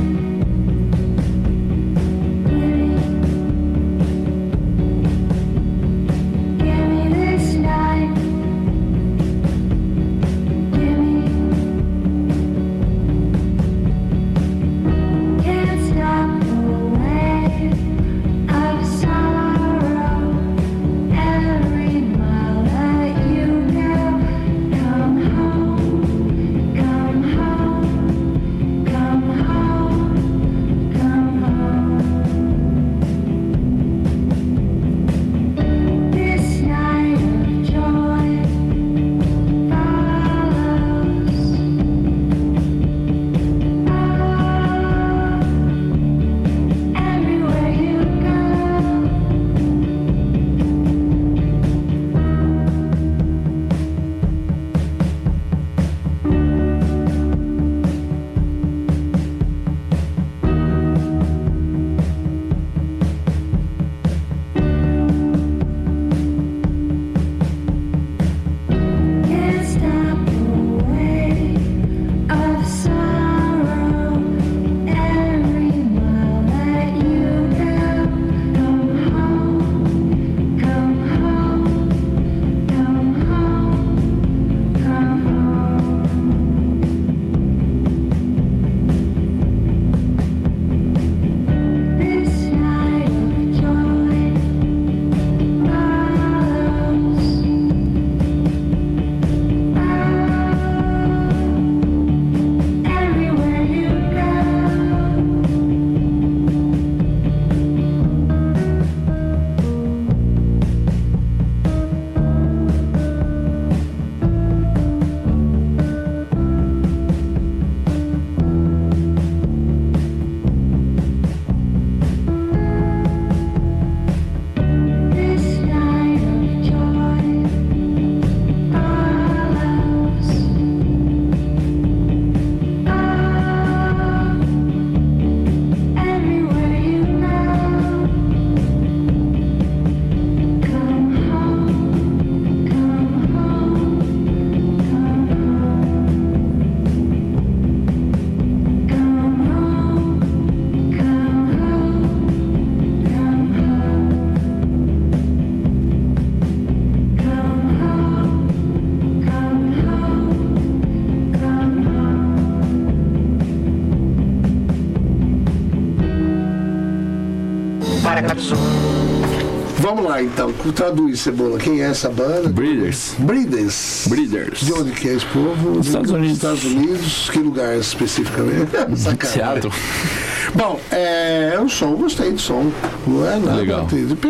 Vamos lá, então. Traduz, Cebola. Quem é essa banda? Breeders. Breeders. Breeders. De onde que é esse povo? Dos Estados Unidos. Estados Unidos. Que lugar especificamente? Sacanagem. Seattle. Bom, é, é um som, gostei do som. Não é nada. Legal.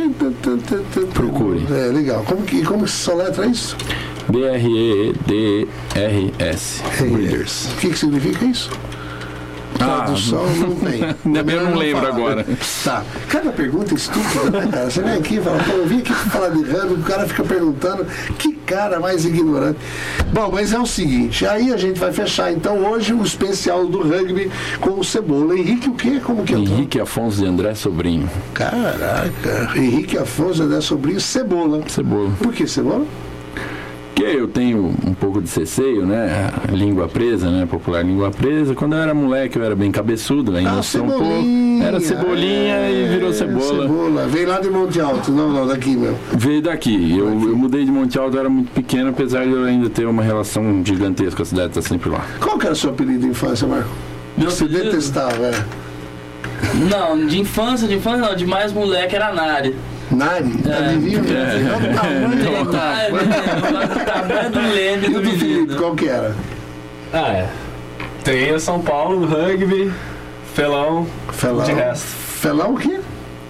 Procure. É, legal. Como que, como que se soletra isso? B R E D R S. Breeders. O que, que significa isso? Tradução Ah, não tem. Ainda bem eu não lembro falar. agora. Tá. Cada pergunta é estúpida, né, cara? Você vem aqui e fala, pô, eu vim aqui falar de rugby, o cara fica perguntando, que cara mais ignorante. Bom, mas é o seguinte, aí a gente vai fechar então hoje o especial do rugby com o Cebola. Henrique o quê? Como que é o nome? Henrique Afonso de André Sobrinho. Caraca, Henrique Afonso de André Sobrinho, Cebola. Cebola. Por que Cebola? Porque eu tenho um pouco de ceceio, né? A língua presa, né? Popular língua presa. Quando eu era moleque, eu era bem cabeçudo, ainda Ah, sou um pouco. Cebolinha. Era cebolinha É, e virou cebola. Cebola. Veio lá de Monte Alto, não, não, daqui, meu. Veio daqui. Eu, eu mudei de Monte Alto, eu era muito pequeno, apesar de eu ainda ter uma relação gigantesca. A cidade está sempre lá. Qual que era o seu apelido de infância, Marco? Meu Você apelido? detestava, é. Não, de infância, de infância não, de mais moleque era Nari. Nari? É. Adivinha? É. Olha o tamanho do Ai, menino, o tamanho do leme E do o do Felipe, menino. qual que era? Ah, é. Treino São Paulo, rugby, felão, Felão. de resto. Felão o quê?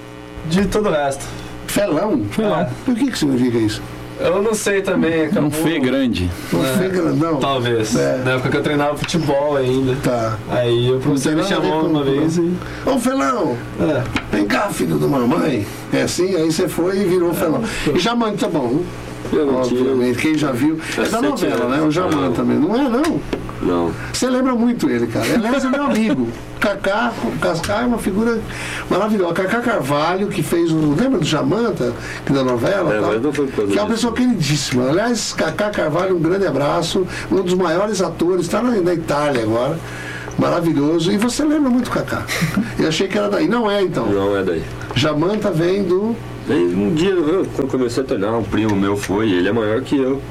De todo o resto. Felão? Felão. Por que que significa isso? Eu não sei também. Acabou... Um fê grande. Um fê grandão? Talvez. É. Na época que eu treinava futebol ainda. Tá. Aí o professor me Não tem nada a ver chamou com- uma vez e... Ô Felão, É. vem cá, filho de mamãe. É assim, aí você foi e virou Felão. E Jamanta, tá bom. Obviamente, quem já viu. É da novela, né? O Jamanta também. Não é, não? Não. Você lembra muito ele, cara. Aliás, é meu amigo. Cacá, o Cascá é uma figura maravilhosa. Cacá Carvalho, que fez o. Lembra do Jamanta, que da novela? É, tal? mas não foi por causa Que é uma disso. pessoa queridíssima. Aliás, Cacá Carvalho, um grande abraço. Um dos maiores atores, está na, na Itália agora. Maravilhoso. E você lembra muito Cacá. Eu achei que era daí. Não é, então. Não é daí. Jamanta vem do. Aí, um dia, eu, quando comecei a treinar, um primo meu foi, ele é maior que eu.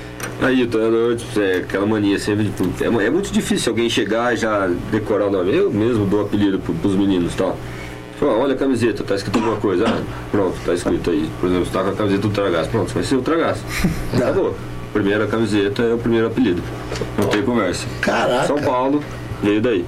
Aí o treinador, tipo, é aquela mania sempre, tipo, é, é muito difícil alguém chegar e já decorar o nome. Eu mesmo dou apelido pro, pros meninos e tal. Fala, olha a camiseta, tá escrito alguma coisa. Ah, pronto, tá escrito aí. Por exemplo, você tá com a camiseta do Tragaço. Pronto, vai ser o Tragaço. Acabou. Primeira camiseta é o primeiro apelido. Não tem conversa. Caraca. São Paulo, veio daí.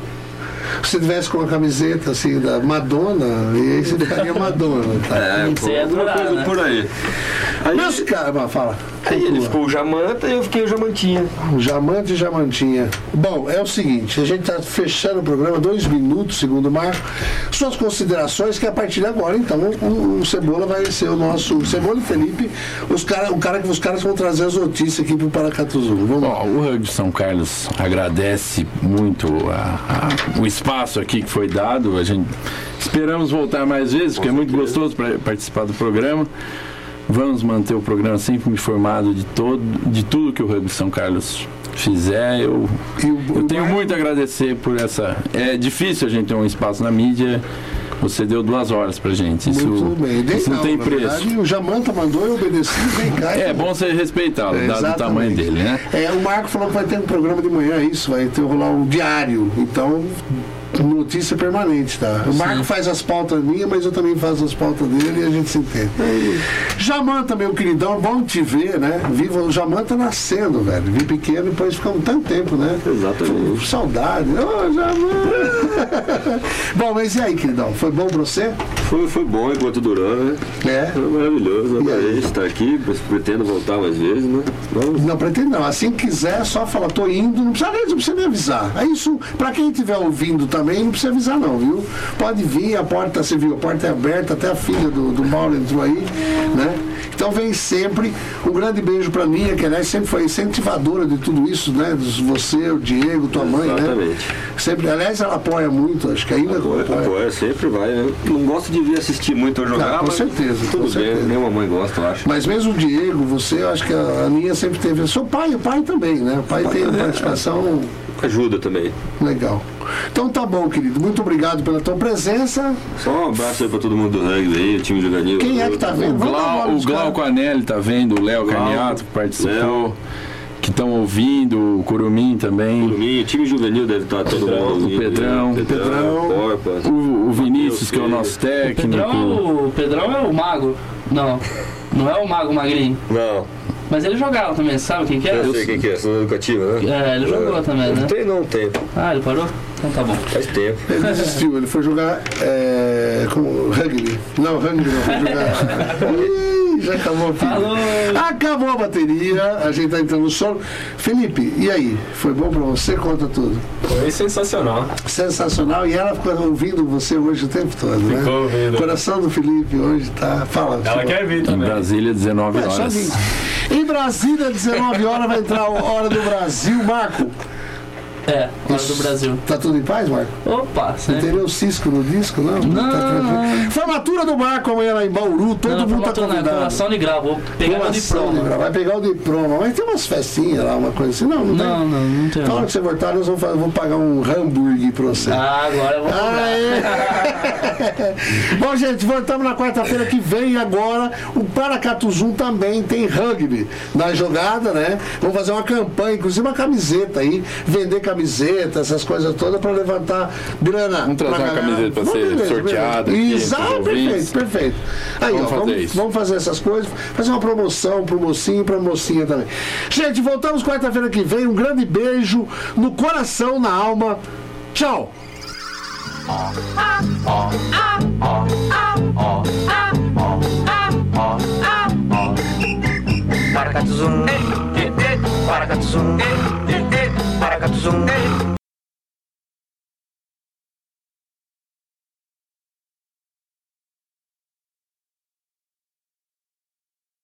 Se você tivesse com uma camiseta assim da Madonna, e aí você ficaria Madonna. Tá? É, Você ia alguma adorar, coisa né? por aí. Aí, Mas, cara, fala. aí ele ficou o Jamanta e eu fiquei o Jamantinha. Jamanta e Jamantinha. Bom, é o seguinte, a gente está fechando o programa, dois minutos, segundo o Marco. Suas considerações, que a partir de agora, então, o, o Cebola vai ser o nosso. Cebola e Felipe, os cara, o cara que os caras vão trazer as notícias aqui pro Paracatuzu. Vamos lá. Ó, o Rugby São Carlos agradece muito a- a- o espaço aqui que foi dado. A gente esperamos voltar mais vezes, porque é muito gostoso pra participar do programa. Vamos manter o programa sempre informado de todo, de tudo que o Rugby São Carlos fizer. Eu, E o- eu o tenho Marco- muito a agradecer por essa. É difícil a gente ter um espaço na mídia. Você deu duas horas pra gente. Isso, Muito bem. Dei isso não, tem na preço. verdade, o Jamanta mandou, eu obedeci, vem cá. É bom você respeitá-lo, dado o Exatamente. tamanho dele, né? É, o Marco falou que vai ter um programa de manhã, é isso, vai ter rolar um diário. Então, notícia permanente, tá? O Marco faz as pautas minhas, mas eu também faço as pautas dele e a gente se entende. Jamanta, meu queridão, bom te ver, né? Viva o Jamanta nascendo, velho. Vi pequeno e depois ficamos tanto tempo, né? Exatamente. Saudade. Ô, Jamanta! Bom, mas e aí, queridão? Foi bom pra você? Foi, foi bom enquanto durou, né? É. Foi maravilhoso, E aí? adorei estar aqui, mas pretendo voltar mais vezes, né? Vamos. Não, pretendo não. Assim que quiser, só falar, tô indo, não precisa nem, não precisa nem avisar. É isso, pra quem estiver ouvindo também, não precisa avisar não, viu? Pode vir, a porta, você viu, a porta é aberta, até a filha do, do Mauro entrou aí, né? Então vem sempre. Um grande beijo pra Ninha, que aliás sempre foi incentivadora de tudo isso, né? Dos- Você, o Diego, tua mãe, né? Exatamente. Sempre, aliás, ela apoia muito, acho que ainda Apoia, apoia, sempre vai, né? Não gosto de vir assistir muito eu jogar, Ah, com mas certeza, tudo com bem, certeza. nenhuma mãe gosta, eu acho. Mas mesmo o Diego, você, eu acho que a Aninha sempre teve. Seu pai, o pai também, né? O pai tem uma participação Ajuda também. legal. Então tá bom, querido. Muito obrigado pela tua presença. Só um abraço aí pra todo mundo do rugby aí, o time juvenil. Quem é que tá vendo? O Vamos dar Glau, bola o pros Glauco caras. Anelli tá vendo, o Léo Glauco, Carniato que participou, Léo. que estão ouvindo, o Curumim também, O time juvenil deve estar todo mundo ouvindo. o Pedrão, Pedrão, Corpa. o, o Vinícius, que é o nosso técnico. Pedrão, o Pedrão é o mago. Não. Não é o Mago Magrinho. Não. Mas ele jogava também, sabe quem que é? Eu sei quem que é, Sessão Educativa, né? É, ele jogou é. também, né? Não tem não, tem. Ah, ele parou? Então tá bom. Faz tempo. Ele desistiu, ele foi jogar é, como rugby. Não, rugby não, foi jogar. Ih, já acabou, filho. Alô. Acabou a bateria, a gente tá entrando no sono. Felipe, e aí? Foi bom pra você? Conta tudo. Foi sensacional. Sensacional, e ela ficou ouvindo você hoje o tempo todo, né? Ficou ouvindo. O coração do Felipe hoje tá. Fala. Ela quer vir Em também. Brasília, dezenove É, só horas. vinte. Em Brasília, dezenove horas, vai entrar a Hora do Brasil. Marco, É, Hora do Brasil. tá tudo em paz, Marco? Opa, Não sempre. teria o Cisco no disco, não? Não, Tá tranquilo. não. Formatura do Marco amanhã lá em Bauru, todo Não, mundo tá formatura não, é convidado. formação de grau. Vou pegar meu Formação de diploma. grau. Vai pegar o diploma, mas tem umas festinhas lá, uma coisa assim. Não, não, Não, tem. não, não tem. Na hora que você voltar, nós vamos, fazer, vamos pagar um hambúrguer pra você. Ah, agora eu vou Aê! cobrar. Bom, gente, voltamos na quarta-feira que vem. Agora o Paracatuzum também tem rugby na jogada, né? Vamos fazer uma campanha, inclusive uma camiseta aí, vender camiseta, essas coisas todas para levantar grana. Vamos trazer pra uma galera. camiseta pra Vamos, ser beleza, sorteada beleza. aqui Exato, pros perfeito, ouvintes. perfeito. Aí, Vamos ó, fazer vamos, isso. vamos fazer essas coisas, fazer uma promoção pro mocinho e pra mocinha também. Gente, voltamos quarta-feira que vem. Um grande beijo no coração, na alma. Tchau! Paracatuzum, eh, eh, eh, paracatuzum, eh, eh, eh, paracatuzum, eh.